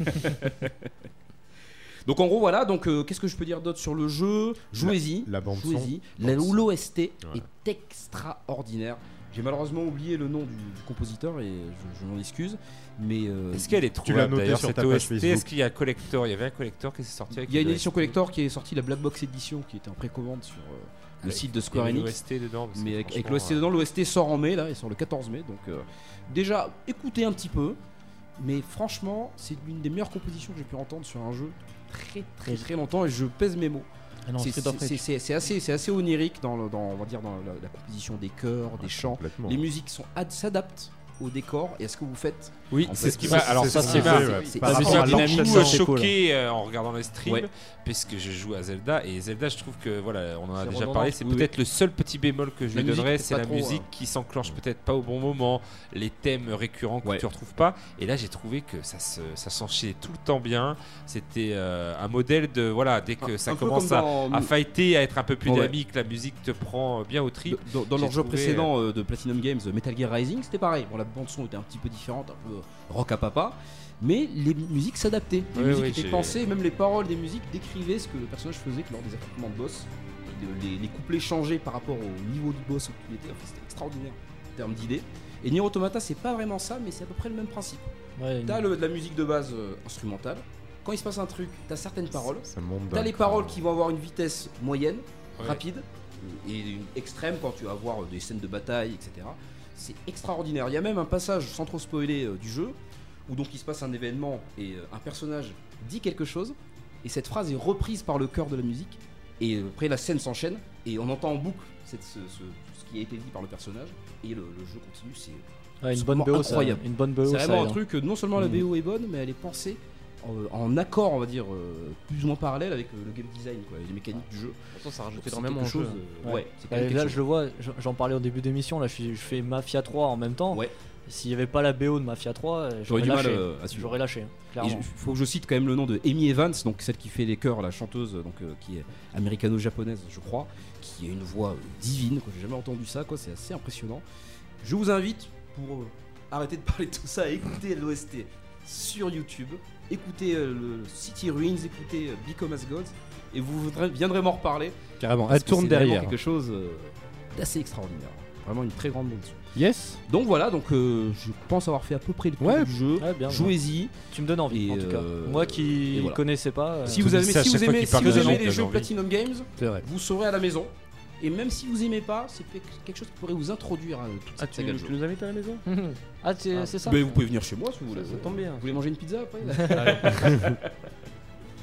Donc en gros voilà, donc euh, qu'est-ce que je peux dire d'autre sur le jeu? Jouez-y, La bande jouez-y. son. La- L'O S T Voilà. est extraordinaire. J'ai malheureusement oublié le nom du, du compositeur et je, je m'en excuse. Mais euh, Est-ce qu'elle est Tu l'as trouvable noté d'ailleurs sur cette ta page O S T? Facebook. Est-ce qu'il y a un collector? Il y avait un collector qui s'est sorti avec il y a une le édition O S T. collector qui est sortie, la Black Box Edition, qui était en précommande sur euh, le Avec- site de il y Square avait Enix. l'O S T dedans, parce que Mais avec, avec franchement, l'O S T dedans, l'O S T sort en mai là, il sort le quatorze mai. Donc euh, déjà écoutez un petit peu. Mais franchement, c'est l'une des meilleures compositions que j'ai pu entendre sur un jeu très très très longtemps et je pèse mes mots. Ah non, C'est- Street of c'est- Rage. c'est c'est assez, c'est assez onirique dans, le- dans, on va dire dans la, la composition des chœurs, des chants. complètement. Les musiques sont ad- s'adaptent au décor et à ce que vous faites. Oui, En c'est fait, ce qui c'est- m'a. Alors c'est- ça, c'est- c'est c'est- m'a. c'est- C'est par ce rapport qui à m'a l'enchaînement, beaucoup c'est cool. choqué euh, en regardant le stream, Ouais. parce que je joue à Zelda et Zelda, je trouve que voilà, on en a C'est déjà redondant. parlé. C'est Oui, peut-être le seul petit bémol que je La lui musique, donnerais, peut-être c'est pas la trop, musique hein. qui s'enclenche peut-être pas au bon moment, les thèmes récurrents que Ouais. tu retrouves pas. Et là, j'ai trouvé que ça se, ça s'enchaînait tout le temps bien. C'était euh, un modèle de voilà, dès que Un- ça un peu commence comme à, dans- à fighter, à être un peu plus Ouais. dynamique, la musique te prend euh, bien au trip. Dans, dans J'ai leur jeu trouvé, précédent euh, de Platinum Games, euh, Metal Gear Rising, c'était pareil. Bon, la bande son était un petit peu différente, un peu rock à papa, mais les musiques s'adaptaient. Les Oui, musiques oui, étaient j'ai- pensées, même les paroles des musiques décrivaient ce que le personnage faisait lors des affrontements de boss. Et de- les, les couplets changeaient par rapport au niveau du boss où tu étais. Enfin, c'était extraordinaire en termes d'idées. Et Nier Automata, c'est pas vraiment ça, mais c'est à peu près le même principe. Ouais, T'as le- de la musique de base euh, instrumentale. Quand il se passe un truc, t'as certaines paroles. Ça monte T'as d'un les cran. paroles qui vont avoir une vitesse moyenne, Ouais. rapide, et une extrême quand tu vas avoir euh, des scènes de bataille, et cetera. C'est extraordinaire. Il y a même un passage, sans trop spoiler, euh, du jeu, où donc il se passe un événement et euh, un personnage dit quelque chose, et cette phrase est reprise par le chœur de la musique, et euh, après la scène s'enchaîne, et on entend en boucle cette- ce, ce- ce qui a été dit par le personnage, et le, le jeu continue. C'est Ouais, une bonne absolument B O, ça- incroyable. une bonne B O, C'est ça vraiment aide, un hein. truc, euh, non seulement la Mm. B O est bonne, mais elle est pensée en, en accord, on va dire, euh, plus ou moins parallèle avec euh, le game design, quoi, les mécaniques du jeu. Pourtant, ça rajoute Donc, c'est énormément quelque au chose, jeu. euh, Ouais. ouais, c'est quand Bah, même quelque là, chose. je le vois, j'en- j'en parlais au début d'émission. Là, je, suis- je fais Mafia trois en même temps. Ouais. S'il n'y avait pas la B O de Mafia trois, euh, J'aurais j'aurais du mal lâché. euh, à suivre. J'aurais lâché, hein, Et clairement. il faut que je cite quand même le nom de Amy Evans, donc celle qui fait les chœurs, la chanteuse, donc euh, qui est américano-japonaise, je crois, qui a une voix euh, divine. Quoi, j'ai jamais entendu ça, quoi. C'est assez impressionnant. Je vous invite pour euh, arrêter de parler de tout ça, à écouter l'O S T sur YouTube, écoutez euh, le City Ruins, écoutez euh, Become As Gods, et vous voudrez- viendrez m'en reparler. Carrément, Parce elle que tourne c'est vraiment derrière. quelque chose euh, d'assez extraordinaire. Vraiment une très grande bande son. Yes. Donc voilà, donc euh, je pense avoir fait à peu près le tour Ouais. du jeu. Ouais, bien, Jouez-y. Tu me donnes envie, Et, en tout cas. euh, Moi et qui voilà. connaissais pas. euh, Si vous, avez, dis ça à si chaque vous fois aimez, qu'il si parle vous de aimez jeu, les t'as jeux envie. Platinum Games, C'est vrai. vous serez à la maison. Et même si vous aimez pas, c'est pe- quelque chose qui pourrait vous introduire à toute Ah, cette tu, saga de tu jeux. nous invites à la maison Ah, c'est Ah. c'est ça. Mais vous pouvez venir chez moi si vous voulez. Ça tombe bien. Vous voulez manger une pizza après Allez. C'est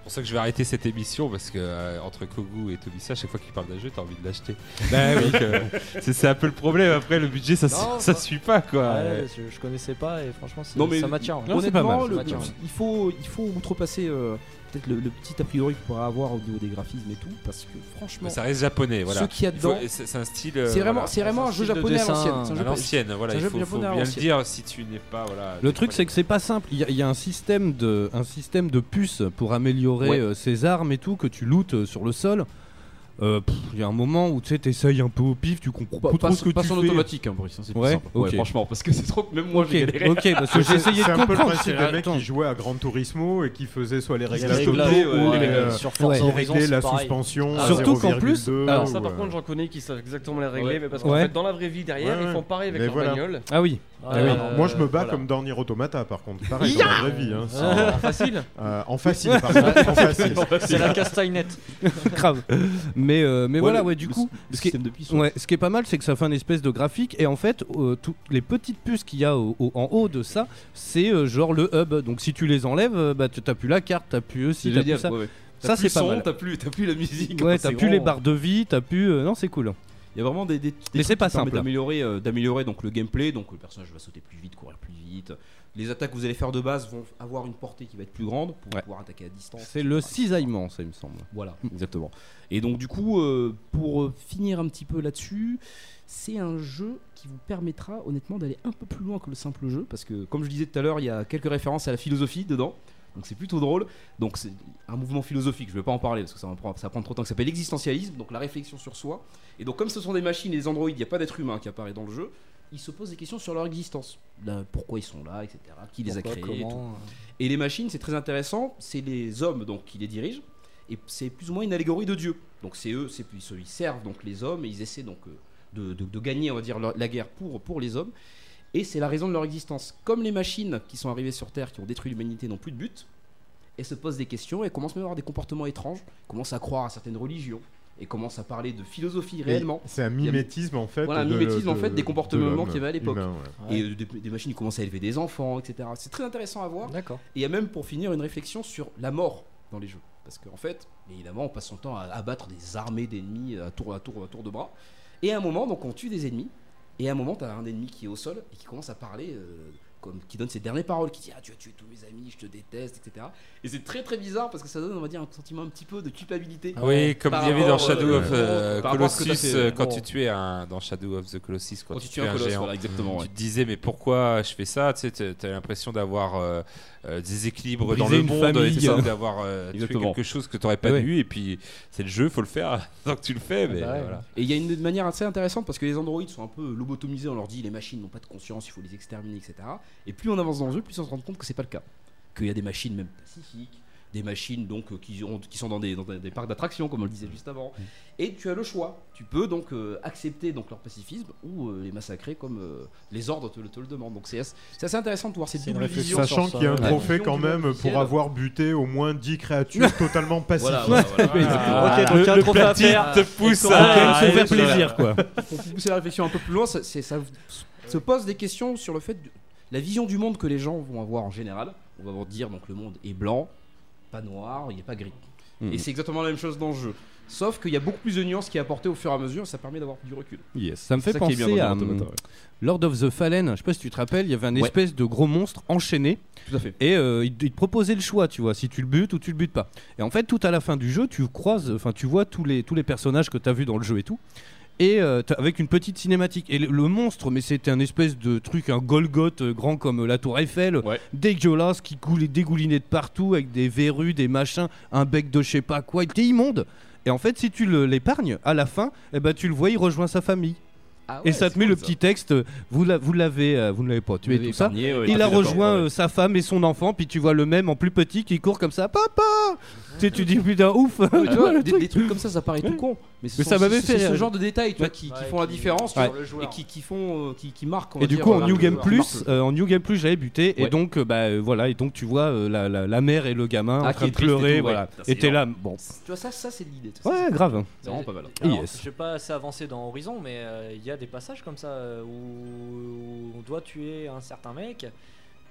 pour ça que je vais arrêter cette émission parce que euh, entre Kogu et Tobissa, chaque fois qu'il parle d'un jeu, t'as envie de l'acheter. Bah oui. Donc, euh, c'est, c'est un peu le problème. Après, le budget, ça, Non, ça ça- suit pas quoi. Ouais, je, je connaissais pas et franchement c'est- Non mais ça m'attire. ouais. honnêtement, Ça le- m'attire, le- ouais. il faut il faut outrepasser euh, peut-être le, le petit a priori qu'il pourrait avoir au niveau des graphismes et tout, parce que franchement, Mais ça reste japonais, voilà. Ce qu'il y a Il faut- dedans, c'est, c'est un style. euh, c'est vraiment voilà. c'est vraiment un jeu japonais à l'ancienne. C'est un À jeu- l'ancienne, voilà. c'est un Il jeu faut, faut japonais à bien le l'ancienne. dire si tu n'es pas, voilà. Le truc, c'est que c'est pas simple. Il y, a- il y a un système de, un système de puces pour améliorer Ouais. euh, ses armes et tout que tu lootes euh, sur le sol. Euh, pff, Il y a un moment où tu sais, t'essayes un peu au pif, tu comprends Pas- pas trop passe- ce que passe tu en fais. automatique, hein, Brice, hein, c'est plus ouais, simple. Ouais, ok. franchement, parce que c'est trop que même moi, Ok, j'ai galéré. ok, parce que j'ai essayé de C'est un peu le comprendre. principe c'est- des mecs attends. qui jouaient à Gran Turismo et qui faisaient soit les Qui réglages réglaient, auto ouais, ou ouais, les, ouais, euh, sur Forza qui Horizon, réglaient c'est la pareil. suspension. Ah, à surtout qu'en plus, zéro virgule deux, alors, Ça, ou, par euh, contre, j'en connais qui savent exactement les régler, Ouais. mais parce qu'en Ouais. fait, dans la vraie vie derrière, Ouais, ils font ouais. pareil avec Mais leur voilà. bagnole. Ah oui. Ah oui. Euh, Moi je me bats voilà. comme dans Nier Automata par contre, pareil Ya dans la vraie vie. Hein, c'est- Euh, facile Euh, En facile, par contre, en facile. C'est la castagnette. Grave. Mais, euh, mais Ouais, voilà, le- ouais, du le- coup, le ce qui, système de puces, est, ouais, ce qui est pas mal, c'est que ça fait une espèce de graphique. Et en fait, euh, toutes les petites puces qu'il y a au- au- en haut de ça, c'est euh, genre le hub. Donc si tu les enlèves, euh, bah, tu- t'as plus la carte, t'as plus aussi, C'est t'as plus génial, ça. ouais, ouais. Ça, T'as c'est plus pas son, mal. T'as plus, t'as plus la musique. Ouais, c'est t'as plus les vraiment- barres de vie, t'as plus. euh, Non, c'est cool. Il y a vraiment des, des, des Mais trucs c'est pas qui permettent simple. d'améliorer, euh, d'améliorer donc le gameplay. Donc le personnage va sauter plus vite, courir plus vite. Les attaques que vous allez faire de base vont avoir une portée qui va être plus grande pour Ouais. pouvoir attaquer à distance. C'est le cisaillement, ça, il me semble. Voilà, exactement. Et donc du coup, euh, pour euh, finir un petit peu là-dessus, c'est un jeu qui vous permettra honnêtement d'aller un peu plus loin que le simple jeu, parce que comme je disais tout à l'heure, il y a quelques références à la philosophie dedans. Donc c'est plutôt drôle. Donc c'est un mouvement philosophique, je ne vais pas en parler parce que ça va prendre, ça va prendre trop de temps, qui s'appelle l'existentialisme, donc la réflexion sur soi. Et donc comme ce sont des machines et des androïdes, il n'y a pas d'être humain qui apparaît dans le jeu, ils se posent des questions sur leur existence. Là, pourquoi ils sont là, et cetera. Qui les a Pourquoi, créés et tout. comment, Et les machines, c'est très intéressant, c'est les hommes donc qui les dirigent, et c'est plus ou moins une allégorie de Dieu. Donc c'est eux, c'est ils servent donc les hommes et ils essaient donc euh, de, de- de gagner, on va dire, leur- la guerre pour, pour les hommes. Et c'est la raison de leur existence. Comme les machines qui sont arrivées sur Terre, qui ont détruit l'humanité, n'ont plus de but, elles se posent des questions et commencent même à avoir des comportements étranges, commencent à croire à certaines religions et commencent à parler de philosophie réellement. C'est un Il y a- mimétisme en fait. Voilà, un de- mimétisme en de- fait des de comportements l'homme qu'il y avait à l'époque. humain, ouais. Et euh, des, des machines qui commencent à élever des enfants, et cetera. C'est très intéressant à voir. D'accord. Et il y a même pour finir une réflexion sur la mort dans les jeux. Parce qu'en fait, évidemment, on passe son temps à abattre des armées d'ennemis à tour, à tour, à tour de bras. Et à un moment, donc on tue des ennemis. Et à un moment, tu as un ennemi qui est au sol et qui commence à parler, euh, comme, qui donne ses dernières paroles, qui dit ah tu as tué tous mes amis, je te déteste, et cetera. Et c'est très très bizarre parce que ça donne, on va dire, un sentiment un petit peu de culpabilité. Oui, comme Par il y avait dans rapport, Shadow euh, of euh, par rapport à ce que t'as Colossus, fait, euh, quand bon. tu tuais un dans Shadow of the Colossus, quand, Quand tu tu tues tuais un un colosse, géant, voilà, exactement, tu ouais. te disais mais pourquoi je fais ça? Tu sais, t'as t'as l'impression d'avoir euh, euh, des équilibres Briser dans le une monde, famille. et ça, d'avoir euh, tué Exactement. quelque chose que t'aurais pas Ouais. vu. Et puis c'est le jeu, faut le faire tant que tu le fais. Mais bah ouais. voilà. Et il y a une manière assez intéressante parce que les androïdes sont un peu lobotomisés, on leur dit les machines n'ont pas de conscience, il faut les exterminer, et cetera. Et plus on avance dans le jeu, plus on se rend compte que c'est pas le cas. Qu'il y a des machines même pacifiques, des machines donc euh, qui, ont- qui sont dans des, dans des parcs d'attractions comme on le disait juste avant. Et tu as le choix. Tu peux donc euh, accepter donc leur pacifisme ou euh, les massacrer comme euh, les ordres te, le- te le demandent. Donc c'est assez, c'est assez intéressant de voir cette C'est une double réflexion vision. Sachant qu'il y a un Ouais. trophée quand Vision du même monde pour officiel. avoir buté au moins dix créatures totalement pacifiques. Voilà, voilà, voilà. Ah, Ok, donc le- un le trophée à platine faire. te pousse Et à- qu'on- Ah, Ouais, faut faire ouais, plaisir, quoi. Pour pousser la réflexion un peu plus loin, ça, c'est- ça se pose des questions sur le fait de la vision du monde que les gens vont avoir en général. On va vous dire donc le monde est blanc, pas noir, il n'est pas gris. Mhm. Et c'est exactement la même chose dans le jeu. Sauf qu'il y a beaucoup plus de nuances qui est apportées au fur et à mesure, et ça permet d'avoir du recul. Yes. Ça me C'est fait ça qui est bien penser dans à Nier Automata, hum, ouais. Lord of the Fallen. Je sais pas si tu te rappelles, il y avait un Ouais. espèce de gros monstre enchaîné. Tout à fait. Et euh, il, te- il te proposait le choix, tu vois, si tu le butes ou tu le butes pas. Et en fait, tout à la fin du jeu, tu croises, enfin, tu vois tous les tous les personnages que tu as vus dans le jeu et tout. Et euh, t'as- avec une petite cinématique. Et le, le monstre, mais c'était un espèce de truc, un Golgoth euh, grand comme euh, la Tour Eiffel, Ouais. dégueulasse, qui coulait, dégoulinait de partout, avec des verrues, des machins, un bec de je sais pas quoi. Il était immonde. Et en fait, si tu le- l'épargnes, à la fin, eh ben, tu le vois, il rejoint sa famille. Ah et ouais, ça te c'est met cool, le ça. petit texte, euh, vous, la- vous l'avez, euh, vous ne l'avez pas tué, Vous l'avez tout ça. épargné, ouais, Il tout à a fait d'accord, rejoint ouais. euh, sa femme et son enfant, puis tu vois le même en plus petit qui court comme ça, papa. Tu sais, tu dis putain ouf. Ouais, mais tu vois, Le des, truc. des trucs comme ça, ça paraît tout con. Mais, ce Mais sont- ça m'avait c'est- fait c'est ce rire. genre de détails, tu vois, Ouais. qui, qui Ouais, font la qui- différence sur tu le vois, joueur. et qui, qui font, euh, qui, qui marquent. on Et va du dire, coup en euh, New le Game joueur, Plus, qui marquent le- euh, en New Game Plus j'avais buté et Ouais. donc euh, bah euh, voilà et donc tu vois euh, la, la, la mère et le gamin Ah, en qui train est de triste et pleurer, tout, voilà. ouais. Putain, Et c'est t'es là, énorme. bon. Tu vois, ça, ça c'est l'idée. tu vois, Ouais, ça, c'est- grave. C'est vraiment pas mal. Alors, Yes. je sais pas assez avancé dans Horizon, mais euh, il y a des passages comme ça euh, où on doit tuer un certain mec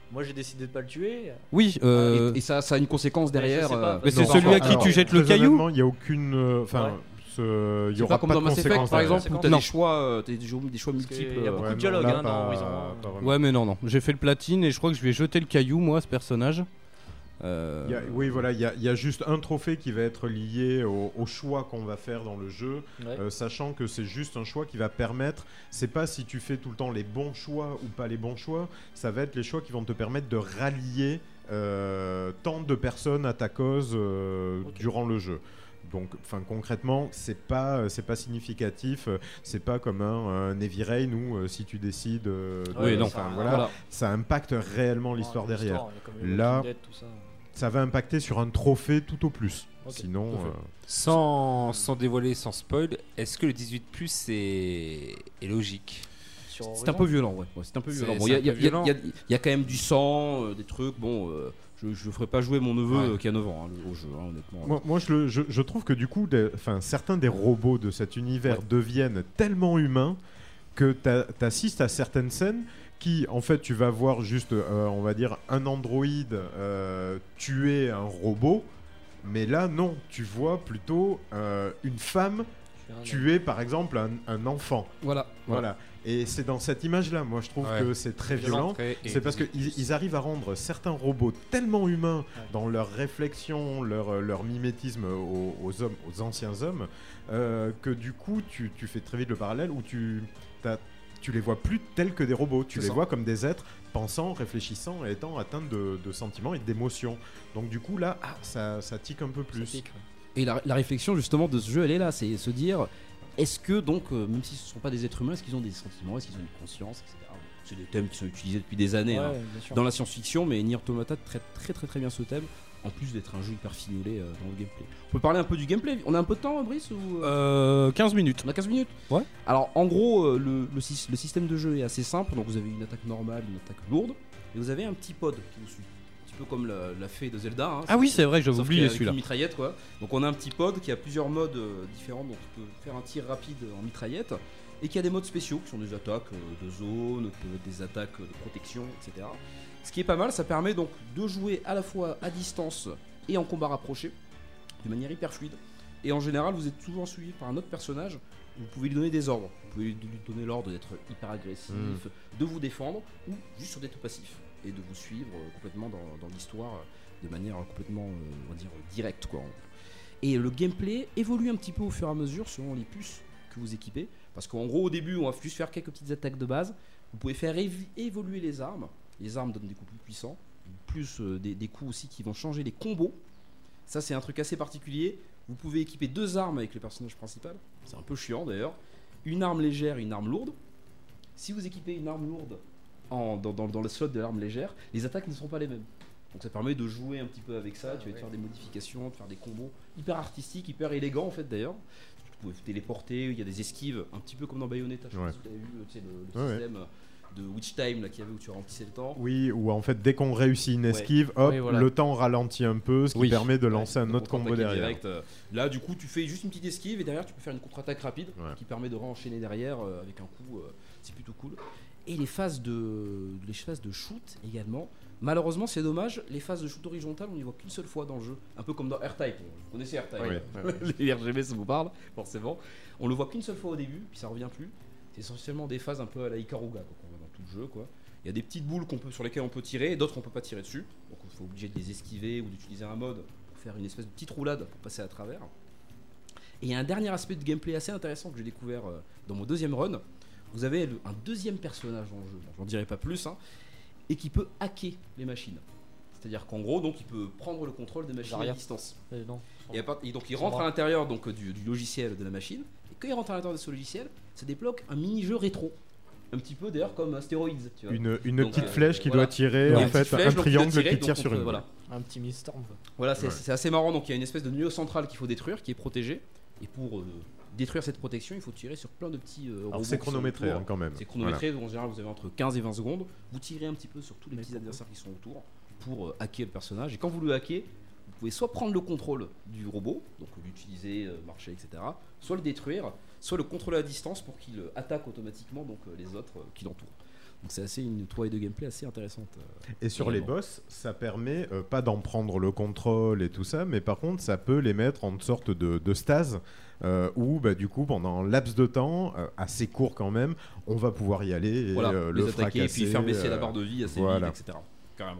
Moi j'ai décidé de pas le tuer. Oui, euh... et, et ça, ça a une conséquence derrière. Mais, je sais pas, euh, mais c'est Non, celui à qui alors, tu jettes le très caillou. honnêtement, il n'y a aucune. euh, Enfin, Ouais. ce- il y C'est aura pas comme pas dans de Mass Effect conséquences. par exemple où derrière. t'as Non. des choix, euh, t'as des choix, des choix multiples. Il y a euh, beaucoup Ouais, de non, dialogue là, hein, pas- dans Horizon. pas vraiment. Ouais, mais non, non. J'ai fait le platine et je crois que je lui ai jeté le caillou, moi, à ce personnage. Euh... Il y a- oui, voilà, il y, a- il y a juste un trophée qui va être lié au, au choix qu'on va faire dans le jeu, Ouais. euh, sachant que c'est juste un choix qui va permettre, c'est pas si tu fais tout le temps les bons choix ou pas les bons choix, ça va être les choix qui vont te permettre de rallier euh, tant de personnes à ta cause euh, Ok. durant le jeu. Donc, enfin, concrètement, c'est pas, c'est pas significatif. euh, C'est pas comme un, un Heavy Rain où euh, si tu décides, euh, de- Oui, non. enfin, Ça- voilà, voilà. ça impacte réellement l'histoire Ouais, derrière. l'histoire, il y a comme les Là, Walking Dead, tout ça. ça va impacter sur un trophée tout au plus. Ok. Sinon, Tout à fait. euh, Sans, sans dévoiler, sans spoil, est-ce que le dix-huit plus est, est logique? Sur C'est Horizon. un peu violent, ouais. ouais, c'est un peu C'est- violent. Bon, c'est il y a- un il y, a- peu il y a- violent. il y a- il y a quand même du sang, euh, des trucs. Bon, euh, je je ferai pas jouer mon neveu Ouais. euh, qui a neuf ans hein, le- au jeu, hein, honnêtement. moi, moi, je, le- je- je trouve que du coup, des- enfin, certains des robots de cet univers deviennent tellement humains que tu assistes à certaines scènes qui, en fait, tu vas voir juste, euh, on va dire, un androïde euh, tuer un robot, mais là, non, tu vois plutôt euh, une femme tuer, par exemple, un, un enfant. Voilà. Voilà. Et c'est dans cette image-là, moi je trouve Ouais. que c'est très Violent, violent. très- et C'est parce dix-huit. qu'ils ils arrivent à rendre certains robots tellement humains dans leur réflexion, leur, leur mimétisme aux, aux hommes, aux anciens hommes, euh, que du coup tu, tu fais très vite le parallèle où tu, t'as- tu les vois plus tels que des robots. Tu C'est les ça. vois comme des êtres pensant, réfléchissant et étant atteints de, de sentiments et d'émotions. Donc du coup là, ah, ça, ça tique un peu plus. Et la, la réflexion justement de ce jeu, elle est là, c'est se dire, est-ce que donc, euh, même si ce ne sont pas des êtres humains, est-ce qu'ils ont des sentiments, est-ce qu'ils ont une conscience, et cetera. C'est des thèmes qui sont utilisés depuis des années Ouais, hein, bien sûr. dans la science-fiction, mais Nier Automata traite très très très bien ce thème, en plus d'être un jeu hyper fignolé euh, dans le gameplay. On peut parler un peu du gameplay. On a un peu de temps, Brice ou... Euh, quinze minutes. On a quinze minutes. Ouais. Alors en gros, euh, le, le, syst- le système de jeu est assez simple. Donc vous avez une attaque normale, une attaque lourde, et vous avez un petit pod qui vous suit. Un petit peu comme la, la fée de Zelda. hein. Ah oui, c'est vrai, j'avais Sauf oublié qu'il y a celui-là. une mitraillette quoi. Donc on a un petit pod qui a plusieurs modes euh, différents. Donc tu peux faire un tir rapide en mitraillette. Et qui a des modes spéciaux qui sont des attaques euh, de zone, que- des attaques euh, de protection, et cetera. Ce qui est pas mal, ça permet donc de jouer à la fois à distance et en combat rapproché de manière hyper fluide. Et en général, vous êtes souvent suivi par un autre personnage. Vous pouvez lui donner des ordres. Vous pouvez lui donner l'ordre d'être hyper agressif, Mm. de vous défendre, ou juste d'être passif et de vous suivre euh, complètement dans, dans l'histoire euh, de manière euh, complètement, euh, on va dire, euh, directe quoi. Et le gameplay évolue un petit peu au fur et à mesure selon les puces que vous équipez. Parce qu'en gros, au début, on va juste faire quelques petites attaques de base. Vous pouvez faire évi- évoluer les armes. Les armes donnent des coups plus puissants, plus euh, des, des coups aussi qui vont changer les combos. Ça, c'est un truc assez particulier. Vous pouvez équiper deux armes avec le personnage principal. C'est un peu chiant d'ailleurs. Une arme légère et une arme lourde. Si vous équipez une arme lourde en- dans, dans- dans le slot de l'arme légère, les attaques ne seront pas les mêmes. Donc ça permet de jouer un petit peu avec ça. Tu vas te faire des modifications, de faire des combos hyper artistiques, hyper élégants en fait d'ailleurs. Vous pouvez vous téléporter, il y a des esquives, un petit peu comme dans Bayonetta. Je sais Ouais. pas si vous avez vu tu sais, le, le Ouais, ouais. système de Witch Time là, qu'il y avait où tu remplissais le temps. Oui, ou en fait, dès qu'on réussit une Ouais. esquive, hop, Oui, voilà. le temps ralentit un peu, ce qui Oui. permet de Ouais, lancer un donc autre on combo contre-attaque derrière. direct, euh, Là, du coup, tu fais juste une petite esquive et derrière, tu peux faire une contre-attaque rapide qui permet de re-enchaîner derrière euh, avec un coup. euh, c'est plutôt cool. Et les phases de, les phases de shoot également. Malheureusement, c'est dommage, les phases de shoot horizontales, on n'y voit qu'une seule fois dans le jeu. Un peu comme dans R-Type. Vous connaissez R-Type Oui. hein. Les R G B, ça vous parle, forcément. On le voit qu'une seule fois au début, puis ça revient plus. C'est essentiellement des phases un peu à la Ikaruga, quoi, qu'on voit dans tout le jeu, quoi. Il y a des petites boules qu'on peut, sur lesquelles on peut tirer, et d'autres on peut pas tirer dessus. Donc il faut obligé de les esquiver ou d'utiliser un mode pour faire une espèce de petite roulade pour passer à travers. Et il y a un dernier aspect de gameplay assez intéressant que j'ai découvert euh, dans mon deuxième run. Vous avez le- un deuxième personnage dans le jeu, bon, j'en dirai pas plus, hein, et qui peut hacker les machines. C'est-à-dire qu'en gros, donc, il peut prendre le contrôle des machines à J'arrive. distance. Euh, non. Et, à part- et donc il Sans rentre bras. à l'intérieur donc, du, du logiciel de la machine, et quand il rentre à l'intérieur de ce logiciel, ça débloque un mini-jeu rétro. Un petit peu d'ailleurs comme Asteroids. Tu vois. Une- une Donc, petite euh, flèche qui voilà. doit tirer, Il y a en une petite fait, un flèche, donc, triangle doit tirer, qui tire donc, sur on une peut- boule. voilà. Un petit Mistorm. Voilà, c'est Ouais. c'est assez marrant. Donc il y a une espèce de nœud central qu'il faut détruire, qui est protégé. Et pour euh, détruire cette protection, il faut tirer sur plein de petits euh, robots. c'est qui sont chronométré, autour. hein, quand même. C'est chronométré, donc en général vous avez entre quinze et vingt secondes. Vous tirez un petit peu sur tous les petits adversaires qui sont autour pour euh, hacker le personnage. Et quand vous le hackez, vous pouvez soit prendre le contrôle du robot, donc l'utiliser, euh, marcher, et cetera. Soit le détruire, soit le contrôler à distance pour qu'il euh, attaque automatiquement donc euh, les autres euh, qui l'entourent. Donc c'est assez une trouvaille de gameplay assez intéressante. euh, Et sur les également. boss, ça permet euh, pas d'en prendre le contrôle et tout ça, mais par contre, ça peut les mettre en sorte de, de stase. Euh, où bah, du coup pendant un laps de temps euh, assez court quand même, on va pouvoir y aller et Voilà, euh, les le attaquer, fracasser, puis faire baisser euh, la barre de vie assez voilà. vite, et cetera. Carrément.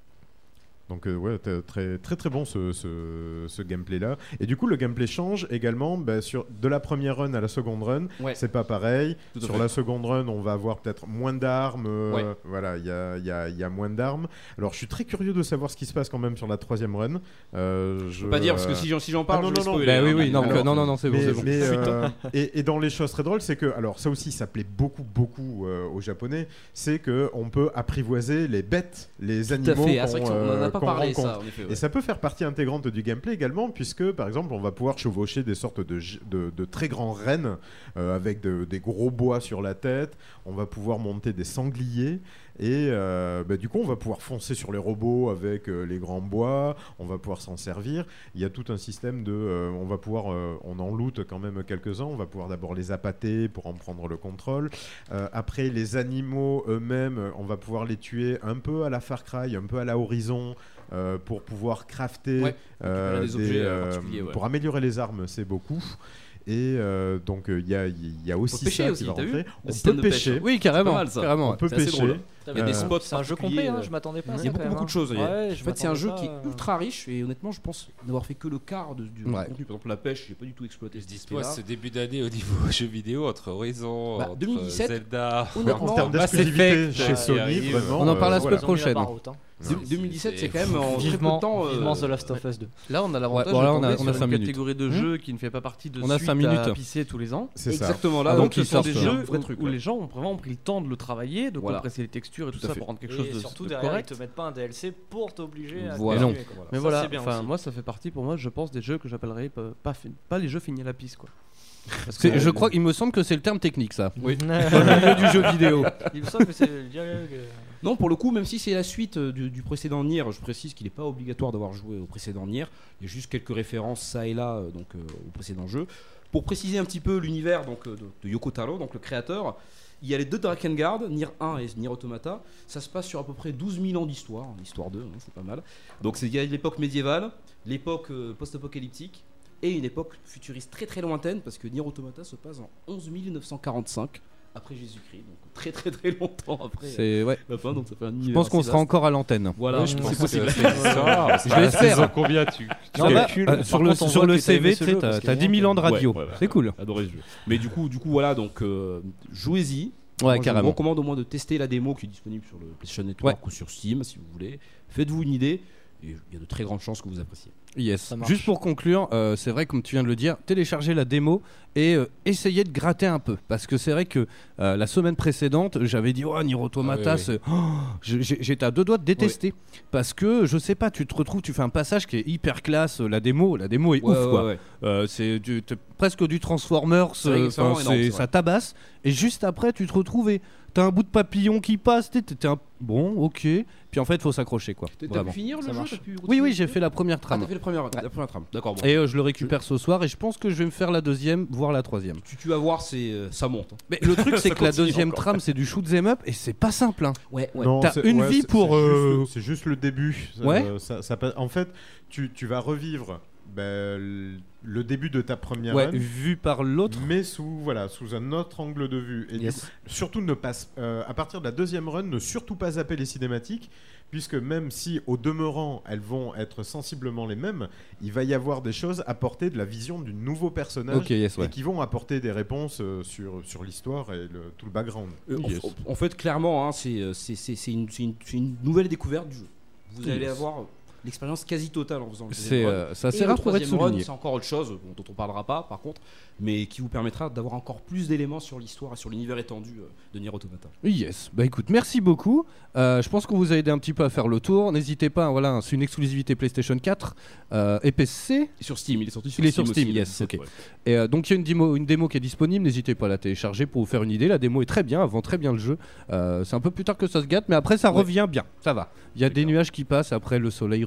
Donc euh, ouais, t'as- très très très bon ce, ce, ce gameplay là. Et du coup le gameplay change également bah, sur de la première run à la seconde run. Ouais. C'est pas pareil. Tout à Sur fait. la seconde run, on va avoir peut-être moins d'armes. euh, Ouais. Voilà, il y a, il y, a, il y a moins d'armes. Alors je suis très curieux de savoir ce qui se passe quand même sur la troisième run. Euh, je peux pas dire, parce que si j'en- si j'en parle, Ah, non, je vais non, non. spoiler, Bah oui, hein. oui, non, Alors, non, non, non, c'est bon, mais- c'est bon. mais, Fuite. euh, et, et dans les choses très drôles, c'est que alors ça aussi, ça plaît beaucoup beaucoup euh, aux Japonais, c'est que on peut apprivoiser les bêtes, les Tout à animaux. fait. Ah, c'est vrai qu'on, qu'on en a euh, pas qu'on parlé, ça, rencontre. en effet, ouais. Et ça peut faire partie intégrante du gameplay également, puisque par exemple, on va pouvoir chevaucher des sortes de, g- de, de très grands rennes euh, avec de- des gros bois sur la tête. On va pouvoir monter des sangliers. Et euh, bah, du coup, on va pouvoir foncer sur les robots avec euh, les grands bois. On va pouvoir s'en servir. Il y a tout un système de. euh, on va pouvoir. euh, on en loot quand même quelques-uns. On va pouvoir d'abord les appâter pour en prendre le contrôle. Euh, après, les animaux eux-mêmes, on va pouvoir les tuer un peu à la Far Cry, un peu à la Horizon. euh, pour pouvoir crafter Ouais, euh, récupérer des objets, euh, euh, particuliers, ouais. pour améliorer les armes, c'est beaucoup. Et euh, donc il y a, il y a aussi pêcher ça aussi, qui va t'as vu rentrer. Le On système peut de pêche. pêcher. Oui, carrément, C'est pas mal, ça. carrément. On peut C'est assez pêcher. drôle. Il y a des spots C'est un jeu complet, particuliers, hein, je m'attendais pas à Il ça. y a beaucoup, quand même, beaucoup de choses. hein. il y a- Ouais, en je fait, c'est un jeu m'attendais qui est pas, ultra riche et honnêtement, je pense n'avoir fait que le quart de- du Ouais. contenu. Par exemple, la pêche, j'ai pas du tout exploité ce Dis-moi, aspect-là. ce début d'année au niveau jeux vidéo entre Horizon, Bah, entre deux mille dix-sept, Zelda, honnêtement, entre en termes Mass d'exclusivité Effect, chez qui Sony, arrive. vraiment, On en parle la euh, semaine voilà. prochaine. Deux- deux mille dix-sept, c'est quand même en très peu de Vivement, temps. euh, vivement The Last of Us deux. Là, on a l'avantage Ouais, voilà, de on a- tomber on a sur cinq une minutes. catégorie de Hmm. jeux qui ne fait pas partie de On a suite cinq à minutes. pisser tous les ans. C'est ça. Exactement là. Ah, donc donc ce ils sont sortent des un jeux vrai où, truc, où ouais. les gens ont vraiment pris le temps de le travailler, de Voilà. compresser les textures et tout, Tout à ça fait. pour rendre quelque Et chose de, surtout de derrière, correct. ils te mettent pas un D L C pour t'obliger à Voilà. continuer, quoi. Mais Ça, voilà, c'est bien enfin aussi. moi ça fait partie pour moi, je pense, des jeux que j'appellerais pas, pas, fi- pas les jeux finis à la piste quoi. Parce C'est- que- je crois, il me semble que c'est le terme technique, ça. Oui. Dans le milieu du jeu vidéo. Il me semble que c'est le dialogue. euh, Non, pour le coup, même si c'est la suite euh, du, du précédent Nier, je précise qu'il n'est pas obligatoire d'avoir joué au précédent Nier. Il y a juste quelques références ça et là euh, donc, euh, au précédent jeu. Pour préciser un petit peu l'univers donc, euh, de, de Yoko Taro, donc le créateur, il y a les deux Drakengard, Nier un et Nier Automata. Ça se passe sur à peu près douze mille ans d'histoire, l'histoire deux, hein, c'est pas mal. Donc c'est- il y a l'époque médiévale, l'époque euh, post-apocalyptique et une époque futuriste très très lointaine parce que Nier Automata se passe en onze mille neuf cent quarante-cinq après Jésus-Christ, donc très très très longtemps après C'est- ouais. la fin, donc ça fait un Je univers pense qu'on assez sera vaste. encore à l'antenne. Voilà, Ouais, je c'est pense possible. que c'est l'histoire. Je l'espère. Saison combien tu, tu Non, bah, calcules euh, sur Par le, contre, on sur voit le que t'as aimé C V, ce tu sais, jeu, parce t'as qu'il t'as est dix mille ans de Ouais, radio. ouais, ouais. C'est cool. Adoré ce jeu. Mais du coup, du coup voilà, donc euh, jouez-y. Ouais, Moi, je carrément. vous recommande au moins de tester la démo qui est disponible sur le PlayStation Network Ouais. ou sur Steam si vous voulez. Faites-vous une idée et il y a de très grandes chances que vous appréciez. Yes. Ça marche. Juste pour conclure, euh, c'est vrai, comme tu viens de le dire, téléchargez la démo et euh, essayez de gratter un peu. Parce que c'est vrai que euh, la semaine précédente, j'avais dit, oh, Nier Automata, Ah oui, oui. c'est- oh, j'ai- j'ai- j'étais à deux doigts de détester. Parce que, je sais pas, tu te retrouves, tu fais un passage qui est hyper classe, euh, la démo, la démo est Ouais, ouf, ouais, quoi. ouais. Euh, c'est du- t'es presque du Transformers, C'est vrai que euh, c'est vraiment enfin, énorme, c'est- c'est ça vrai. tabasse. Et juste après, tu te retrouves et t'as un bout de papillon qui passe, t'es t'es un... Bon, ok. Puis en fait, faut s'accrocher, quoi. T'as Vraiment. pu finir le Ça jeu marche. t'as pu Oui, continuer oui, j'ai fait la première Ah, trame. t'as fait le premier, la première trame. D'accord. Bon. Et euh, je le récupère ce soir et je pense que je vais me faire la deuxième, voire la troisième. Tu, tu vas voir, c'est euh, ça monte. hein. Mais le truc c'est Ça que la continue deuxième encore. trame c'est du shoot 'em up et c'est pas simple. Hein. Ouais, ouais. Non, T'as c'est- une ouais, vie c'est- pour, c'est juste euh, le- C'est juste le début. Ça- Ouais. ça- ça passe- en fait, tu, tu vas revivre ben, l- le début de ta première Ouais, run, vu par l'autre. mais sous voilà sous un autre angle de vue. Et du Yes. coup, surtout ne pas euh, à partir de la deuxième run, ne surtout pas zapper les cinématiques, puisque même si au demeurant elles vont être sensiblement les mêmes, il va y avoir des choses apportées de la vision du nouveau personnage Ok, yes, ouais. et qui vont apporter des réponses euh, sur sur l'histoire et le, tout le background. Euh, en- Yes. en, en fait, clairement, hein, c'est euh, c'est- c'est- c'est une, c'est une- c'est une nouvelle découverte du jeu. Vous allez Yes. avoir l'expérience quasi totale en faisant le C'est, deuxième run. euh, c'est assez Et le rare pour être troisième run, souligné. c'est encore autre chose bon, dont on parlera pas par contre, mais qui vous permettra d'avoir encore plus d'éléments sur l'histoire et sur l'univers étendu euh, de Nier Automata. Yes, bah écoute, merci beaucoup. Euh, je pense qu'on vous a aidé un petit peu à faire le tour. N'hésitez pas, hein, voilà, c'est une exclusivité PlayStation quatre euh, et P C. Et sur Steam, il est sorti sur Il est Steam sur Steam, aussi, le yes, dix-sept, ok. ouais. Et euh, donc il y a une démo, une démo qui est disponible. N'hésitez pas à la télécharger pour vous faire une idée. La démo est très bien, elle vend très bien le jeu. Euh, c'est un peu plus tard que ça se gâte, mais après ça Ouais. revient bien. Ça va. Il y a des nuages qui passent, après le soleil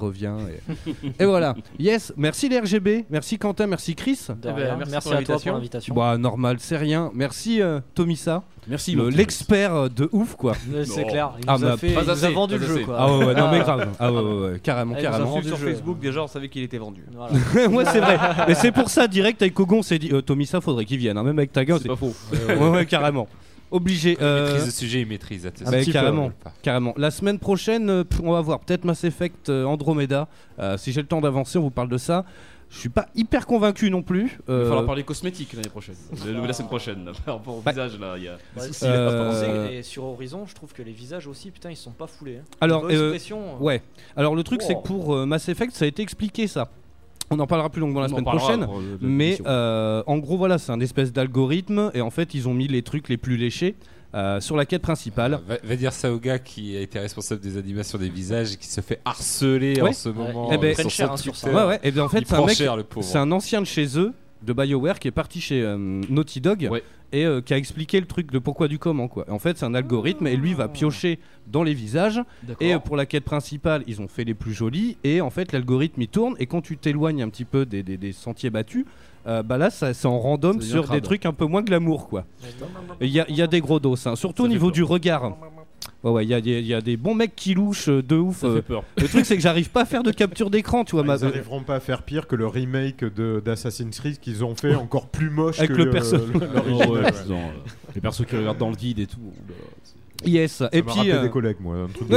revient. Et, et voilà. Yes, merci les R G B, merci Quentin, merci Chris. De rien. Merci, merci à toi pour l'invitation. Bah normal, c'est rien. Merci euh, Tomissa. Merci le, l'expert de ouf quoi. C'est clair, il ah, nous a, fait, il nous a vendu le jeu quoi. Ah ouais, ouais non mais grave. Ah ouais, ouais, ouais carrément, ah, carrément. Sur Facebook déjà on savait qu'il était vendu. Voilà. Ouais c'est vrai. Mais c'est pour ça direct avec Kogon on s'est dit euh, Tomissa faudrait qu'il vienne, hein. Même avec ta gueule. C'est pas faux. Ouais ouais, ouais carrément. Obligé. Il euh... maîtrise le sujet, il maîtrise. Bah, carrément, carrément. La semaine prochaine, on va voir peut-être Mass Effect Andromeda. Euh, si j'ai le temps d'avancer, on vous parle de ça. Je suis pas hyper convaincu non plus. Euh... Il va falloir parler cosmétiques l'année prochaine. Le, la semaine prochaine. Là. Par rapport au bah, visage, là, il y a des ouais, soucis. Euh... Et sur Horizon, je trouve que les visages aussi, putain, ils sont pas foulés. Hein. Alors, euh, pression, ouais. Alors le truc, wow. c'est que pour euh, Mass Effect, ça a été expliqué ça. On en parlera plus longuement la on semaine prochaine. Mais euh, en gros, voilà, c'est un espèce d'algorithme. Et en fait, ils ont mis les trucs les plus léchés. Euh, sur la quête principale. Va, va dire ça au gars qui a été responsable des animations des visages et qui se fait harceler ouais. en ce moment. Ouais. Eh ben, sur cher, hein, sur ça. Ouais, ouais. Et ben, en fait, c'est un, mec, cher, c'est un ancien de chez eux, de BioWare, qui est parti chez euh, Naughty Dog ouais. et euh, qui a expliqué le truc de pourquoi du comment. Quoi. En fait, c'est un algorithme et lui va piocher dans les visages. D'accord. Et euh, pour la quête principale, ils ont fait les plus jolis. Et en fait, l'algorithme il tourne. Et quand tu t'éloignes un petit peu des, des, des sentiers battus, Euh, bah là ça, c'est en random sur crade. Des trucs un peu moins glamour quoi. Il y a, y a des gros dos hein. Surtout ça au niveau du regard. Ouais ouais, il y a, y, y a des bons mecs qui louchent de ouf. Ça euh, fait peur. Le truc c'est que j'arrive pas à faire de capture d'écran, tu vois. Ah, ils n'arriveront pas à faire pire que le remake de, d'Assassin's Creed qu'ils ont fait encore plus moche avec que le, le perso. l'original. Oh, ouais, ouais. Les persos qui regardent dans le vide et tout. Yes. Ça et m'a puis euh... des collègues moi. Un truc de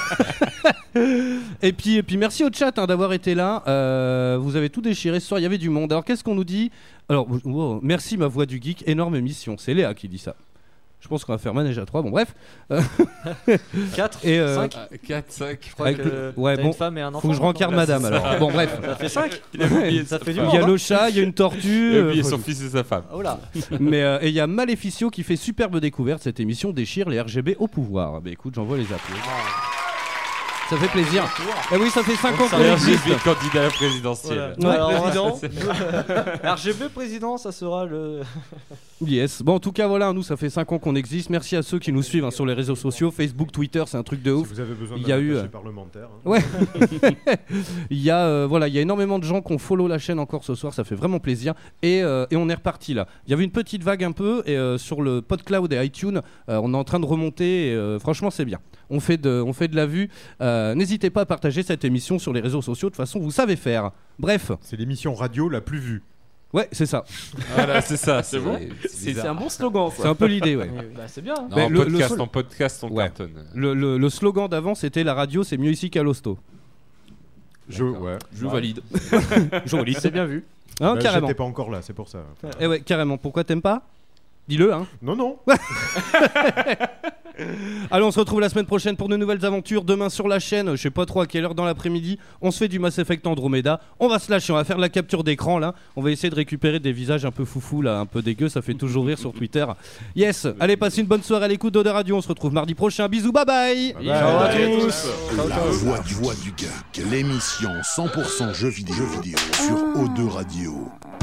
et puis et puis merci au chat hein, d'avoir été là. Euh, vous avez tout déchiré ce soir. Il y avait du monde. Alors qu'est-ce qu'on nous dit? Alors wow, merci ma voix du geek. Énorme émission. C'est Léa qui dit ça. Je pense qu'on va faire manège à trois. Bon bref. quatre et euh, cinq quatre cinq Je crois que le... Ouais bon. Une femme et un enfant, faut que je rencarde madame alors. Bon bref. Ça fait cinq Il a oublié ça fait du Il y a le chat, il y a une tortue. Il a oublié son fils et sa femme. Oh là. Mais euh, et il y a Maleficio qui fait superbe découverte. Cette émission déchire les R G B au pouvoir. Bah écoute, j'envoie les applaudissements. Ça fait plaisir. Eh oui, ça fait cinq ans qu'on existe. Candidat à la présidentielle. Voilà. Ouais. Alors, président. R G B président, ça sera le. Yes. Bon, en tout cas, voilà, nous, ça fait cinq ans qu'on existe. Merci à ceux qui nous suivent hein, sur les réseaux sociaux, Facebook, Twitter, c'est un truc de ouf. Si vous avez besoin il y a eu euh... parlementaire. Hein. Ouais. il y a euh, voilà, il y a énormément de gens qui ont follow la chaîne encore ce soir. Ça fait vraiment plaisir. Et, euh, et on est reparti là. Il y avait une petite vague un peu et euh, sur le PodCloud et iTunes, euh, on est en train de remonter. Et, euh, franchement, c'est bien. On fait de, on fait de la vue. Euh, n'hésitez pas à partager cette émission sur les réseaux sociaux. De toute façon, vous savez faire. Bref. C'est l'émission radio la plus vue. Ouais, c'est ça. Voilà, c'est ça. C'est, c'est bon. C'est, c'est un bon slogan. C'est un peu l'idée, ouais. Bah, c'est bien. Hein. Non, en, le, podcast, le, en podcast, on ouais. cartonne. Le, le, le slogan d'avant, c'était la radio, c'est mieux ici qu'à l'hosto. Je, ouais. Je valide. Je valide. C'est bien vu. Hein, bah, carrément. J'étais pas encore là, c'est pour ça. Enfin, eh ouais, carrément. Pourquoi t'aimes pas? Dis-le, hein. Non, non. Allez, on se retrouve la semaine prochaine pour de nouvelles aventures. Demain sur la chaîne, je sais pas trop à quelle heure dans l'après-midi, on se fait du Mass Effect Andromeda. On va se lâcher, on va faire de la capture d'écran là. On va essayer de récupérer des visages un peu foufou là, un peu dégueu, ça fait toujours rire sur Twitter. Yes, allez, passez une bonne soirée à l'écoute d'O deux Radio. On se retrouve mardi prochain. Bisous, bye bye. bye, bye. Ciao à tous. La voix du, voix du geek, l'émission cent pour cent jeux vidéo, jeux vidéo sur O deux Radio.